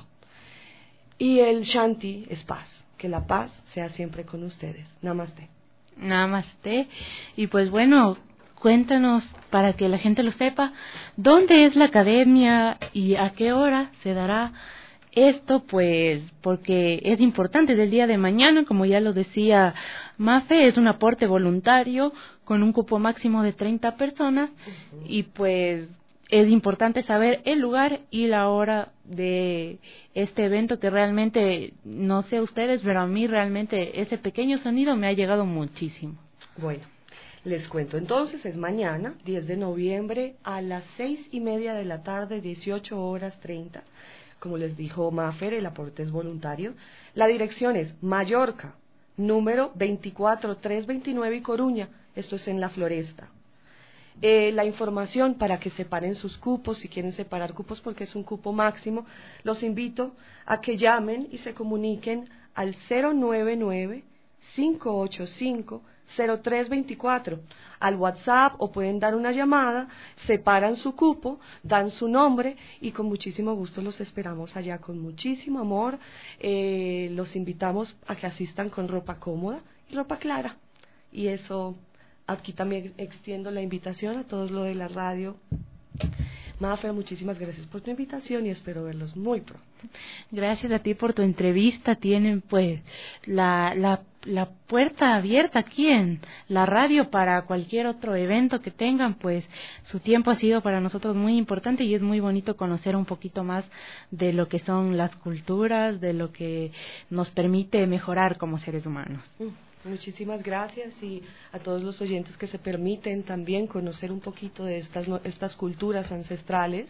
Y el Shanti es paz. Que la paz sea siempre con ustedes. Namaste. Namaste. Y pues bueno, cuéntanos para que la gente lo sepa, ¿dónde es la academia y a qué hora se dará esto? Pues porque es importante del día de mañana, como ya lo decía Mafe, es un aporte voluntario con un cupo máximo de treinta personas uh-huh. Y pues es importante saber el lugar y la hora de este evento que realmente, no sé ustedes, pero a mí realmente ese pequeño sonido me ha llegado muchísimo. Bueno, les cuento entonces, es mañana, diez de noviembre, a las seis y media de la tarde, dieciocho horas treinta. Como les dijo Mafer, el aporte es voluntario. La dirección es Mallorca, número veinticuatro mil trescientos veintinueve y Coruña. Esto es en La Floresta. Eh, la información para que separen sus cupos, si quieren separar cupos porque es un cupo máximo, los invito a que llamen y se comuniquen al cero nueve nueve, cinco ocho cinco, cero tres dos cuatro al WhatsApp, o pueden dar una llamada, separan su cupo, dan su nombre y con muchísimo gusto los esperamos allá con muchísimo amor. Eh, los invitamos a que asistan con ropa cómoda y ropa clara, y eso aquí también extiendo la invitación a todos los de la radio. Mafer, muchísimas gracias por tu invitación y espero verlos muy pronto. Gracias a ti por tu entrevista. Tienen pues la, la, la puerta abierta aquí en la radio para cualquier otro evento que tengan. Pues su tiempo ha sido para nosotros muy importante y es muy bonito conocer un poquito más de lo que son las culturas, de lo que nos permite mejorar como seres humanos. Mm. Muchísimas gracias, y a todos los oyentes que se permiten también conocer un poquito de estas, estas culturas ancestrales.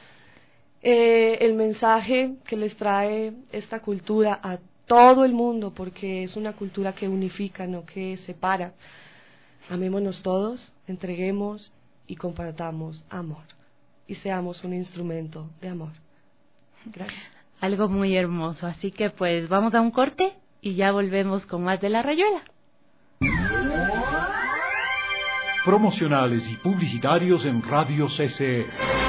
Eh, el mensaje que les trae esta cultura a todo el mundo, porque es una cultura que unifica, no que separa. Amémonos todos, entreguemos y compartamos amor y seamos un instrumento de amor. Gracias. Algo muy hermoso, así que pues vamos a un corte y ya volvemos con más de La Rayuela. Promocionales y publicitarios en Radio C C E.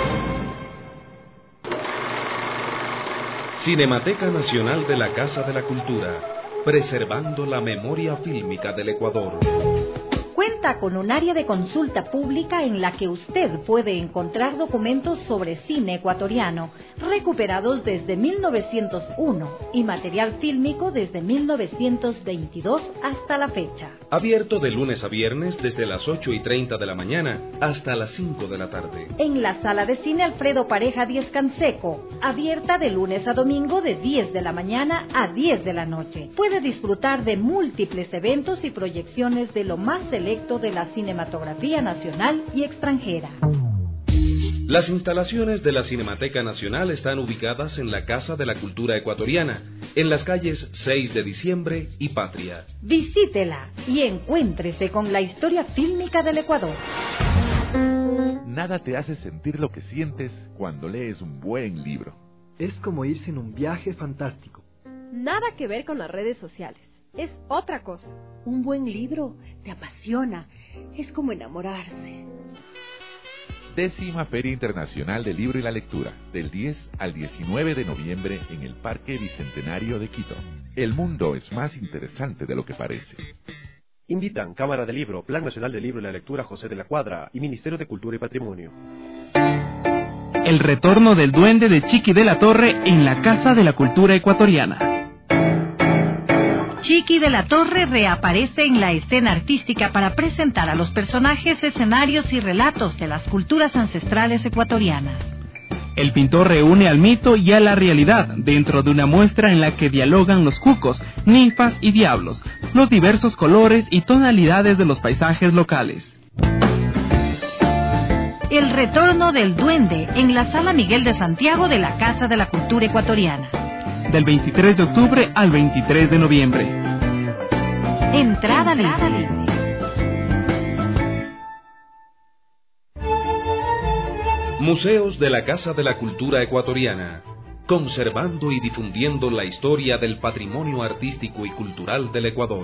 Cinemateca Nacional de la Casa de la Cultura, preservando la memoria fílmica del Ecuador. Cuenta con un área de consulta pública en la que usted puede encontrar documentos sobre cine ecuatoriano, recuperados desde mil novecientos uno y material fílmico desde mil novecientos veintidós hasta la fecha. Abierto de lunes a viernes desde las ocho y treinta de la mañana hasta las cinco de la tarde. En la sala de cine Alfredo Pareja Díez Canseco, abierta de lunes a domingo de diez de la mañana a diez de la noche. Puede disfrutar de múltiples eventos y proyecciones de lo más selecto de la cinematografía nacional y extranjera. Las instalaciones de la Cinemateca Nacional están ubicadas en la Casa de la Cultura Ecuatoriana, en las calles seis de diciembre y Patria. Visítela y encuéntrese con la historia fílmica del Ecuador. Nada te hace sentir lo que sientes cuando lees un buen libro. Es como irse en un viaje fantástico. Nada que ver con las redes sociales. Es otra cosa. Un buen libro te apasiona. Es como enamorarse. Décima Feria Internacional del Libro y la Lectura, del diez al diecinueve de noviembre en el Parque Bicentenario de Quito. El mundo es más interesante de lo que parece. Invitan Cámara del Libro, Plan Nacional del Libro y la Lectura José de la Cuadra y Ministerio de Cultura y Patrimonio. El retorno del duende de Chiqui de la Torre en la Casa de la Cultura Ecuatoriana. Chiqui de la Torre reaparece en la escena artística para presentar a los personajes, escenarios y relatos de las culturas ancestrales ecuatorianas. El pintor reúne al mito y a la realidad dentro de una muestra en la que dialogan los cucos, ninfas y diablos, los diversos colores y tonalidades de los paisajes locales. El retorno del duende en la Sala Miguel de Santiago de la Casa de la Cultura Ecuatoriana. Del veintitrés de octubre al veintitrés de noviembre. Entrada libre. Museos de la Casa de la Cultura Ecuatoriana, conservando y difundiendo la historia del patrimonio artístico y cultural del Ecuador.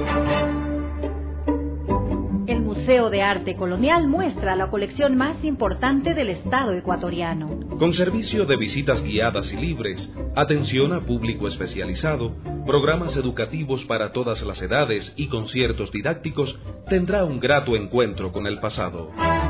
El Museo de Arte Colonial muestra la colección más importante del Estado ecuatoriano. Con servicio de visitas guiadas y libres, atención a público especializado, programas educativos para todas las edades y conciertos didácticos, tendrá un grato encuentro con el pasado.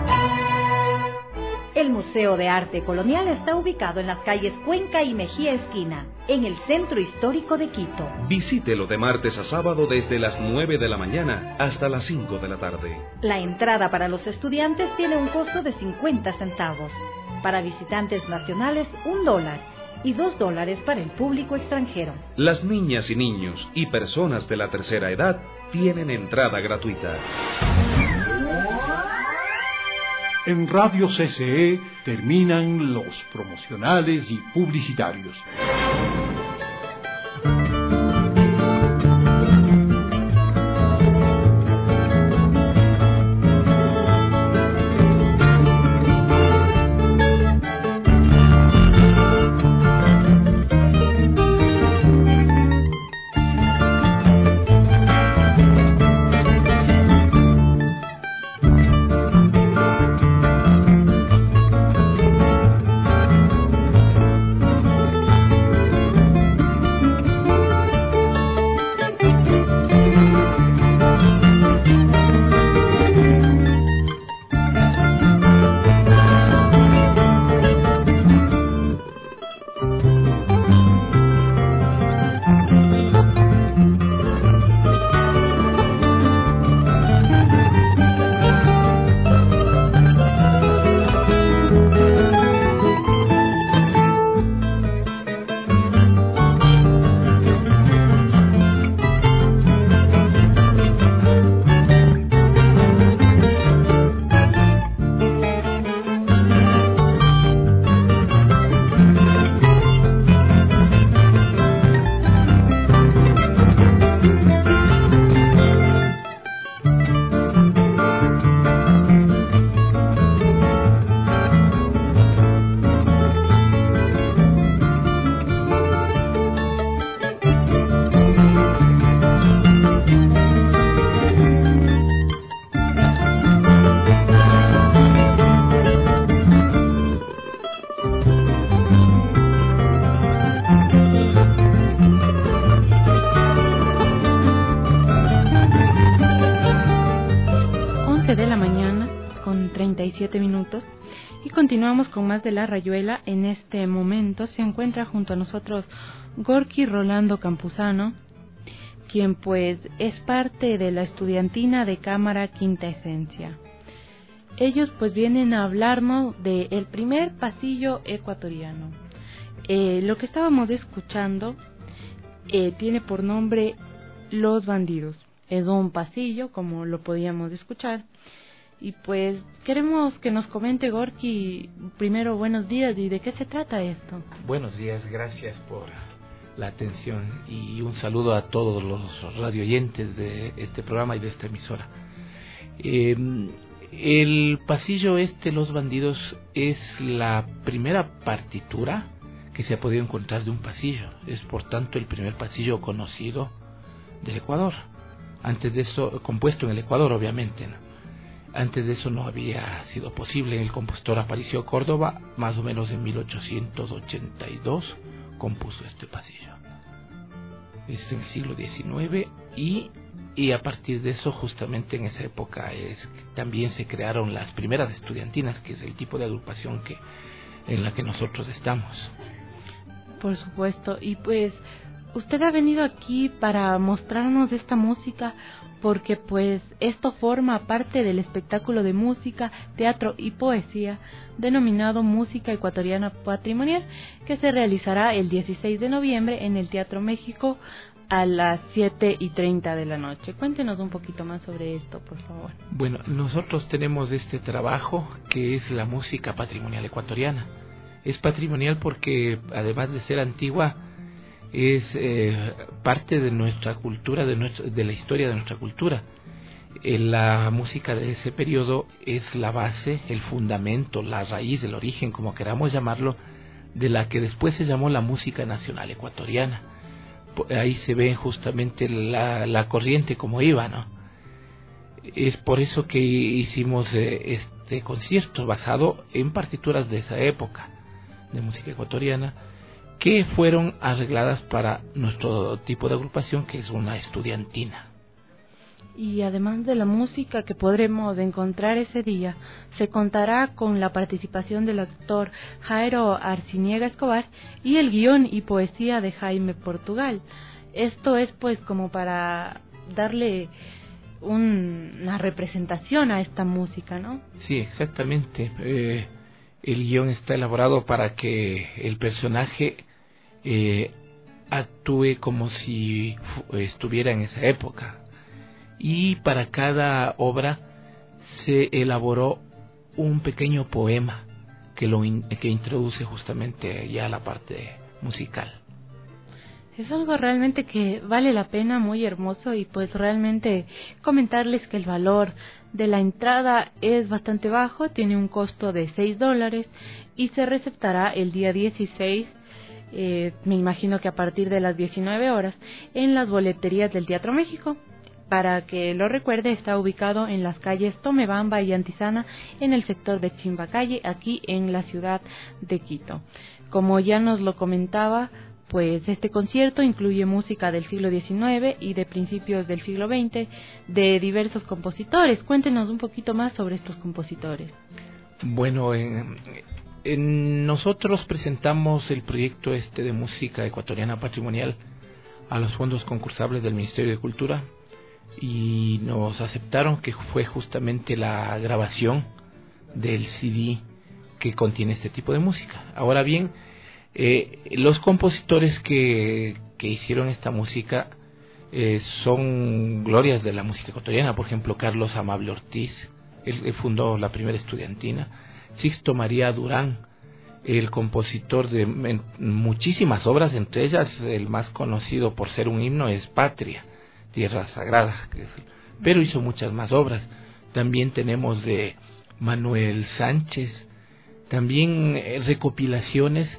El Museo de Arte Colonial está ubicado en las calles Cuenca y Mejía Esquina, en el centro histórico de Quito. Visítelo de martes a sábado desde las nueve de la mañana hasta las cinco de la tarde. La entrada para los estudiantes tiene un costo de cincuenta centavos. Para visitantes nacionales, un dólar. Y dos dólares para el público extranjero. Las niñas y niños y personas de la tercera edad tienen entrada gratuita. En Radio C C E terminan los promocionales y publicitarios. Minutos y continuamos con más de La Rayuela. En este momento se encuentra junto a nosotros Gorky Rolando Campuzano, quien pues es parte de la estudiantina de Cámara Quinta Esencia. Ellos pues vienen a hablarnos del primer pasillo ecuatoriano. Eh, lo que estábamos escuchando eh, tiene por nombre Los Bandidos. Es un pasillo, como lo podíamos escuchar. Y pues queremos que nos comente, Gorky, primero buenos días, y de qué se trata esto. Buenos días, gracias por la atención y un saludo a todos los radioyentes de este programa y de esta emisora. Eh, el pasillo este, Los Bandidos, es la primera partitura que se ha podido encontrar de un pasillo. Es por tanto el primer pasillo conocido del Ecuador. Antes de eso, compuesto en el Ecuador, obviamente, ¿no? Antes de eso no había sido posible. El compositor Aparicio Córdoba, más o menos en mil ochocientos ochenta y dos, compuso este pasillo. Es en el siglo diecinueve y, y a partir de eso, justamente en esa época, es también se crearon las primeras estudiantinas, que es el tipo de agrupación que en la que nosotros estamos. Por supuesto, y pues usted ha venido aquí para mostrarnos esta música porque pues esto forma parte del espectáculo de música, teatro y poesía denominado Música Ecuatoriana Patrimonial, que se realizará el dieciséis de noviembre en el Teatro México a las siete y treinta de la noche. Cuéntenos un poquito más sobre esto, por favor. Bueno, nosotros tenemos este trabajo que es la música patrimonial ecuatoriana. Es patrimonial porque, además de ser antigua, es eh, parte de nuestra cultura, de, nuestra, de la historia de nuestra cultura. Eh, la música de ese periodo es la base, el fundamento, la raíz, el origen, como queramos llamarlo, de la que después se llamó la música nacional ecuatoriana. Ahí se ve justamente la, la corriente como iba, ¿no? Es por eso que hicimos eh, este concierto basado en partituras de esa época de música ecuatoriana, que fueron arregladas para nuestro tipo de agrupación, que es una estudiantina. Y además de la música que podremos encontrar ese día, se contará con la participación del actor Jairo Arciniega Escobar y el guión y poesía de Jaime Portugal. Esto es pues como para darle un, una representación a esta música, ¿no? Sí, exactamente. Eh, el guión está elaborado para que el personaje eh, actúe como si estuviera en esa época. Y para cada obra se elaboró un pequeño poema que lo in, que introduce justamente ya la parte musical. Es algo realmente que vale la pena, muy hermoso, y pues realmente comentarles que el valor de la entrada es bastante bajo, tiene un costo de seis dólares y se receptará el día dieciséis, eh, me imagino que a partir de las diecinueve horas, en las boleterías del Teatro México. Para que lo recuerde, está ubicado en las calles Tomebamba y Antizana, en el sector de Chimbacalle, aquí en la ciudad de Quito. Como ya nos lo comentaba, pues este concierto incluye música del siglo diecinueve y de principios del siglo veinte de diversos compositores. Cuéntenos un poquito más sobre estos compositores. Bueno, en, en nosotros presentamos el proyecto este de música ecuatoriana patrimonial a los fondos concursables del Ministerio de Cultura, y nos aceptaron, que fue justamente la grabación del C D que contiene este tipo de música. Ahora bien, eh, los compositores que, que hicieron esta música eh, son glorias de la música ecuatoriana. Por ejemplo, Carlos Amable Ortiz, él, él fundó la primera estudiantina. Sixto María Durán, el compositor de en, muchísimas obras, entre ellas el más conocido por ser un himno es Patria, Tierra Sagrada, pero hizo muchas más obras. También tenemos de Manuel Sánchez, también eh, recopilaciones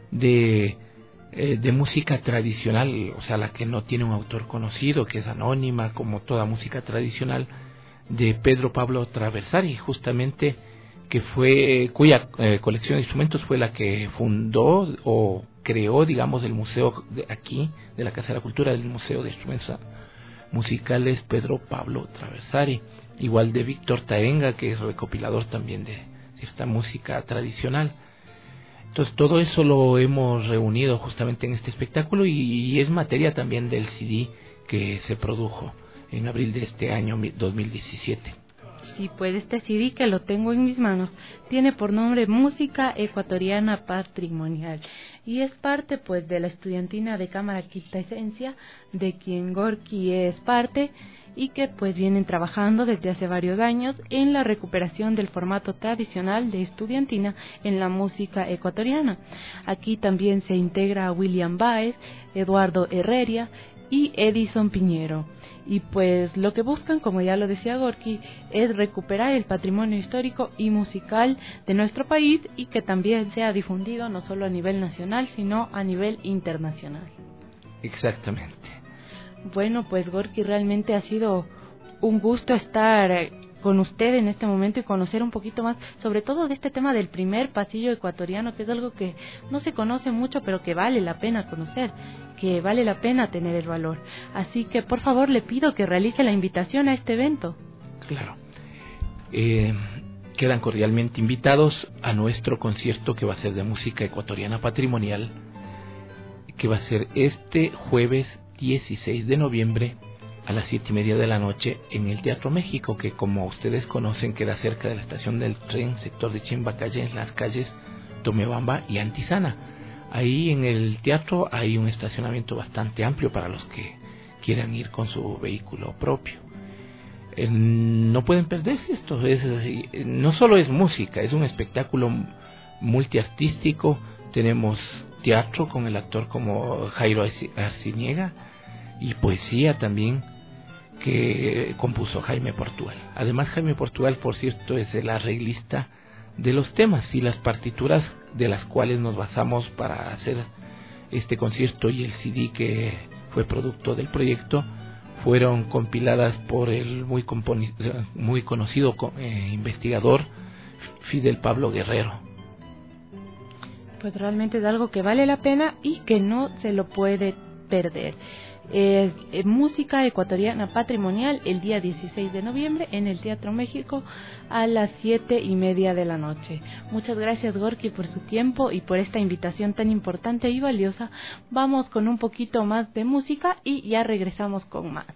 de, eh, de música tradicional, o sea, la que no tiene un autor conocido, que es anónima, como toda música tradicional, de Pedro Pablo Traversari, justamente, que fue cuya eh, colección de instrumentos fue la que fundó o creó, digamos, el museo de aquí, de la Casa de la Cultura, del Museo de Instrumentos Musicales Pedro Pablo Traversari, igual de Víctor Taenga, que es recopilador también de cierta música tradicional. Entonces todo eso lo hemos reunido justamente en este espectáculo, y, y es materia también del C D que se produjo en abril de este año dos mil diecisiete. Sí, pues este C D que lo tengo en mis manos tiene por nombre Música Ecuatoriana Patrimonial y es parte pues de la estudiantina de Cámara Quinta Esencia, de quien Gorky es parte, y que pues vienen trabajando desde hace varios años en la recuperación del formato tradicional de estudiantina en la música ecuatoriana. Aquí también se integra a William Baez, Eduardo Herreria y Edison Piñero. Y pues lo que buscan, como ya lo decía Gorky, es recuperar el patrimonio histórico y musical de nuestro país, y que también sea difundido no solo a nivel nacional, sino a nivel internacional. Exactamente. Bueno, pues Gorky, realmente ha sido un gusto estar con usted en este momento y conocer un poquito más, sobre todo de este tema del primer pasillo ecuatoriano, que es algo que no se conoce mucho, pero que vale la pena conocer, que vale la pena tener el valor. Así que, por favor, le pido que realice la invitación a este evento. Claro. Eh, quedan cordialmente invitados a nuestro concierto que va a ser de música ecuatoriana patrimonial, que va a ser este jueves dieciséis de noviembre a las siete y media de la noche en el Teatro México, que como ustedes conocen queda cerca de la estación del tren, sector de Chimbacalle, en las calles Tomebamba y Antisana. Ahí en el teatro hay un estacionamiento bastante amplio para los que quieran ir con su vehículo propio. Eh, no pueden perderse esto, es, no solo es música, es un espectáculo multiartístico. Tenemos teatro con el actor como Jairo Arciniega y poesía también que compuso Jaime Portugal. Además, Jaime Portugal, por cierto, es el arreglista de los temas y las partituras de las cuales nos basamos para hacer este concierto, y el C D que fue producto del proyecto fueron compiladas por el muy, componi- muy conocido eh, investigador Fidel Pablo Guerrero. Pues realmente es algo que vale la pena y que no se lo puede perder. Eh, eh, música ecuatoriana patrimonial el día dieciséis de noviembre en el Teatro México a las siete y media de la noche. Muchas gracias, Gorky, por su tiempo y por esta invitación tan importante y valiosa. Vamos con un poquito más de música y ya regresamos con más.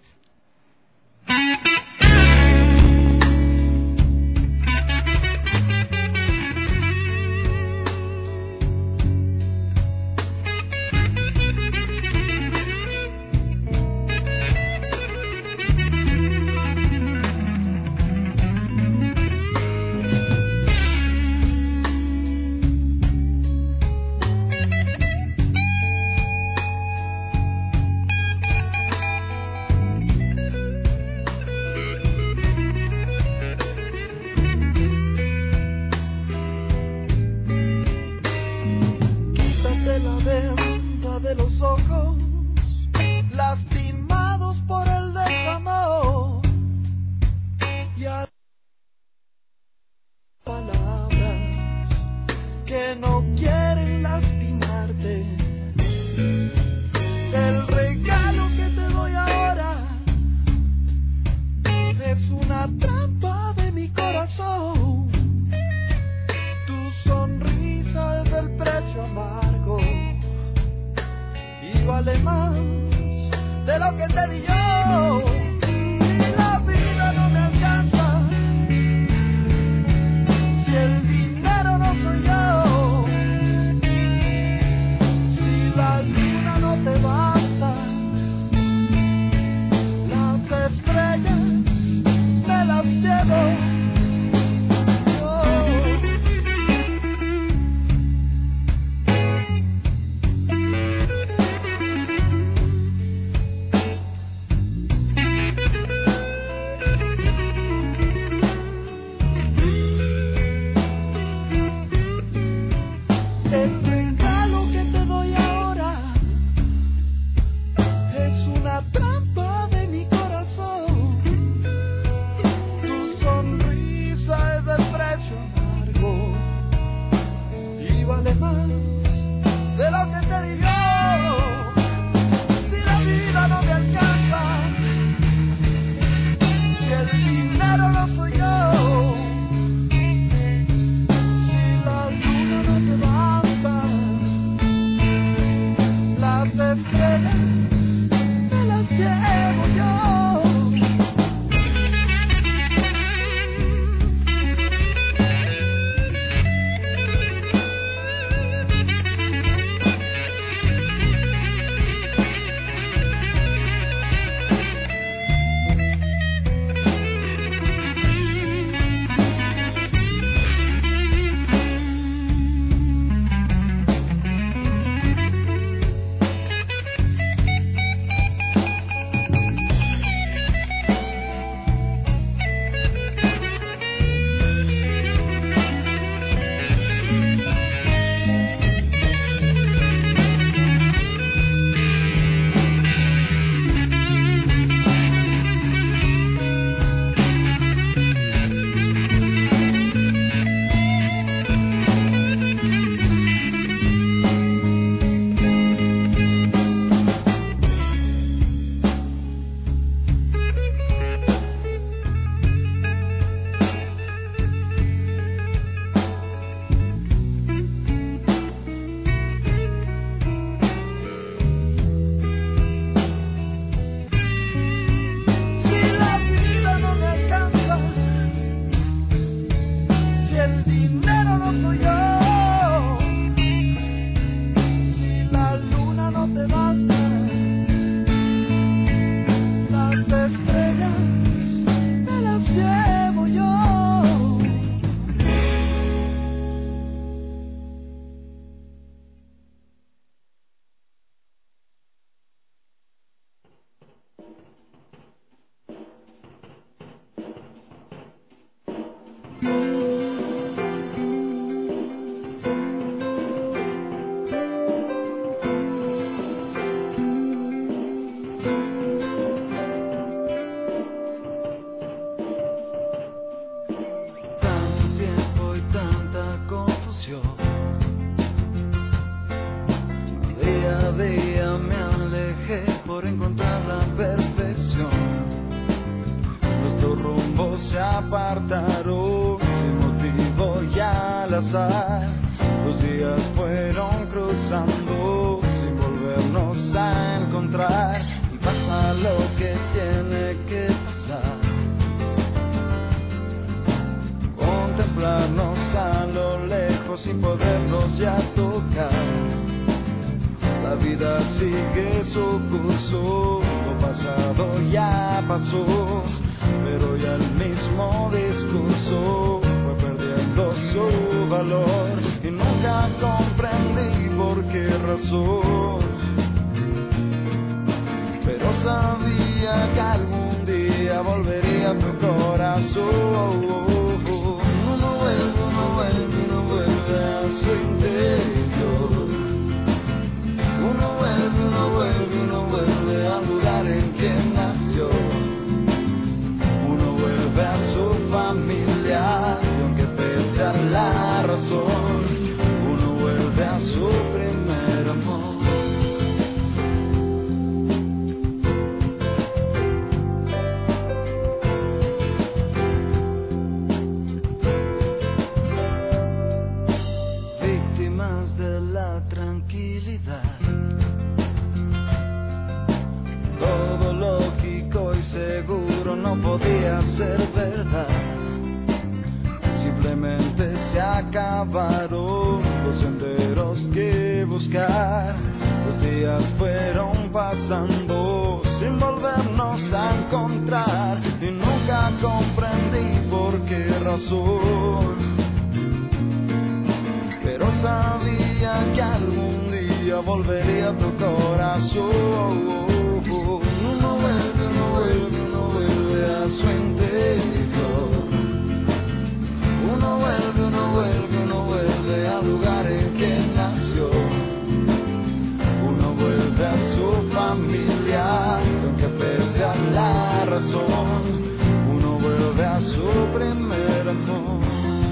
Los días fueron cruzando sin volvernos a encontrar. Y pasa lo que tiene que pasar. Contemplarnos a lo lejos sin podernos ya tocar. La vida sigue su curso, lo pasado ya pasó, pero ya el mismo discurso fue perdiendo su valor y nunca comprendí por qué razón, pero sabía que algún día volvería a tu corazón. Uno vuelve, uno vuelve, uno vuelve a su interior. Uno vuelve, uno vuelve, uno vuelve al lugar en que nació. Uno vuelve a su familia, y aunque pese a la razón, uno vuelve a su primer amor. Víctimas de la tranquilidad, todo lógico y seguro no podía ser verdad. Simplemente se acabaron los senderos que buscar. Los días fueron pasando sin volvernos a encontrar y nunca comprendí por qué razón, pero sabía que algún día volvería a tu corazón. Uno vuelve, uno vuelve, uno vuelve a su interior. Uno vuelve, uno vuelve, uno vuelve al lugar en que nació. Uno vuelve a su familia, aunque pese a la razón. Uno vuelve a su primer amor.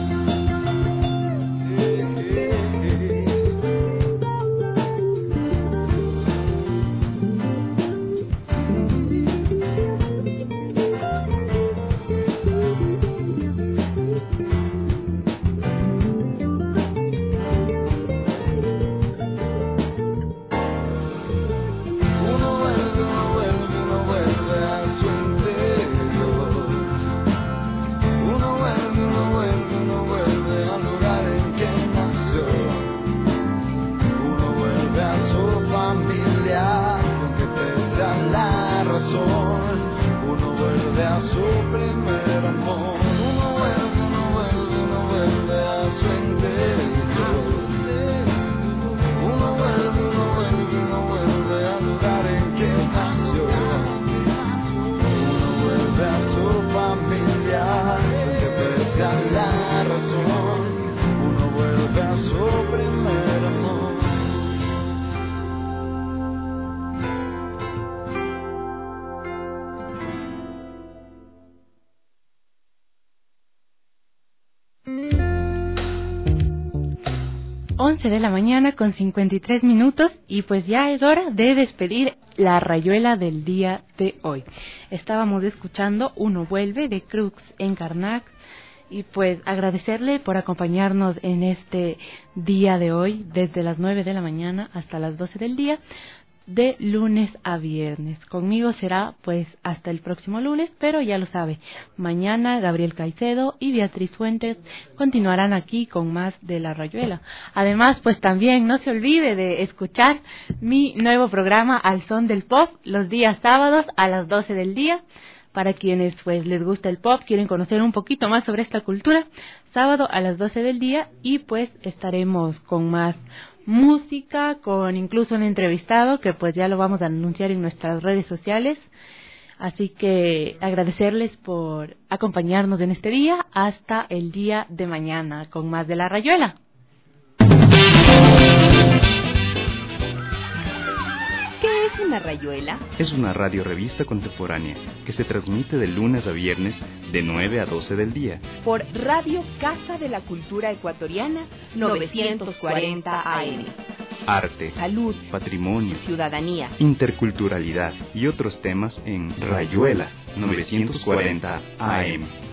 Uno vuelve a su primer amor. Uno vuelve, uno vuelve, uno vuelve a su interior. Uno vuelve, uno vuelve, uno vuelve al lugar en que nació. Uno vuelve a su familia, aunque pese a la razón. Uno vuelve a su primer amor. once de la mañana con cincuenta y tres minutos y pues ya es hora de despedir la rayuela del día de hoy. Estábamos escuchando Uno Vuelve de Crux en Karnak y pues agradecerle por acompañarnos en este día de hoy desde las nueve de la mañana hasta las doce del día, de lunes a viernes. Conmigo será pues hasta el próximo lunes, pero ya lo sabe, mañana Gabriel Caicedo y Beatriz Fuentes continuarán aquí con más de La Rayuela. Además, pues también no se olvide de escuchar mi nuevo programa Al Son del Pop los días sábados a las doce del día. Para quienes pues les gusta el pop, quieren conocer un poquito más sobre esta cultura, sábado a las doce del día y pues estaremos con más música, con incluso un entrevistado que pues ya lo vamos a anunciar en nuestras redes sociales. Así que agradecerles por acompañarnos en este día hasta el día de mañana con más de La Rayuela. ¿Qué es una rayuela? Es una radiorevista contemporánea que se transmite de lunes a viernes de nueve a doce del día. Por Radio Casa de la Cultura Ecuatoriana, novecientos cuarenta A M. Arte, salud, patrimonio, ciudadanía, interculturalidad y otros temas en Rayuela novecientos cuarenta A M.